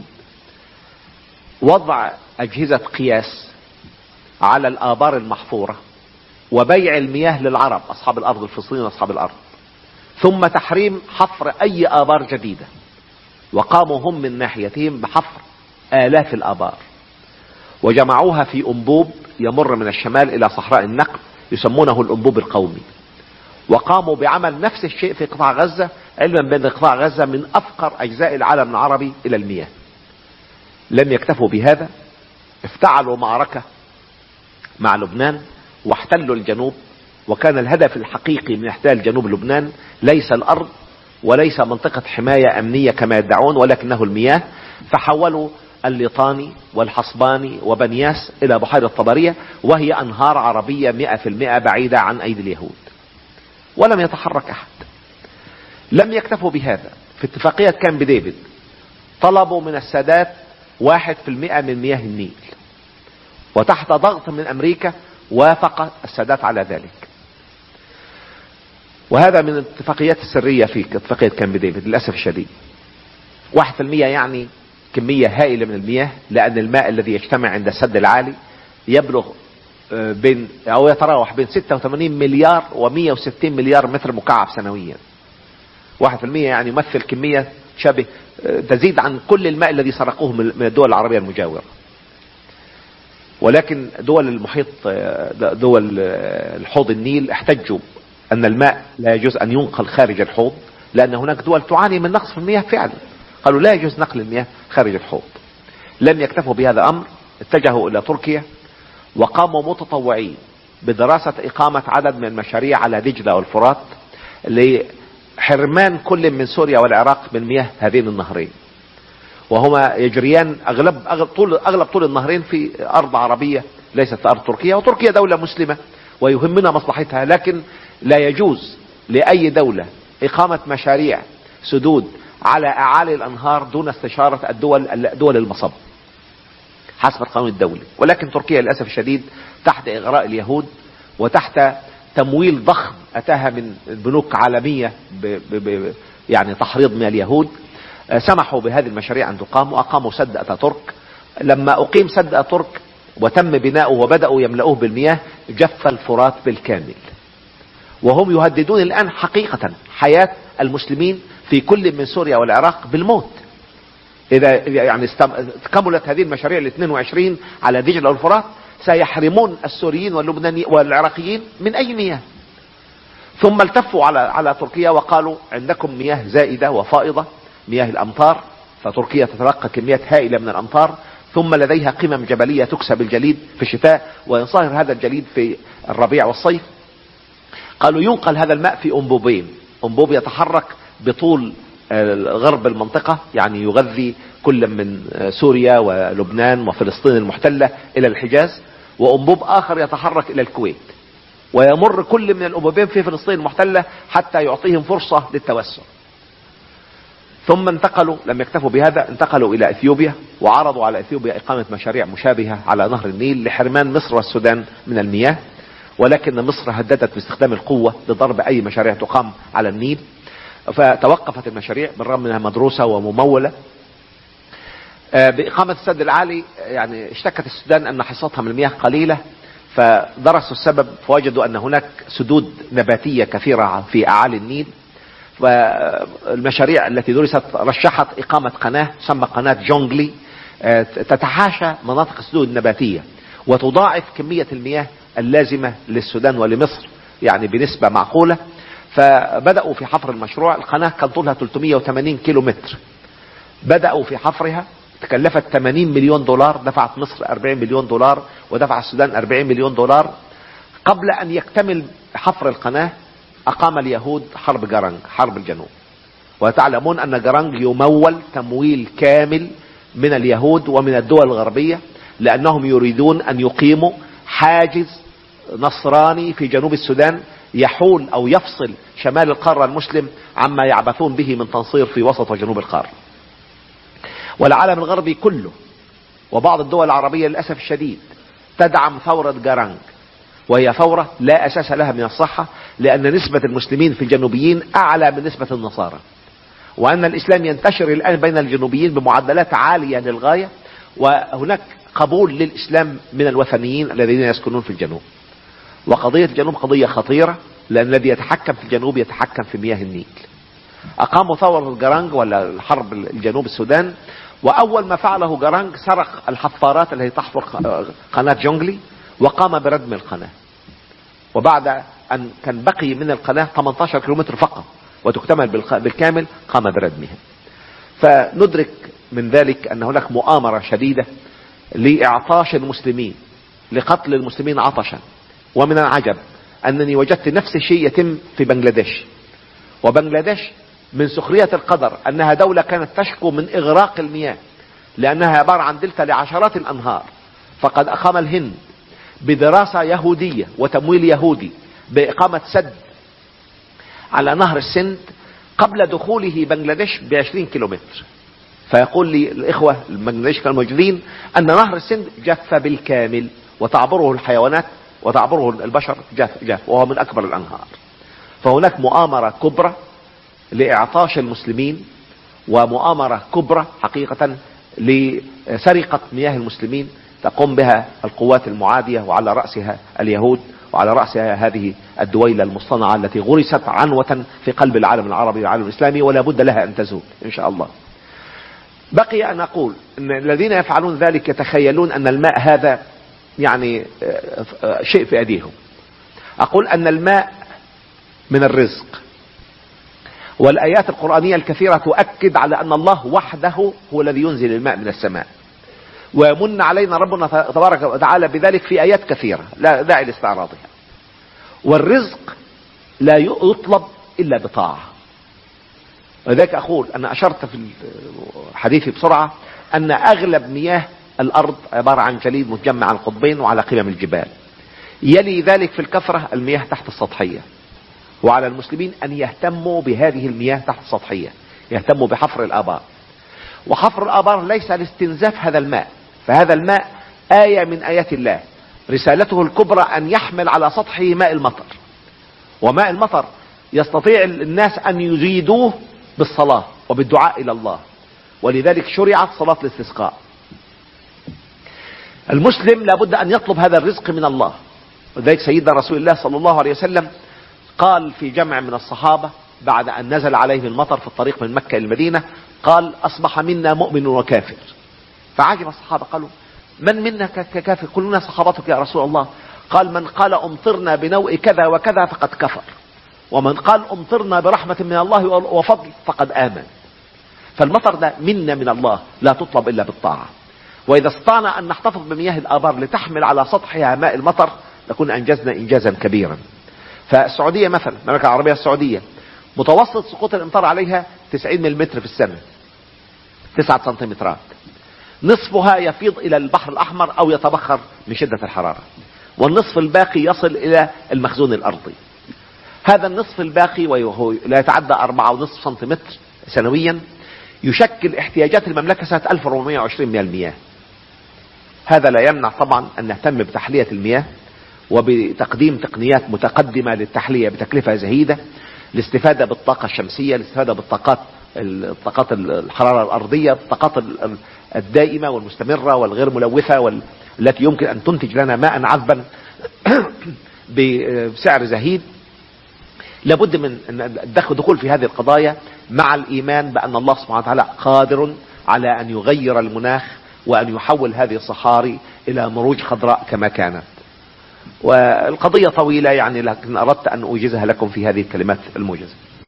وضع أجهزة قياس على الآبار المحفورة وبيع المياه للعرب أصحاب الأرض الفلسطينيين أصحاب الأرض، ثم تحريم حفر أي آبار جديدة. وقاموا هم من ناحيتهم بحفر آلاف الآبار وجمعوها في أنبوب يمر من الشمال إلى صحراء النقب يسمونه الأنبوب القومي. وقاموا بعمل نفس الشيء في قطاع غزة، علما بأن قطاع غزة من أفقر أجزاء العالم العربي إلى المياه. لم يكتفوا بهذا، افتعلوا معركة مع لبنان واحتلوا الجنوب. وكان الهدف الحقيقي من احتلال جنوب لبنان ليس الأرض وليس منطقة حماية أمنية كما يدعون، ولكنه المياه. فحولوا الليطاني والحصباني وبنياس إلى بحيرة طبرية، وهي أنهار عربية 100% بعيدة عن أيدي اليهود، ولم يتحرك أحد. لم يكتفوا بهذا، في اتفاقية كامب ديفيد طلبوا من السادات 1% من مياه النيل، وتحت ضغط من أمريكا وافق السادات على ذلك. وهذا من الاتفاقيات السرية في اتفاقية كامب ديفيد للأسف الشديد. 1% يعني كمية هائلة من المياه، لأن الماء الذي يجتمع عند السد العالي يبلغ بين أو يتراوح بين 86 مليار و160 مليار متر مكعب سنويا. 1% يعني يمثل كمية شبه تزيد عن كل الماء الذي سرقوه من الدول العربية المجاورة. ولكن دول المحيط، دول الحوض النيل احتجوا أن الماء لا يجوز أن ينقل خارج الحوض، لأن هناك دول تعاني من نقص في المياه فعلا. قالوا لا يجوز نقل المياه خارج الحوض. لم يكتفوا بهذا الأمر، اتجهوا إلى تركيا وقاموا متطوعين بدراسة إقامة عدد من المشاريع على دجلة والفرات لحرمان كل من سوريا والعراق من مياه هذين النهرين، وهما يجريان أغلب طول النهرين في أرض عربية ليست أرض تركيا. وتركيا دولة مسلمة ويهمنا مصلحتها، لكن لا يجوز لأي دولة إقامة مشاريع سدود على أعالي الأنهار دون استشارة دول المصب حسب القانون الدولي. ولكن تركيا للأسف الشديد تحت إغراء اليهود وتحت تمويل ضخم أتاها من بنوك عالمية يعني تحريض من اليهود، سمحوا بهذه المشاريع أن تقام، وأقاموا سد أتاتورك. لما أقيم سد أتاتورك وتم بناؤه وبدأوا يملؤوه بالمياه، جف الفرات بالكامل، وهم يهددون الآن حقيقة حياة المسلمين في كل من سوريا والعراق بالموت إذا يعني كملت هذه المشاريع ال 22 على دجلة والفرات. سيحرمون السوريين واللبنانيين والعراقيين من أي مياه. ثم التفوا على تركيا وقالوا عندكم مياه زائدة وفائضة، مياه الأمطار، فتركيا تتلقى كميات هائلة من الأمطار، ثم لديها قمم جبلية تكسب الجليد في الشتاء وينصهر هذا الجليد في الربيع والصيف. قالوا ينقل هذا الماء في أنبوبين، أنبوب يتحرك بطول غرب المنطقة، يعني يغذي كل من سوريا ولبنان وفلسطين المحتلة إلى الحجاز، وأنبوب آخر يتحرك إلى الكويت، ويمر كل من الأنبوبين في فلسطين المحتلة حتى يعطيهم فرصة للتوسع. ثم انتقلوا، لم يكتفوا بهذا، انتقلوا إلى إثيوبيا وعرضوا على إثيوبيا إقامة مشاريع مشابهة على نهر النيل لحرمان مصر والسودان من المياه، ولكن مصر هددت باستخدام القوة لضرب أي مشاريع تقام على النيل، فتوقفت المشاريع بالرغم منها مدروسة وممولة. بإقامة السد العالي يعني اشتكت السودان أن حصتها من المياه قليلة، فدرسوا السبب فوجدوا أن هناك سدود نباتية كثيرة في أعالي النيل. والمشاريع التي درست رشحت إقامة قناة تسمى قناة جونجلي تتحاشى مناطق السدود النباتية وتضاعف كمية المياه اللازمة للسودان ولمصر يعني بنسبة معقولة. فبدأوا في حفر المشروع. القناة كان طولها 380 كيلو متر. بدأوا في حفرها، تكلفت 80 مليون دولار، دفعت مصر 40 مليون دولار ودفع السودان 40 مليون دولار. قبل أن يكتمل حفر القناة أقام اليهود حرب جرنج، حرب الجنوب. وتعلمون أن جرنج يمول تمويل كامل من اليهود ومن الدول الغربية، لأنهم يريدون أن يقيموا حاجز نصراني في جنوب السودان يحول أو يفصل شمال القارة المسلم عما يعبثون به من تنصير في وسط وجنوب القارة. والعالم الغربي كله وبعض الدول العربية للأسف الشديد تدعم ثورة جرنج، وهي ثورة لا أساس لها من الصحة، لأن نسبة المسلمين في الجنوبيين أعلى من نسبة النصارى، وأن الإسلام ينتشر الآن بين الجنوبيين بمعدلات عالية للغاية، وهناك قبول للإسلام من الوثنيين الذين يسكنون في الجنوب. وقضية الجنوب قضية خطيرة، لأن الذي يتحكم في الجنوب يتحكم في مياه النيل. أقاموا ثورة جرنج ولا الحرب الجنوب السودان، وأول ما فعله جرنج سرق الحفارات التي تحفر قناة جونجلي وقام بردم القناة. وبعد أن كان بقي من القناة 18 كيلومتر فقط وتكتمل بالكامل قام بردمها. فندرك من ذلك أن هناك مؤامرة شديدة لإعطاش المسلمين، لقتل المسلمين عطشا. ومن العجب أنني وجدت نفس الشيء يتم في بنغلاديش. وبنغلاديش من سخرية القدر أنها دولة كانت تشكو من إغراق المياه، لأنها عبارة عن دلتا لعشرات الأنهار. فقد أقام الهند بدراسة يهودية وتمويل يهودي بإقامة سد على نهر السند قبل دخوله بنغلاديش ب20 كيلومتر. فيقول لي الإخوة البنغلاديش كانوا موجودين أن نهر السند جف بالكامل وتعبره الحيوانات وتعبره البشر جف، وهو من أكبر الأنهار. فهناك مؤامرة كبرى لإعطاش المسلمين، ومؤامرة كبرى حقيقة لسرقة مياه المسلمين تقوم بها القوات المعادية، وعلى رأسها اليهود، وعلى رأسها هذه الدويلة المصطنعة التي غرست عنوة في قلب العالم العربي والعالم الإسلامي، ولا بد لها أن تزول إن شاء الله. بقي أن أقول أن الذين يفعلون ذلك يتخيلون أن الماء هذا يعني شيء في أيديهم. أقول أن الماء من الرزق، والآيات القرآنية الكثيرة تؤكد على أن الله وحده هو الذي ينزل الماء من السماء، ويمن علينا ربنا تبارك وتعالى بذلك في آيات كثيرة لا داعي لاستعراضها. والرزق لا يطلب إلا بطاعة. ولذلك أقول، أنا أشرت في حديثي بسرعة أن أغلب مياه الأرض عبارة عن جليد متجمع على القطبين وعلى قمم الجبال. يلي ذلك في الكثرة المياه تحت السطحية، وعلى المسلمين أن يهتموا بهذه المياه تحت السطحية، يهتموا بحفر الآبار. وحفر الآبار ليس لاستنزاف هذا الماء، فهذا الماء آية من آيات الله، رسالته الكبرى أن يحمل على سطحه ماء المطر، وماء المطر يستطيع الناس أن يزيدوه بالصلاة وبالدعاء إلى الله، ولذلك شرعت صلاة الاستسقاء. المسلم لابد أن يطلب هذا الرزق من الله، ولذلك سيدنا رسول الله صلى الله عليه وسلم قال في جمع من الصحابة بعد أن نزل عليه المطر في الطريق من مكة إلى المدينة، قال أصبح منا مؤمن وكافر. فعجب الصحابة قالوا من منا كافر؟ كلنا صحابتك يا رسول الله. قال من قال أمطرنا بنوء كذا وكذا فقد كفر، ومن قال أمطرنا برحمة من الله وفضل فقد آمن. فالمطر ده منا من الله لا تطلب إلا بالطاعة. وإذا استطعنا أن نحتفظ بمياه الآبار لتحمل على سطحها ماء المطر لكن أنجزنا إنجازا كبيرا. فالسعودية مثلا، المملكة العربية السعودية، متوسط سقوط الامطار عليها 90 ملم في السنة، 9 سنتيمترات، نصفها يفيض إلى البحر الأحمر أو يتبخر من شدة الحرارة، والنصف الباقي يصل إلى المخزون الأرضي. هذا النصف الباقي وهو لا يتعدى 4.5 سنتيمتر سنويا يشكل احتياجات المملكة سنة 1420 من المياه. هذا لا يمنع طبعا أن نهتم بتحلية المياه وبتقديم تقنيات متقدمة للتحلية بتكلفة زهيدة، الاستفادة بالطاقة الشمسية، الاستفادة بالطاقات الحرارة الأرضية، الطاقات الدائمة والمستمرة والغير ملوثة التي يمكن أن تنتج لنا ماء عذبا بسعر زهيد. لابد من الدخول في هذه القضايا مع الإيمان بأن الله سبحانه وتعالى قادر على أن يغير المناخ وأن يحول هذه الصحاري إلى مروج خضراء كما كانت. والقضية طويلة يعني، لكن أردت أن أوجزها لكم في هذه الكلمات الموجزة.